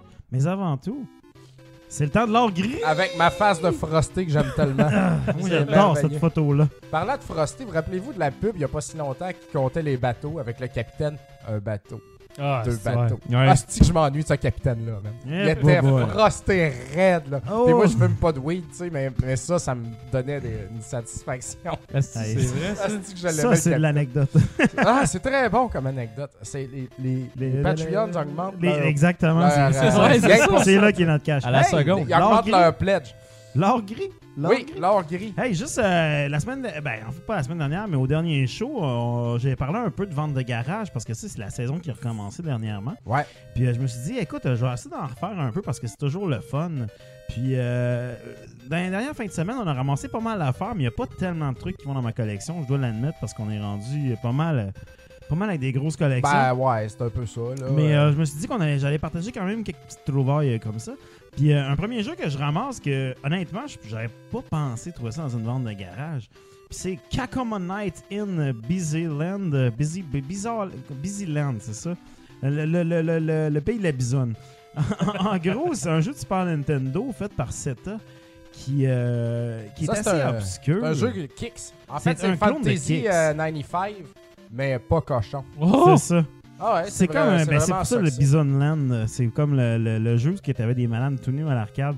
c'est le temps de l'or gris. Avec ma face de Frosté que j'aime tellement. Moi, j'adore cette photo-là. Parlant de Frosté, vous rappelez-vous de la pub il n'y a pas si longtemps qui comptait les bateaux avec le capitaine? Un bateau. Deux bateaux. C'est que je m'ennuie de ce capitaine-là, man. Il était frosté raide, là. Et moi, je fume pas de weed, tu sais, mais ça me donnait une satisfaction. C'est vrai, ça? Ça, c'est de l'anecdote. C'est très bon comme anecdote. C'est les Patreons augmentent. Exactement. C'est là qu'il est notre cash. À la seconde. Ils augmentent leur pledge. L'or gris? Oui, l'or gris. Hey, juste la semaine... en fait, pas la semaine dernière, mais au dernier show, j'ai parlé un peu de vente de garage parce que c'est la saison qui a recommencé dernièrement. Ouais. Puis je me suis dit, écoute, je vais essayer d'en refaire un peu parce que c'est toujours le fun. Puis dans les dernières fins de semaine, on a ramassé pas mal d'affaires, mais il n'y a pas tellement de trucs qui vont dans ma collection, je dois l'admettre, parce qu'on est rendu pas mal avec des grosses collections. Ouais, c'est un peu ça. Là, mais je me suis dit j'allais partager quand même quelques petites trouvailles comme ça. Puis un premier jeu que je ramasse que, honnêtement, j'aurais pas pensé trouver ça dans une vente de garage. Puis c'est Kakoma Night in Busyland. Busyland, c'est ça? Le pays de la bisonne. En gros, c'est un jeu de Super Nintendo fait par Seta qui est assez obscur. C'est un jeu de Kicks. En fait, c'est Fantasy 95, mais pas cochon. C'est ça. Ah ouais, c'est comme c'est pour ça le Bison Land, c'est comme le jeu qui avait des malades tout nus à l'arcade.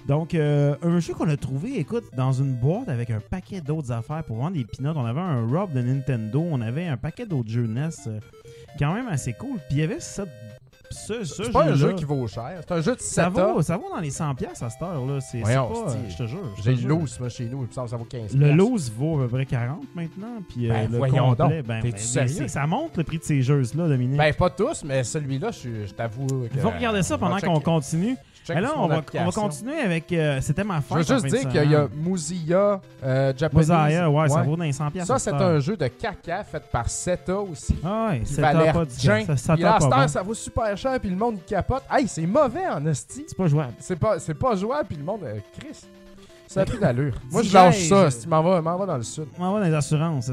Donc, un jeu qu'on a trouvé, écoute, dans une boîte avec un paquet d'autres affaires pour vendre des peanuts. On avait un Rob de Nintendo, on avait un paquet d'autres jeux NES, quand même assez cool. Puis il y avait ce C'est pas un jeu qui vaut cher. C'est un jeu de ça setup. ça vaut dans les 100$ à cette heure-là. C'est Voyons, pas, hostie. je te jure. J'ai le loose, moi, chez nous. Il me semble que ça vaut 15$. Le loose vaut à peu près 40 maintenant. Puis Ben, le voyons complet, donc. T'es-tu sérieux? ça monte le prix de ces jeux-là, Dominique. Ben, pas tous, mais celui-là, je t'avoue que... Il faut regarder ça pendant qu'on continue. check Mais là, sur on mon va application. continuer avec... c'était ma Je veux fête. juste dire qu'il y a Muzia Japanese. Mozaya, ouais, ça vaut dans les 100$. Ça, c'est un jeu de caca fait par Seta aussi. Ah ouais, Qui ça valait t'a pas du rien. gain. Ça Puis t'a là, à pas cette heure, bon. ça vaut super cher, puis le monde il capote. Hey, c'est mauvais en esti. C'est pas jouable. C'est pas jouable, puis le monde... Chris, ça a plus d'allure. Moi, je lâche ça. Si tu m'en vas dans le sud. On va dans les assurances.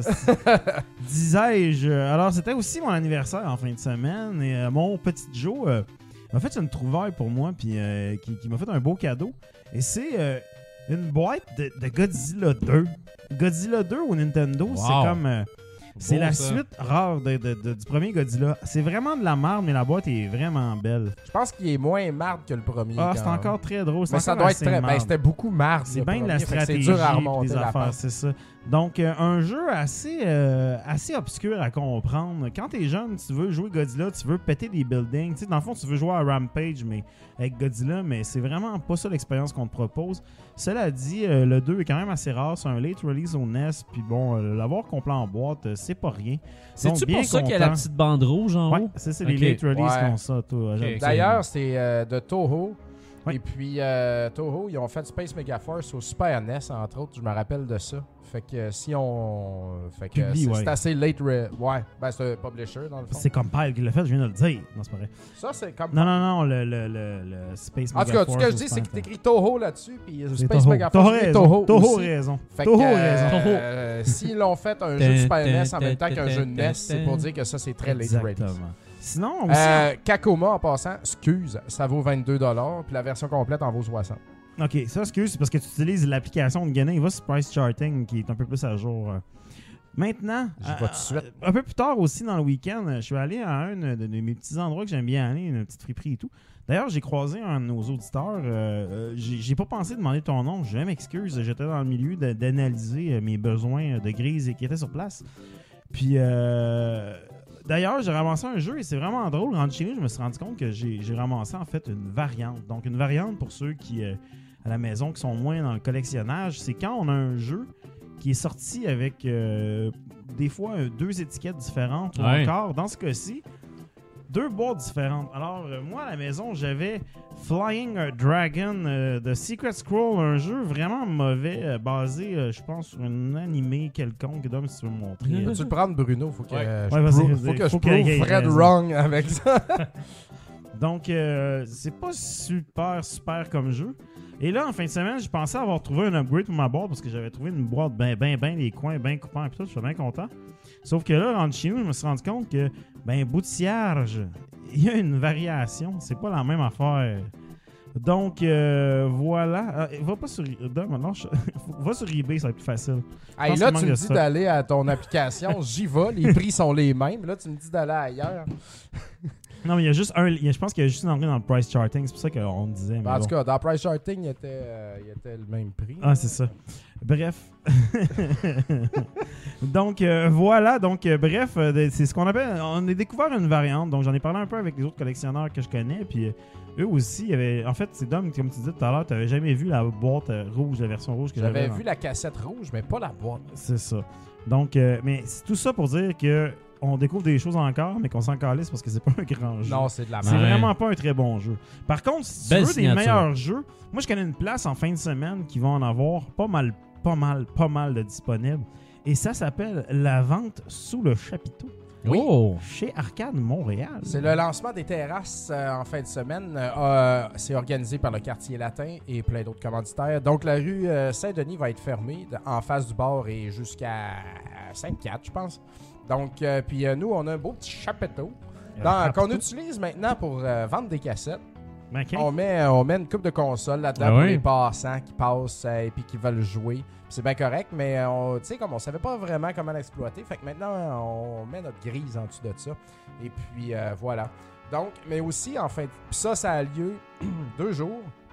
Disais-je. Alors, c'était aussi mon anniversaire en fin de semaine. Et mon petit Joe m'a fait une trouvaille pour moi, puis qui m'a fait un beau cadeau. Et c'est une boîte de Godzilla 2. Godzilla 2 au Nintendo, Wow. c'est comme... c'est Beau, la ça. suite rare du premier Godzilla. C'est vraiment de la merde, mais la boîte est vraiment belle. Je pense qu'il est moins marde que le premier. Ah, quand c'est même. encore très drôle. Mais C'est ça encore doit être assez très... marde. Ben, c'était beaucoup marde. C'est le bien de la premier, fait que stratégie c'est dur à remonter des la affaires, pente. c'est ça. Donc, un jeu assez obscur à comprendre. Quand t'es jeune, tu veux jouer Godzilla, tu veux péter des buildings. Tu sais, dans le fond, tu veux jouer à Rampage mais avec Godzilla, mais c'est vraiment pas ça l'expérience qu'on te propose. Cela dit, le 2 est quand même assez rare. C'est un late release au NES. Puis bon, l'avoir complet en boîte, c'est pas rien. C'est-tu Donc, bien pour ça qu'il y a la content. petite bande rouge en Ouais, haut? c'est Ok. les late release Ouais. qui ont ça, toi. J'aime ça. D'ailleurs, c'est de Toho. Ouais. Et puis, Toho, ils ont fait Space Megaforce au Super NES, entre autres. Je me rappelle de ça. Fait que si on... Fait que Publie, c'est ouais. assez late... Ouais, ben c'est un publisher, dans le fond. C'est Compile qui l'a fait, je viens de le dire. Non, c'est pas vrai. Ça, c'est comme... Non, le Space En tout cas, Megaforce ce que je au dis, c'est Super que t'écris Toho là-dessus, puis C'est Space Toho. Megaforce, Toho c'est raison. Toho Toho aussi. raison. Fait Toho que, raison. s'ils l'ont fait un jeu de Super NES en même temps qu'un jeu de NES, c'est pour dire que ça, c'est très late release. Exactement. Sinon, aussi, Kakoma, en passant, excuse, ça vaut 22$, puis la version complète en vaut 60$. OK, ça, excuse, c'est parce que tu utilises l'application de Ganin. Il va sur Price Charting, qui est un peu plus à jour. Maintenant, J'y vais tout de suite. un peu plus tard aussi dans le week-end, je suis allé à un de mes petits endroits que j'aime bien aller, une petite friperie et tout. D'ailleurs, j'ai croisé un de nos auditeurs. J'ai pas pensé demander ton nom. Je m'excuse. J'étais dans le milieu d'analyser mes besoins de grise et qui étaient sur place. Puis, d'ailleurs, j'ai ramassé un jeu et c'est vraiment drôle. Rendu chez nous, je me suis rendu compte que j'ai ramassé en fait une variante. Donc, une variante pour ceux qui, à la maison, qui sont moins dans le collectionnage, c'est quand on a un jeu qui est sorti avec des fois 2 étiquettes différentes ou Ouais. encore, dans ce cas-ci, 2 boîtes différentes. Alors, moi, à la maison, j'avais Flying Dragon de Secret Scroll, un jeu vraiment mauvais, basé, je pense, sur un animé quelconque. Dom, si tu veux me montrer. Peux-tu le prendre, Bruno? Faut que Ouais. je Ouais, vas-y, prove, vas-y. faut que je Faut qu'il y ait prove Fred raison. wrong avec ça. Donc, c'est pas super comme jeu. Et là, en fin de semaine, je pensais avoir trouvé un upgrade pour ma boîte parce que j'avais trouvé une boîte ben les coins bien coupants et tout. Je suis bien content. Sauf que là, rendu chez nous, je me suis rendu compte que, bout de cierge, il y a une variation. C'est pas la même affaire. Donc, voilà. Va pas sur... Non, va sur eBay, ça va être plus facile. Hey, pense là, qu'il tu manque me de dis ça. d'aller à ton application, j'y vais, les prix sont les mêmes. Là, tu me dis d'aller ailleurs. Non, mais il y a juste je pense qu'il y a juste une entrée dans le price charting. C'est pour ça qu'on disait. mais En tout bon. cas, dans Price Charting, il était le même prix. Ah, c'est ça. Bref. Donc, voilà. Donc, bref, c'est ce qu'on appelle... On a découvert une variante. Donc, j'en ai parlé un peu avec les autres collectionneurs que je connais. Puis, eux aussi, il y avait... En fait, c'est Dom, comme tu disais tout à l'heure, tu n'avais jamais vu la boîte rouge, la version rouge que j'avais. J'avais vu la cassette rouge, mais pas la boîte. C'est ça. Donc, mais c'est tout ça pour dire que on découvre des choses encore, mais qu'on s'en calisse parce que c'est pas un grand jeu. Non, c'est de la C'est Ouais. merde. vraiment pas un très bon jeu. Par contre, si tu Belle veux signature. des meilleurs jeux, moi je connais une place en fin de semaine qui va en avoir pas mal de disponibles. Et ça s'appelle La Vente sous le chapiteau Oui. Oh! chez Arcade Montréal. C'est le lancement des terrasses en fin de semaine. C'est organisé par le Quartier Latin et plein d'autres commanditaires. Donc, la rue Saint-Denis va être fermée en face du bar et jusqu'à 5-4, je pense. Donc, puis nous, on a un beau petit chapiteau qu'on utilise maintenant pour vendre des cassettes. Ok. On met une coupe de consoles là-dedans Ah pour oui? les passants qui passent et puis qui veulent jouer. Puis c'est bien correct, mais tu sais, comme on savait pas vraiment comment l'exploiter, fait que maintenant, on met notre grise en dessous de ça. Et puis, voilà. Donc, mais aussi, en fait, ça a lieu 2 jours.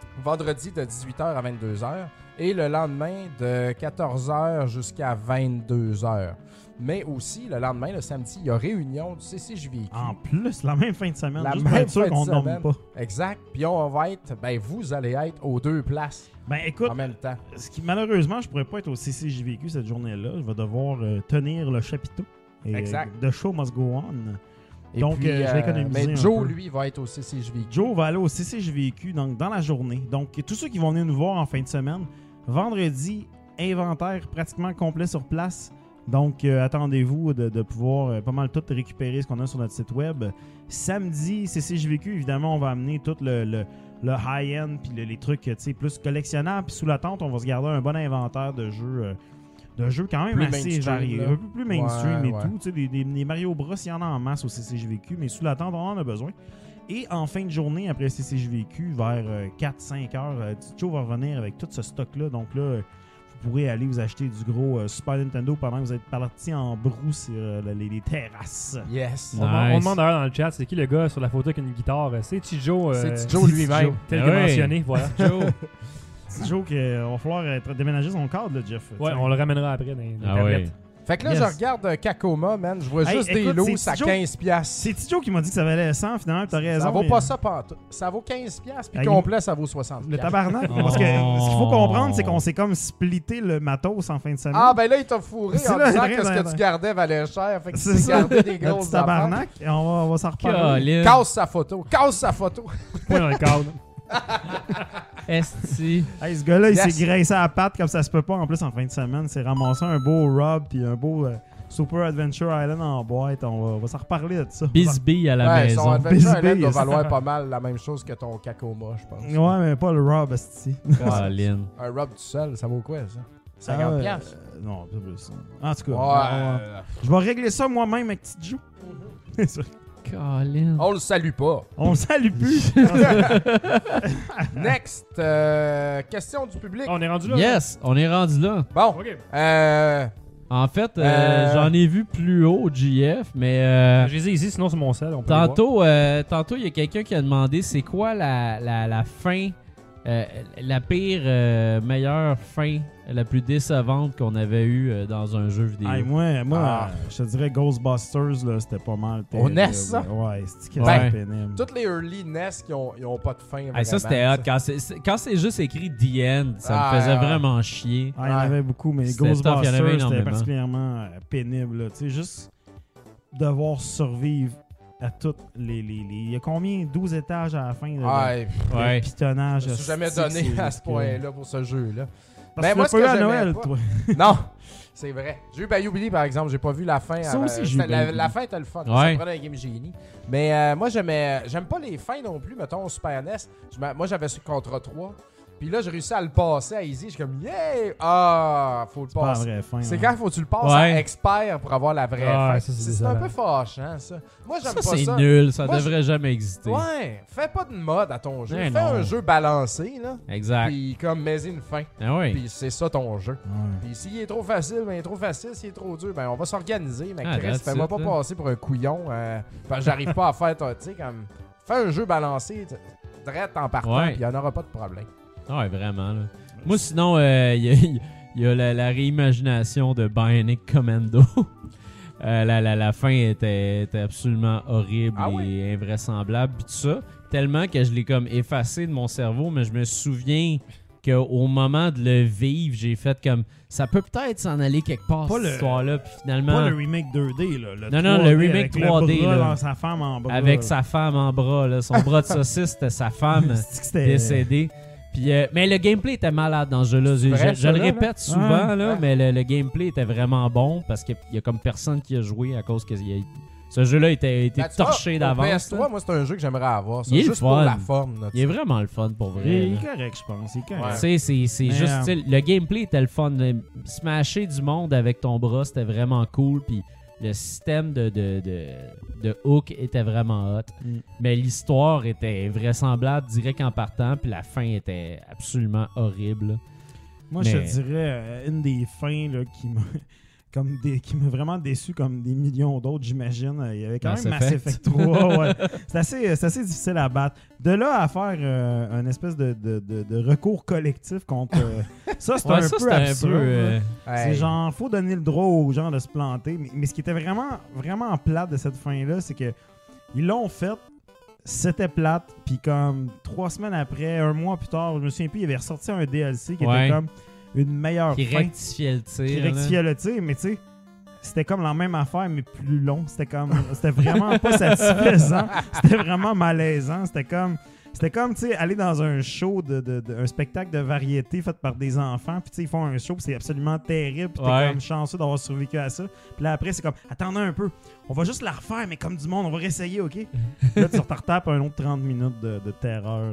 vendredi de 18h à 22h et le lendemain de 14h jusqu'à 22h. Mais aussi, le lendemain, le samedi, il y a réunion du CCJVQ. En plus, la même fin de semaine. La juste même pour être sûr fin de qu'on ne dorme semaine. pas. Exact. Puis on va être, vous allez être aux 2 places Ben écoute, en même temps. malheureusement, je pourrais pas être au CCJVQ cette journée-là. Je vais devoir tenir le chapiteau. Et, Exact. The show must go on. Et Donc, puis, je vais économiser mais un Joe, peu. lui, va être au CCJVQ. Joe va aller au CCJVQ donc, dans la journée. Donc, tous ceux qui vont venir nous voir en fin de semaine, vendredi, inventaire pratiquement complet sur place. Donc, attendez-vous de pouvoir pas mal tout récupérer ce qu'on a sur notre site web. Samedi, CCJVQ, évidemment, on va amener tout le high-end puis les trucs plus collectionnables. Puis sous la tente, on va se garder un bon inventaire de jeux quand même Plus assez mainstream, variés. là. Un peu plus mainstream Ouais, et ouais. tout. Tu sais, des Mario Bros, il y en a en masse au CCJVQ, mais sous la tente, on en a besoin. Et en fin de journée, après CCJVQ, vers 4-5 heures, Joe va revenir avec tout ce stock-là. Donc là, vous pourrez aller vous acheter du gros Super Nintendo pendant que vous êtes partis en brousse sur les terrasses. Yes. On, Nice. on demande d'ailleurs dans le chat, c'est qui le gars sur la photo avec une guitare? C'est Tijo. C'est Joe lui-même. Tel Ah que ouais. mentionné, voilà. Joe. C'est Joe qu'il va falloir déménager son cadre, là, Jeff. Ouais, T'sais. on le ramènera après dans les Ah tablettes. ouais. Fait que là, Yes. je regarde Kakoma, man. Je vois Hey, juste des écoute, lots c'est à Joe. 15 piastres. C'est Tijo qui m'a dit que ça valait 100, finalement, t'as raison. Ça vaut mais- pas ça pantoute. Ça vaut 15 piastres, puis Hey, complet, ça vaut 60 Le piastres. tabarnak. Oh. Parce que ce qu'il faut comprendre, c'est qu'on s'est comme splitté le matos en fin de semaine. Ah, ben là, il t'a fourré C'est en là, disant rien que ce dans- que tu gardais valait cher. Fait que C'est tu ça. gardais des Le grosses petit affaires. tabarnak. Et on va s'en reparler. Colin. Casse sa photo. Casse sa photo. Point dans le cadre. Esti. Hey, ce gars-là, il Yes. s'est graissé à la patte comme ça se peut pas en plus en fin de semaine. C'est ramassé un beau Rob puis un beau Super Adventure Island en boîte. On va s'en reparler de ça. Bisbee à la Ouais, son maison. Adventure Bisbee, Island doit ça. valoir pas mal la même chose que ton Kakoma, je pense. Ouais, mais pas le Rob, esti. Colin. Un Rob tout seul, ça vaut quoi, ça? 50 piastres? Non, c'est plus ça. En tout cas, Ouais. je vais régler ça moi-même avec Petit Joe. C'est ça. Colin. On le salue pas. On le salue plus. Next, question du public. On est rendu là. Yes, on est rendu là. Bon, Ok. En fait, Euh. j'en ai vu plus haut, JF, mais Je les ai ici, sinon c'est mon sel. On peut les tantôt, il y a quelqu'un qui a demandé c'est quoi la fin, la pire, meilleure fin, la plus décevante qu'on avait eue dans un jeu vidéo. Hey, moi Ah. je te dirais Ghostbusters, là, c'était pas mal. Au NES, ça? Ouais, c'était Ben, pénible. Toutes les early NES qui ont pas de fin. Hey, ça, c'était hot. Quand c'est juste écrit The End, ça me faisait vraiment chier. Ah, il y en avait beaucoup, mais C'était tough, il y en avait Ghostbusters, c'était énormément. particulièrement pénible. là. Tu sais, juste devoir survivre à toutes les... Il y a combien? 12 étages à la fin Ouais, de Ouais. pitonnage. je me suis jamais hostie, donné c'est à ce ridicule. point-là pour ce jeu-là. Parce Ben, que moi, tu ce l'as que pas eu à j'aimais Noël, pas- toi. Non, c'est vrai. J'ai eu Bayou Billy, par exemple. J'ai pas vu la fin. Ça aussi, j'ai eu la, Bayou la Billy. fin était le fun. Ouais. Ça prenait un Game Genie. Mais moi, j'aime pas les fins non plus. Mettons, au Super NES. Moi, j'avais ce Contra 3. Puis là, j'ai réussi à le passer à Easy. Je suis comme, yeah! Ah, faut le C'est pas la passer. vraie fin. C'est hein. quand faut que tu le passes Ouais. à expert pour avoir la vraie Ah, fin. ça, c'est C'est un désolant. peu fâchant, ça. Moi, j'aime Ça, pas c'est ça. nul. Ça Moi, devrait jamais exister. Ouais, fais pas de mode à ton jeu. Mais Fais non. un jeu balancé, là. Exact. Puis comme, mets une fin. Ah oui. Puis c'est ça ton jeu. Ouais. Puis s'il est trop facile, ben il est trop facile. S'il est trop dur, ben on va s'organiser. Mais Ah, Chris, that's fais-moi it, pas là. passer pour un couillon. Parce que j'arrive pas à faire, tu sais, comme. Fais un jeu balancé, direct en partant, Ouais. puis il y en aura pas de problème. Ah ouais, vraiment. Là. Moi, sinon, il y a la réimagination de Bionic Commando. La fin était absolument horrible Ah et oui? invraisemblable. Puis tout ça, tellement que je l'ai comme effacé de mon cerveau, mais je me souviens qu'au moment de le vivre, j'ai fait comme ça peut peut-être s'en aller quelque part, Pas cette le- histoire-là. Puis finalement, Pas le remake 2D, là. Non, non, 3D le remake avec 3D, Le bras là. dans sa femme en bras. avec sa femme en bras, là, son bras de saucisse, c'était sa femme C'est que c'était- décédée. Puis, mais le gameplay était malade dans ce jeu-là. C'est vrai, Je ça, le là, répète souvent, Ouais. là, mais le gameplay était vraiment bon parce qu'il y a comme personne qui a joué à cause que ce jeu-là était Ben, tu vois, torché au d'avance. PS3, là. moi, c'est un jeu que j'aimerais avoir. Ça, Il est juste fun. pour la forme. là, tu Il est vraiment le fun pour Il vrai. est là. correct, je pense. Il est correct. Ouais. C'est Mais, juste, tu sais, le gameplay était le fun. Smasher du monde avec ton bras, c'était vraiment cool. Puis le système de hook était vraiment hot. Mm. Mais l'histoire était vraisemblable direct en partant. Puis la fin était absolument horrible. Moi, je Mais- te dirais une des fins là, qui m'a. qui m'a vraiment déçu comme des millions d'autres, j'imagine. Il y avait quand Mass même Mass Effect. Effect 3. Ouais. C'est assez difficile à battre. De là à faire un espèce de recours collectif contre... ça, c'est Ouais, un ça, peu c'était absurde. Hey. C'est genre, faut donner le droit aux gens de se planter. Mais ce qui était vraiment, vraiment plate de cette fin-là, c'est que ils l'ont fait, c'était plate, puis comme 3 semaines après, 1 mois plus tard, je me souviens plus, il avait ressorti un DLC qui Ouais. était comme une meilleure Qui fin. rectifiait le tir. Qui là. rectifiait le tir, mais tu sais, c'était comme la même affaire, mais plus long. C'était vraiment pas satisfaisant. C'était vraiment malaisant. C'était comme, tu sais, aller dans un show, un spectacle de variété fait par des enfants, puis tu sais, ils font un show, puis c'est absolument terrible, puis t'es Ouais. comme chanceux d'avoir survécu à ça. Puis là, après, c'est comme, attendez un peu, on va juste la refaire, mais comme du monde, on va réessayer, OK? Là, tu te retapes un autre 30 minutes de terreur.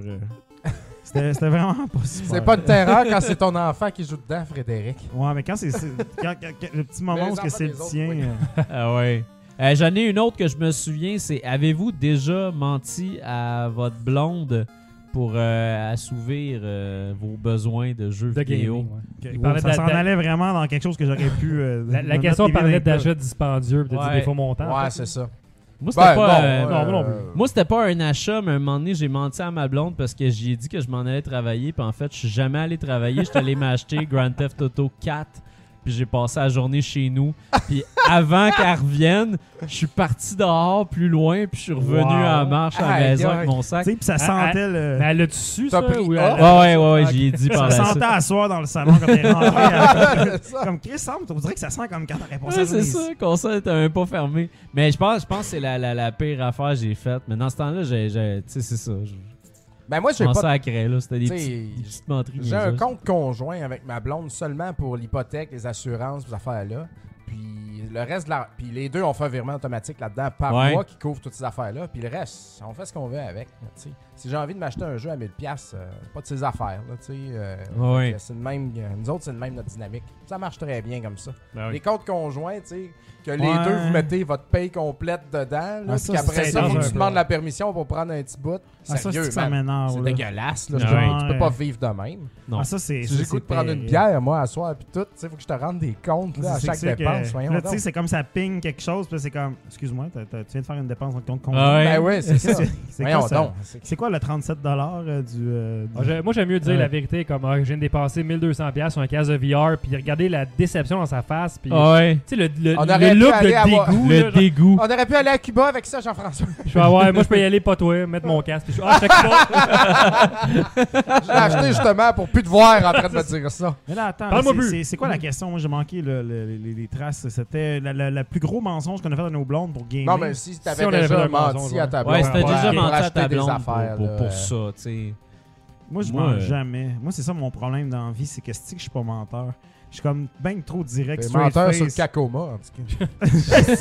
C'était vraiment pas super. C'est pas de terreur quand c'est ton enfant qui joue dedans, Frédéric. Ouais, mais quand quand le petit moment Mais où les que c'est le enfants des tien... autres, Ah ouais. J'en ai une autre que je me souviens, c'est avez-vous déjà menti à votre blonde pour assouvir vos besoins de jeux De vidéo? gaming, ouais. que- Il parlait ça s'en d'a- allait vraiment dans quelque chose que j'aurais pu... La question parlait d'achat dispendieux, peut-être Ouais. des faux montants. en Ouais, fait. c'est ça. Moi, c'était pas... non, moi non plus. Moi, c'était pas un achat, mais un moment donné, j'ai menti à ma blonde parce que j'y ai dit que je m'en allais travailler. Puis en fait, je suis jamais allé travailler. J'étais allé m'acheter Grand Theft Auto 4. Puis j'ai passé la journée chez nous. Puis avant qu'elle revienne, je suis parti dehors plus loin. Puis je suis revenu Wow. à marche à la Aïe, maison aïe. avec mon sac. Tu sais, puis ça sentait le... Mais elle l'a-tu su, T'as ça? pris Ou off? elle- Ouais, j'y ai dit par Ça la sentait suite. à soir dans le salon quand t'es rentré. C'est ça. Comme Chris semble, on dirait que ça sent comme quand t'as répondu Ouais, à c'est ça, qu'on sait, t'as même pas fermé. Mais je pense que c'est la pire affaire que j'ai faite. Mais dans ce temps-là, tu sais, c'est ça. Je Ben moi, j'ai pensais pas. à créer, là. C'était des T'sais, petites menteries. J'ai un niaiseuses. compte conjoint avec ma blonde seulement pour l'hypothèque, les assurances, ces affaires-là. Puis le reste de la... Puis les deux, on fait un virement automatique là-dedans par Ouais. mois qui couvre toutes ces affaires-là. Puis le reste, on fait ce qu'on veut avec. T'sais. Si j'ai envie de m'acheter un jeu à 1000$, pas de ses affaires. Là, Ouais. fait que c'est le même, nous autres, c'est le même notre dynamique. Ça marche très bien comme ça. Ben oui. Les comptes conjoints, tu sais, que les Ouais. deux, vous mettez votre paye complète dedans. Là, Ah, puis ça, qu'après c'est ça, faut que dangereux. tu demandes la permission pour prendre un petit bout. Ah, ça, Sérieux, c'est que ça man. m'énerve. C'est là. dégueulasse. Là, Ah je ouais. tu peux pas vivre de même. Non. Ah, ça, c'est... Si j'ai le goût de prendre une bière, moi, à soir, puis tout, tu sais, faut que je te rende des comptes là, à C'est chaque sûr que- dépense. Voyons Là, tu sais, donc. c'est comme ça ping quelque chose, puis là, c'est comme... Excuse-moi, tu viens de faire une dépense dans le compte Ah ouais. Ben oui, c'est ça. C'est Voyons quoi ça? donc. C'est quoi le 37$ du... Moi, j'aime mieux dire Ouais. la vérité, comme je viens de dépenser 1200$ sur un casque de VR, puis regardez la déception dans sa face, puis Ah ouais. tu sais, le On aurait look pu de aller avoir- dégoût. Le là, genre, dégoût. On aurait pu aller à Cuba avec ça, Jean-François. je fais, ouais, moi je peux y aller, pas toi, mettre mon casque. Puis je fais, check ça. Je l'ai acheté justement pour plus te voir en train de me dire ça. Mais là, attends, Parle-moi c'est- plus. c'est quoi la question? Moi, j'ai manqué les traces. C'était la plus gros mensonge qu'on a fait à nos blondes pour gamer. Non, mais si Si t'avais on avait déjà fait un menti mensonge, à ta ouais. blonde. Ouais, c'était pour déjà menti à acheter ta des blonde affaires, là. pour ça, tu sais. Moi, je Moi, mens jamais. Moi, c'est ça mon problème dans la vie, c'est que je suis pas menteur. Je suis comme ben trop direct, T'es straight menteur sur le face. cacoma, en tout cas. C'est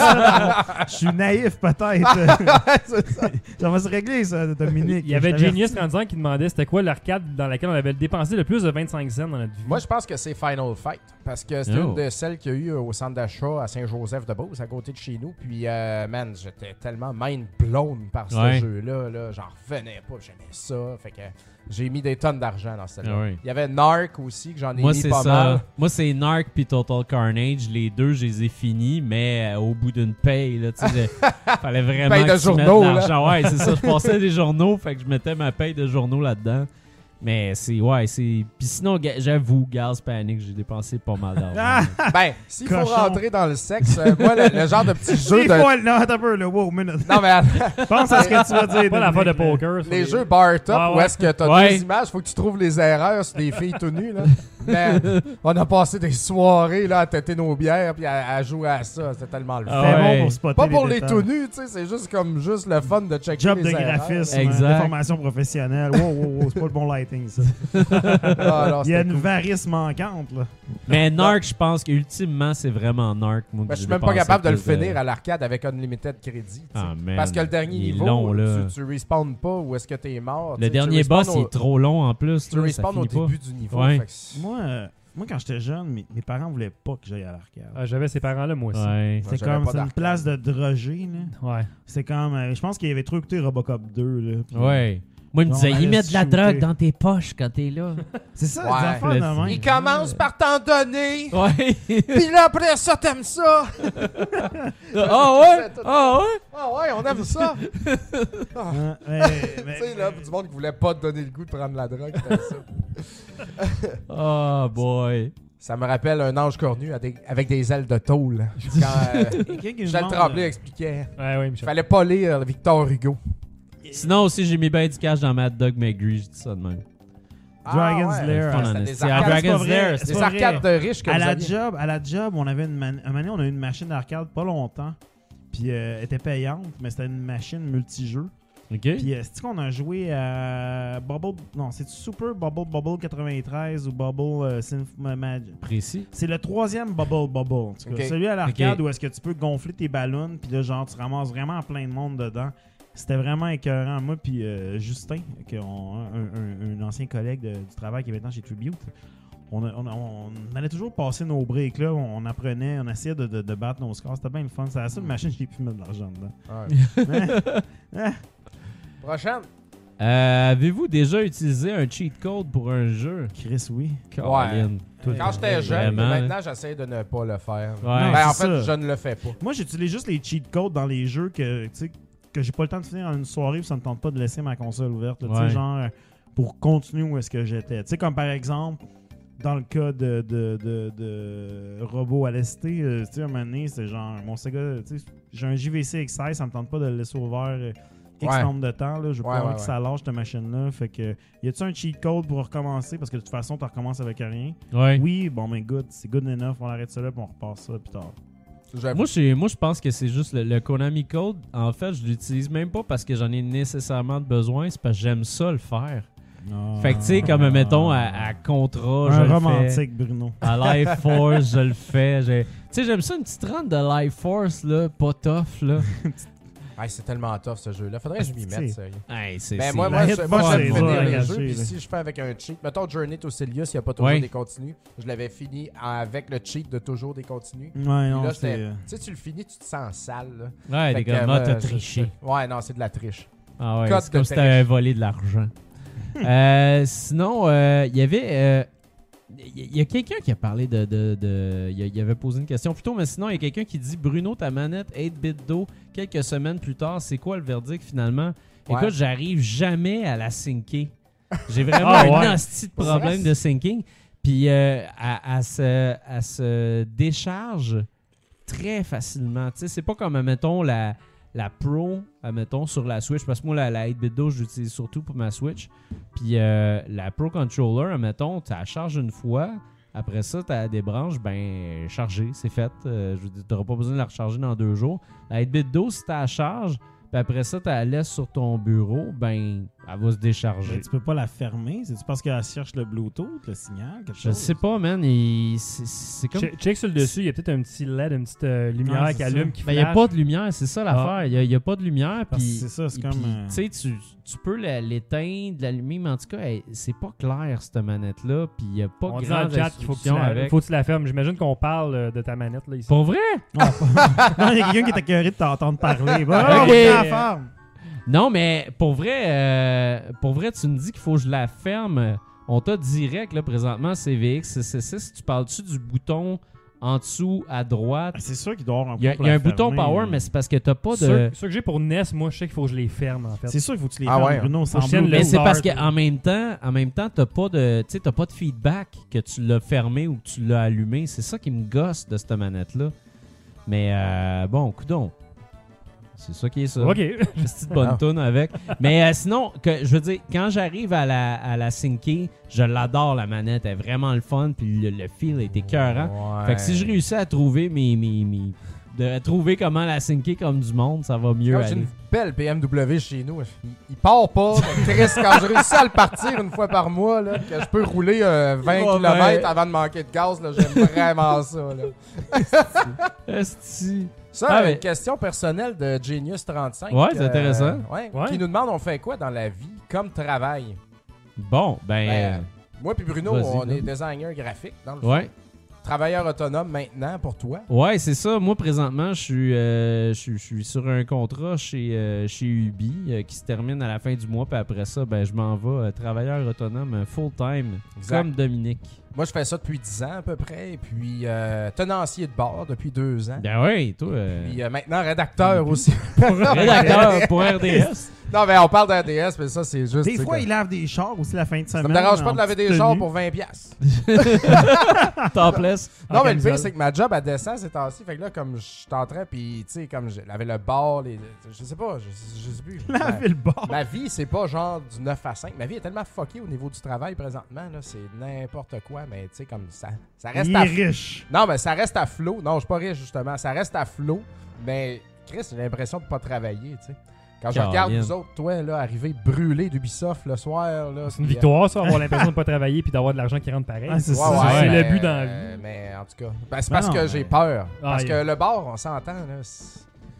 ça. Je suis naïf, peut-être. C'est ça. Ça va se régler, ça, Dominique. Il y avait Je t'avertis. Genius 35 qui demandait c'était quoi l'arcade dans laquelle on avait dépensé le plus de 25 cents dans notre vie. Moi, je pense que c'est Final Fight. Parce que c'est Oh. une de celles qu'il y a eu au centre d'achat à Saint-Joseph-de-Beauce, à côté de chez nous. Puis, man, j'étais tellement mind blown par ce Ouais. jeu-là. Là. J'en revenais pas. J'aimais ça. Fait que j'ai mis des tonnes d'argent dans celle-là. Ah ouais. Il y avait Narc aussi, que j'en ai Moi, mis c'est pas ça. mal. Moi, c'est Narc puis Total Carnage. Les deux, je les ai finis, mais au bout d'une paye, là, tu sais, fallait vraiment Paye de que tu mettes journaux, de là. l'argent. Ouais, c'est ça. Je passais des journaux, fait que je mettais ma paye de journaux là-dedans. Mais c'est, ouais, c'est... Puis sinon, j'avoue, Gaz Panic, j'ai dépensé pas mal d'argent. Ben, s'il faut Cochon. rentrer dans le sexe, moi, le genre de petit jeu C'est de... pas... Non, attends un peu, là. Wow, minute. Non, mais attends. Pense à ce que tu vas dire. Pas l'affaire de Dominique, là. poker. ça. Les jeux bar top Ah où ouais. est-ce que t'as Ouais. deux images, faut que tu trouves les erreurs sur des filles tout nues, là. Man, on a passé des soirées là, à têter nos bières puis à jouer à ça. C'était tellement le fun. Ah C'est ouais. bon pour spotter Pas pour les détails. tout nus, tu sais, c'est juste comme juste le fun de checker Job les de erreurs. graphisme, Exact. de formation professionnelle. Wow, c'est pas le bon lighting, ça. Ah, non, Il y a c'était une cool. varice manquante, là. Mais Narc, je pense qu'ultimement, c'est vraiment Narc. Moi, Ben, que je suis j'ai même pas dépensé capable de le plus finir à l'arcade avec Unlimited Crédit. tu sais. Ah, man. Parce que le dernier Il est niveau, long, là. tu respawns pas où est-ce que t'es mort. tu Le sais, dernier tu respawns boss, il est trop long en plus. Tu là, ça respawns au finit pas. début du niveau. Ouais. fait que Moi, quand j'étais jeune, mes parents voulaient pas que j'aille à l'arcade. Ah, j'avais ces parents-là, moi aussi. Ouais. C'est j'avais comme pas c'est une d'arcade. place de droger, là. Ouais. C'est comme je pense qu'il avait trop écouté Robocop 2 là. Puis, Ouais. Moi, il me Bon, disait, allez ils mettent de la shooter. drogue dans tes poches quand t'es là. C'est ça, Ouais. des affaires de même. Il commence par t'en donner. Ouais. Puis là, après ça, t'aimes ça. Ah ouais? Ah ouais? Ah ouais, on aime ça. Hein, Tu sais, là, du monde qui voulait pas te donner le goût de prendre la drogue, c'était ça. Oh boy. Ça me rappelle un ange cornu avec des ailes de tôle. Quand Michel Tremblay expliquait. Ouais, ouais, Michel. Fallait pas lire Victor Hugo. Sinon aussi, j'ai mis bien du cash dans Mad Dog McGree, je dis ça de même. Dragon's Lair. Fun, c'était en des esti. À arcades, Dragon's c'est pas vrai. Lair, C'est Des pas arcades vrai. de riches que À vous la aviez. job, on avait un moment donné, on a eu une machine d'arcade pas longtemps. Puis elle était payante, mais c'était une machine multijeux. OK? Puis c'est qu'on a joué à Bubble. Non, c'est Super Bubble 93 ou Bubble Synth Magic. Précis. C'est le 3e Bubble. En tout cas. Ok. Celui à l'arcade Ok. où est-ce que tu peux gonfler tes ballons, puis là, genre, tu ramasses vraiment plein de monde dedans. C'était vraiment écœurant. Moi, puis Justin, un ancien collègue du travail qui est maintenant chez Tribute, on allait toujours passer nos breaks là. On apprenait, on essayait de battre nos scores. C'était bien le fun. C'est la seule machine que j'ai pu mettre de l'argent dedans. Prochaine. Avez-vous déjà utilisé un cheat code pour un jeu? Chris, oui. Colin. Quand j'étais jeune, Vraiment. maintenant, j'essaie de ne pas le faire. Ouais. Non, Ben, en c'est fait, ça. je ne le fais pas. Moi, j'utilise juste les cheat codes dans les jeux que, tu sais, que j'ai pas le temps de finir en une soirée puis ça me tente pas de laisser ma console ouverte. là, tu sais, Ouais. genre, pour continuer où est-ce que j'étais. Tu sais, comme par exemple, dans le cas de Robot LST, tu sais, à un moment donné, c'est genre, mon Sega, tu sais, j'ai un JVC X16, ça me tente pas de le laisser ouvert X Ouais. nombre de temps. Là, je veux Ouais, pas avoir ouais, que ouais. ça lâche, cette machine-là. Fait que, y a-tu un cheat code pour recommencer? Parce que de toute façon, tu recommences avec rien. Ouais. Oui, bon, mais good, c'est good enough. On arrête ça là puis on repart ça plus tard. J'avoue. Moi, je pense que c'est juste le Konami Code. En fait, je l'utilise même pas parce que j'en ai nécessairement de besoin. C'est parce que j'aime ça le faire. Fait que, tu sais, comme, mettons, à Contra, je un le fais. romantique, Bruno. À Life Force, je le fais. Tu sais, j'aime ça, une petite run de Life Force, là, pas tough, là. Hey, c'est tellement tough ce jeu-là. Faudrait que je m'y mette, sérieux. Hey, c'est... Mais c'est- moi, la j'aime hitbox, c'est dur finir à les gager, jeux. Puis là. si je fais avec un cheat, mettons Journey to Celia, s'il n'y a pas toujours Ouais. des continues, je l'avais fini avec le cheat de toujours des continues. Ouais, Puis non, là, c'est... tu sais, tu le finis, tu te sens sale. Là. Ouais, Fait t'es que, comme, ah, t'as je- triché. Ouais, non, c'est de la triche. Ah ouais, Code c'est comme de si t'avais volé de l'argent. Sinon, il y avait... Il y a quelqu'un qui a parlé il avait posé une question plutôt, mais sinon, il y a quelqu'un qui dit « Bruno, ta manette 8-bit d'eau, quelques semaines plus tard, c'est quoi le verdict finalement? » Ouais. Écoute, j'arrive jamais à la syncer. J'ai vraiment Ah, un ouais. hostie de problème de syncing. Puis, elle se décharge très facilement. Tu sais, c'est pas comme, mettons, la Pro, mettons, sur la Switch. Parce que moi, la 8-bit d'eau, je l'utilise surtout pour ma Switch. Puis la Pro Controller, mettons, tu la charges une fois. Après ça, tu la débranches, ben, chargée, c'est fait. Je veux dire, tu n'auras pas besoin de la recharger dans 2 jours. La 8-bit d'eau, si tu la charges, puis après ça, tu la laisses sur ton bureau, ben, elle va se décharger. Mais tu peux pas la fermer? C'est-tu parce qu'elle cherche le Bluetooth, le signal, quelque Je chose? sais pas, man. C'est comme... Check sur le dessus, il y a peut-être un petit LED, une petite lumière Ouais, c'est qui ça. allume, qui Ben, il n'y a flash. pas de lumière, c'est ça l'affaire. Il n'y a pas de lumière. Parce que Puis, c'est ça, c'est et comme... puis, tu sais, tu peux l'éteindre, l'allumer, mais en tout cas, c'est pas clair, cette manette-là. Puis il n'y a pas On dit dans grand le chat qu'il faut que tu instruction la, avec. faut que tu la fermes. J'imagine qu'on parle de ta manette là ici. Pour vrai? Non, il y a quelqu'un qui est écœuré de t'entendre parler. Bon, Ok. on va la ferme. Non, mais pour vrai, tu me dis qu'il faut que je la ferme. On t'a direct, là, présentement, CVX 666. Tu parles-tu du bouton en dessous à droite? Ah, c'est sûr qu'il doit y avoir un Il y a, bouton il y a un pour la bouton fermer. power, mais c'est parce que t'as pas de... Ceux que j'ai pour NES, moi, je sais qu'il faut que je les ferme, en fait. C'est sûr qu'il faut que tu les Ah fermes, ouais. Bruno, sans Faut que je tienne Bluetooth. Mais c'est parce Start. qu'en même temps, t'as pas de, tu sais, t'as pas de feedback que tu l'as fermé ou que tu l'as allumé. C'est ça qui me gosse de cette manette-là. Mais bon, coudonc. C'est ça qui est ça. OK. J'ai une petite bonne Ah. toune avec. Mais sinon, je veux dire, quand j'arrive à la syncer, je l'adore la manette. Elle est vraiment le fun. Puis le feel est écœurant. Ouais. Fait que si je réussis à trouver de trouver comment la syncer comme du monde, ça va mieux Quand j'ai aller. une belle BMW chez nous, il part pas. Mais Chris, quand je réussis à le partir une fois par mois, là, que je peux rouler 20 Ouais, km avant de manquer de gaz, là, j'aime vraiment ça. Là. Esti. Ça, Ah, mais- une question personnelle de Genius35. Ouais, c'est intéressant. Ouais, Ouais. Qui nous demande on fait quoi dans la vie comme travail. Bon, ben... Moi puis Bruno, Vas-y, on là. est designer graphique dans le fond. ouais. travailleur autonome maintenant pour toi. Ouais, c'est ça. Moi, présentement, je suis sur un contrat chez Ubi qui se termine à la fin du mois. Puis après ça, ben, je m'en vais travailleur autonome full-time, Exact. comme Dominique. Moi, je fais ça depuis 10 ans à peu près. Et puis, tenancier de bar depuis 2 ans. Ben oui, toi. Puis maintenant, rédacteur aussi. Rédacteur pour RDS. Non, mais on parle d'RDS, mais ça, c'est juste... Des fois, il lave des chars aussi la fin de semaine. Ça me dérange pas en de laver des petite chars tenue. pour 20 piastres. Topless. Non, En mais le pire, camisole. c'est que ma job, elle descend ces temps-ci. Fait que là, comme je suis en train, puis tu sais, comme je lavais le bar, je sais pas, je sais plus. Laver le bar. Ma vie, c'est pas genre du 9 à 5. Ma vie est tellement fuckée au niveau du travail présentement, là. C'est n'importe quoi, mais tu sais, comme ça reste Il à... est riche. Non, mais ça reste à flot. Non, je suis pas riche, justement. Ça reste à flot, mais Chris, j'ai l'impression de pas travailler, tu sais. Quand je regarde Caroline. vous autres, toi, là, arriver brûlé d'Ubisoft le soir, là. C'est une puis, victoire, ça, avoir l'impression de pas travailler puis d'avoir de l'argent qui rentre pareil. Ah, c'est Ouais, ça. ouais, c'est mais- le but dans la vie. Mais en tout cas, ben, c'est Ben parce non, que mais- j'ai peur. Parce Ah, que le bar, on s'entend, là, c'est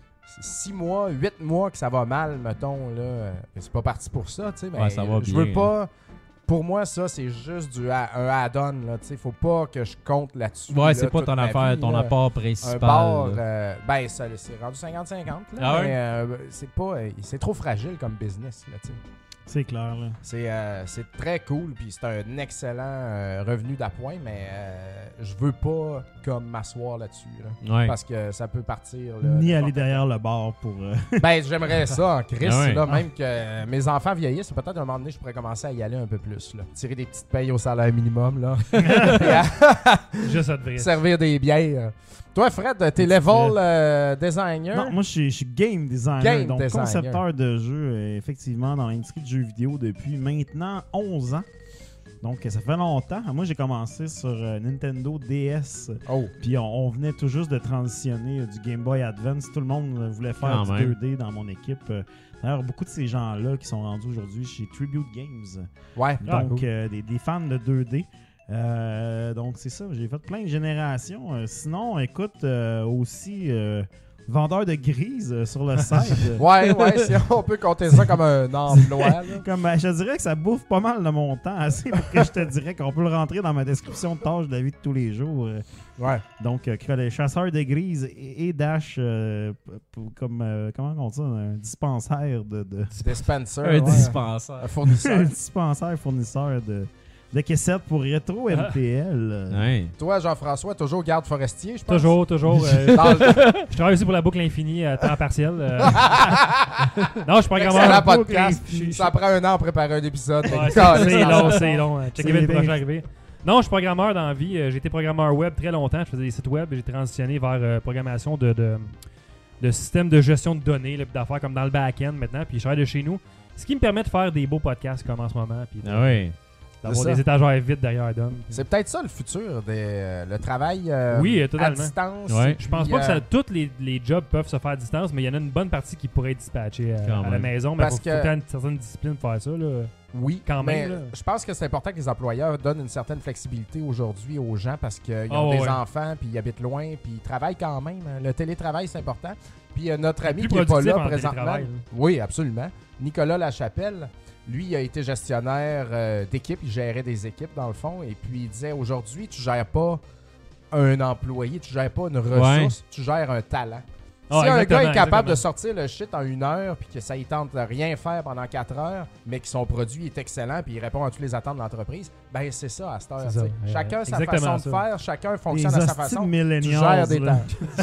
6 mois, 8 mois que ça va mal, mettons, là. C'est pas parti pour ça, tu sais, mais Ouais, ça va je bien, veux pas... Pour moi, ça, c'est juste un add-on, là, tu sais. Faut pas que je compte là-dessus. Ouais, là, c'est pas toute ton ma affaire, vie, ton là. apport Un principal. bar, là. ben, ça, c'est rendu 50-50, là. Ah ouais? Mais c'est pas... c'est trop fragile comme business, là, tu sais. C'est clair, là. C'est très cool, puis c'est un excellent revenu d'appoint, mais je veux pas comme m'asseoir là-dessus, là, Ouais. parce que ça peut partir. Là, Ni aller n'importe derrière le bar pour... quand. Ben, j'aimerais ça en Christ, Ah ouais. là, même que mes enfants vieillissent, peut-être à un moment donné, je pourrais commencer à y aller un peu plus, là. Tirer des petites payes au salaire minimum, là, puis Juste ça devrait. servir des bières. Toi, Fred, t'es level designer. Non, moi, je suis game designer, Game donc designer. concepteur de jeux, effectivement, dans l'industrie de jeux vidéo depuis maintenant 11 ans. Donc, ça fait longtemps. Moi, j'ai commencé sur Nintendo DS, Oh, puis on venait tout juste de transitionner du Game Boy Advance. Tout le monde voulait faire Quand du même. 2D dans mon équipe. D'ailleurs, beaucoup de ces gens-là qui sont rendus aujourd'hui chez Tribute Games. ouais. Ah, Donc, cool. des fans de 2D. Donc, c'est ça. J'ai fait plein de générations. Sinon, écoute, aussi vendeur de grises sur le site. Ouais, si on peut compter ça comme un emploi, là. Comme, ben, je te dirais que ça bouffe pas mal de mon temps, assez pour que je te dirais qu'on peut le rentrer dans ma description de tâches de la vie de tous les jours. Ouais. Donc, les chasseurs de grises et Dash, comme, comment on dit ça, un dispensaire de Dispenser. Un ouais. dispensaire. Un fournisseur. un dispensaire fournisseur de cassettes pour rétro MTL. Ouais. Toi, Jean-François, toujours garde forestier, je pense. Toujours. Dans le- Je travaille aussi pour la boucle infinie à temps partiel. Non, je suis Excellent programmeur. podcast. Je- Ça prend un an à préparer un épisode. Ouais, mais c'est calme, long, c'est long. Checkez bien le C'est prochain dingue. arrivé. Non, je suis programmeur dans la vie. J'ai été programmeur web très longtemps. Je faisais des sites web et j'ai transitionné vers programmation de systèmes de gestion de données, là, puis d'affaires comme dans le back-end maintenant. Puis je travaille de chez nous. Ce qui me permet de faire des beaux podcasts comme en ce moment. Puis Ah ouais. d'avoir C'est ça. des étagères vides derrière Dom. C'est peut-être ça le futur, le travail Oui, à totalement. distance. Ouais. Je pense Puis, pas que tous les jobs peuvent se faire à distance, mais il y en a une bonne partie qui pourrait être dispatchée Quand à la même. maison. Mais Parce il faut que- une certaine discipline pour faire ça. Là. Oui, Quand mais même, là. je pense que c'est important que les employeurs donnent une certaine flexibilité aujourd'hui aux gens parce qu'ils Ah, ont ouais, des ouais. enfants, puis ils habitent loin, puis ils travaillent quand même. Le télétravail, c'est important. Puis notre ami Plus qui n'est pas productif là en présentement. télétravail, là. Oui, absolument. Nicolas Lachapelle, lui, il a été gestionnaire d'équipe. Il gérait des équipes, dans le fond. Et puis, il disait, aujourd'hui, tu gères pas un employé, tu gères pas une ressource, tu gères un talent. Ah, Si un gars exactement, est capable exactement. de sortir le shit en 1 heure, puis que ça y tente de rien faire pendant 4 heures, mais que son produit est excellent, puis il répond à toutes les attentes de l'entreprise, ben c'est ça à cette heure. C'est ça. tu sais. Chacun sa Exactement façon de ça. faire, chacun Des fonctionne à sa hosties façon. de Tu millennials, gères des là.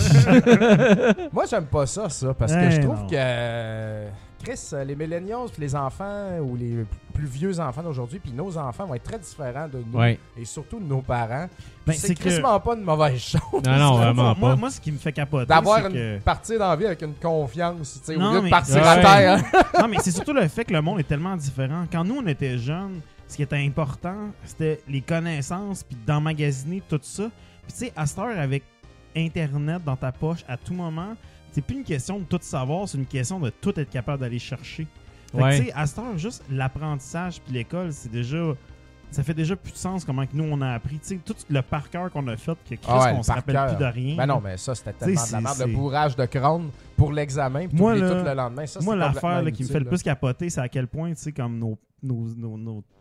temps. Moi, j'aime pas ça, parce que je trouve non. que Chris, les millennials, puis les enfants ou les plus vieux enfants d'aujourd'hui, puis nos enfants vont être très différents de nous Ouais. et surtout de nos parents. Ben, Puis c'est c'est que- crissement pas une mauvaise chose. Non, non, vraiment pas. Moi, ce qui me fait capoter, D'avoir c'est une que... partie dans la vie avec une confiance, tu sais, au Non, lieu de mais- partir Ouais. à terre. Non, mais c'est surtout le fait que le monde est tellement différent. Quand nous, on était jeunes, ce qui était important, c'était les connaissances, puis d'emmagasiner tout ça. Puis tu sais, à cette heure, avec Internet dans ta poche, à tout moment, c'est plus une question de tout savoir, c'est une question de tout être capable d'aller chercher. Fait que, Ouais. tu sais, à cette heure, juste l'apprentissage puis l'école, c'est déjà... Ça fait déjà plus de sens comment que nous, on a appris. Tu sais, tout le par cœur qu'on a fait, que Chris, Ah ouais, on le se par rappelle cœur. plus de rien. Ben non, mais ça, c'était tellement T'sais, de la merde. c'est- Le bourrage de crâne pour l'examen, puis Moi, t'oublies là, tout le lendemain. Ça, Moi, c'est l'affaire complètement là, qui me fait inutile, le plus capoter, c'est à quel point, tu sais, comme nos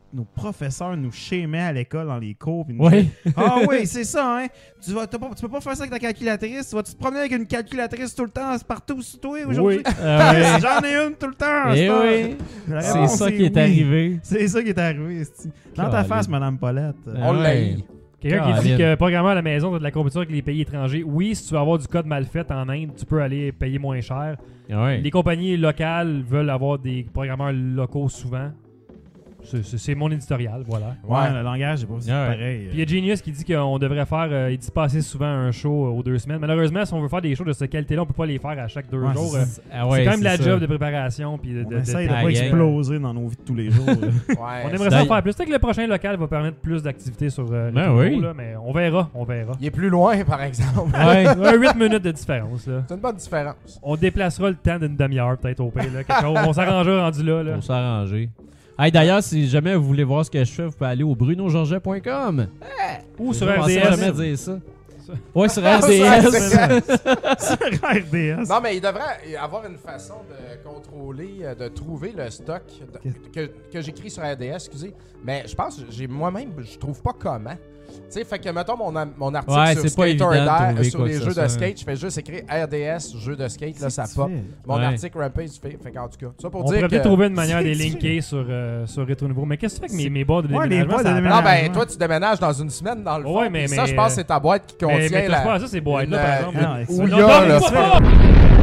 nos professeurs nous schémaient à l'école dans les cours. Puis nous Oui. disaient, ah oui, c'est ça, hein. Tu peux pas faire ça avec ta calculatrice. Tu vas te promener avec une calculatrice tout le temps partout sur toi aujourd'hui? Oui. Ah ouais. J'en ai une tout le temps. Eh ça. oui. La C'est réponse ça qui est oui. arrivé. C'est ça qui est arrivé. esti. Dans ta Colin. face, Madame Paulette. On l'a eu. Quelqu'un qui dit Caroline. que programmeur à la maison, tu as de la compétition avec les pays étrangers. Oui, si tu veux avoir du code mal fait en Inde, tu peux aller payer moins cher. Ouais. Les compagnies locales veulent avoir des programmeurs locaux souvent. C'est mon éditorial, voilà. Ouais, le langage, c'est pas aussi Ouais. pareil. Puis il y a Genius qui dit qu'on devrait faire, il dit passer souvent un show aux 2 semaines. Malheureusement, si on veut faire des shows de cette qualité-là, on peut pas les faire à chaque 2 Ouais, jours. c'est Ah ouais, c'est quand même la ça. job de préparation. Puis On essaye de Ah, pas yeah. exploser dans nos vies de tous les jours. là. Ouais, On aimerait ça en faire plus. Peut-être que le prochain local va permettre plus d'activités sur les Ben tourneaux, oui. là, mais on verra. Il est plus loin, par exemple. Ouais. 8 minutes de différence. Là. C'est une bonne différence. On déplacera le temps d'une demi-heure peut-être au pire. Là, quelque chose. On s'arrangera rendu là. Faut s'arranger. Hey, d'ailleurs, si jamais vous voulez voir ce que je fais, vous pouvez aller au brunogeorget.com. Ou sur Je pensais jamais RDS. dire ça. Ouais, sur Ah, RDS. Sur RDS. Non, mais il devrait avoir une façon de contrôler, de trouver le stock que j'écris sur RDS, excusez. Mais je pense, moi-même, je trouve pas comment. Tu sais, fait que mettons mon article Ouais, sur c'est pas Skate évident or de Die, trouver sur quoi les que jeux ce de soit. skate, je fais juste écrire RDS, jeux de skate, là ça Tu pop. fais. Mon Ouais. article Rampage, fait qu'en tout cas, ça pour On dire pourrait que... peut-être trouver une manière de les C'est- linker sur Rétro Nouveau. Mais qu'est-ce que tu fais avec mes boîtes de Ouais, les déménagement? boîtes de ça déménagement. Non, attend? ben toi, tu déménages dans une semaine, dans le fond. Ouais, mais- puis ça, je pense que c'est ta boîte qui Mais contient touche pas à la... ça, ces boîtes-là, une, par exemple. non, Ouya, Non, là. touche pas!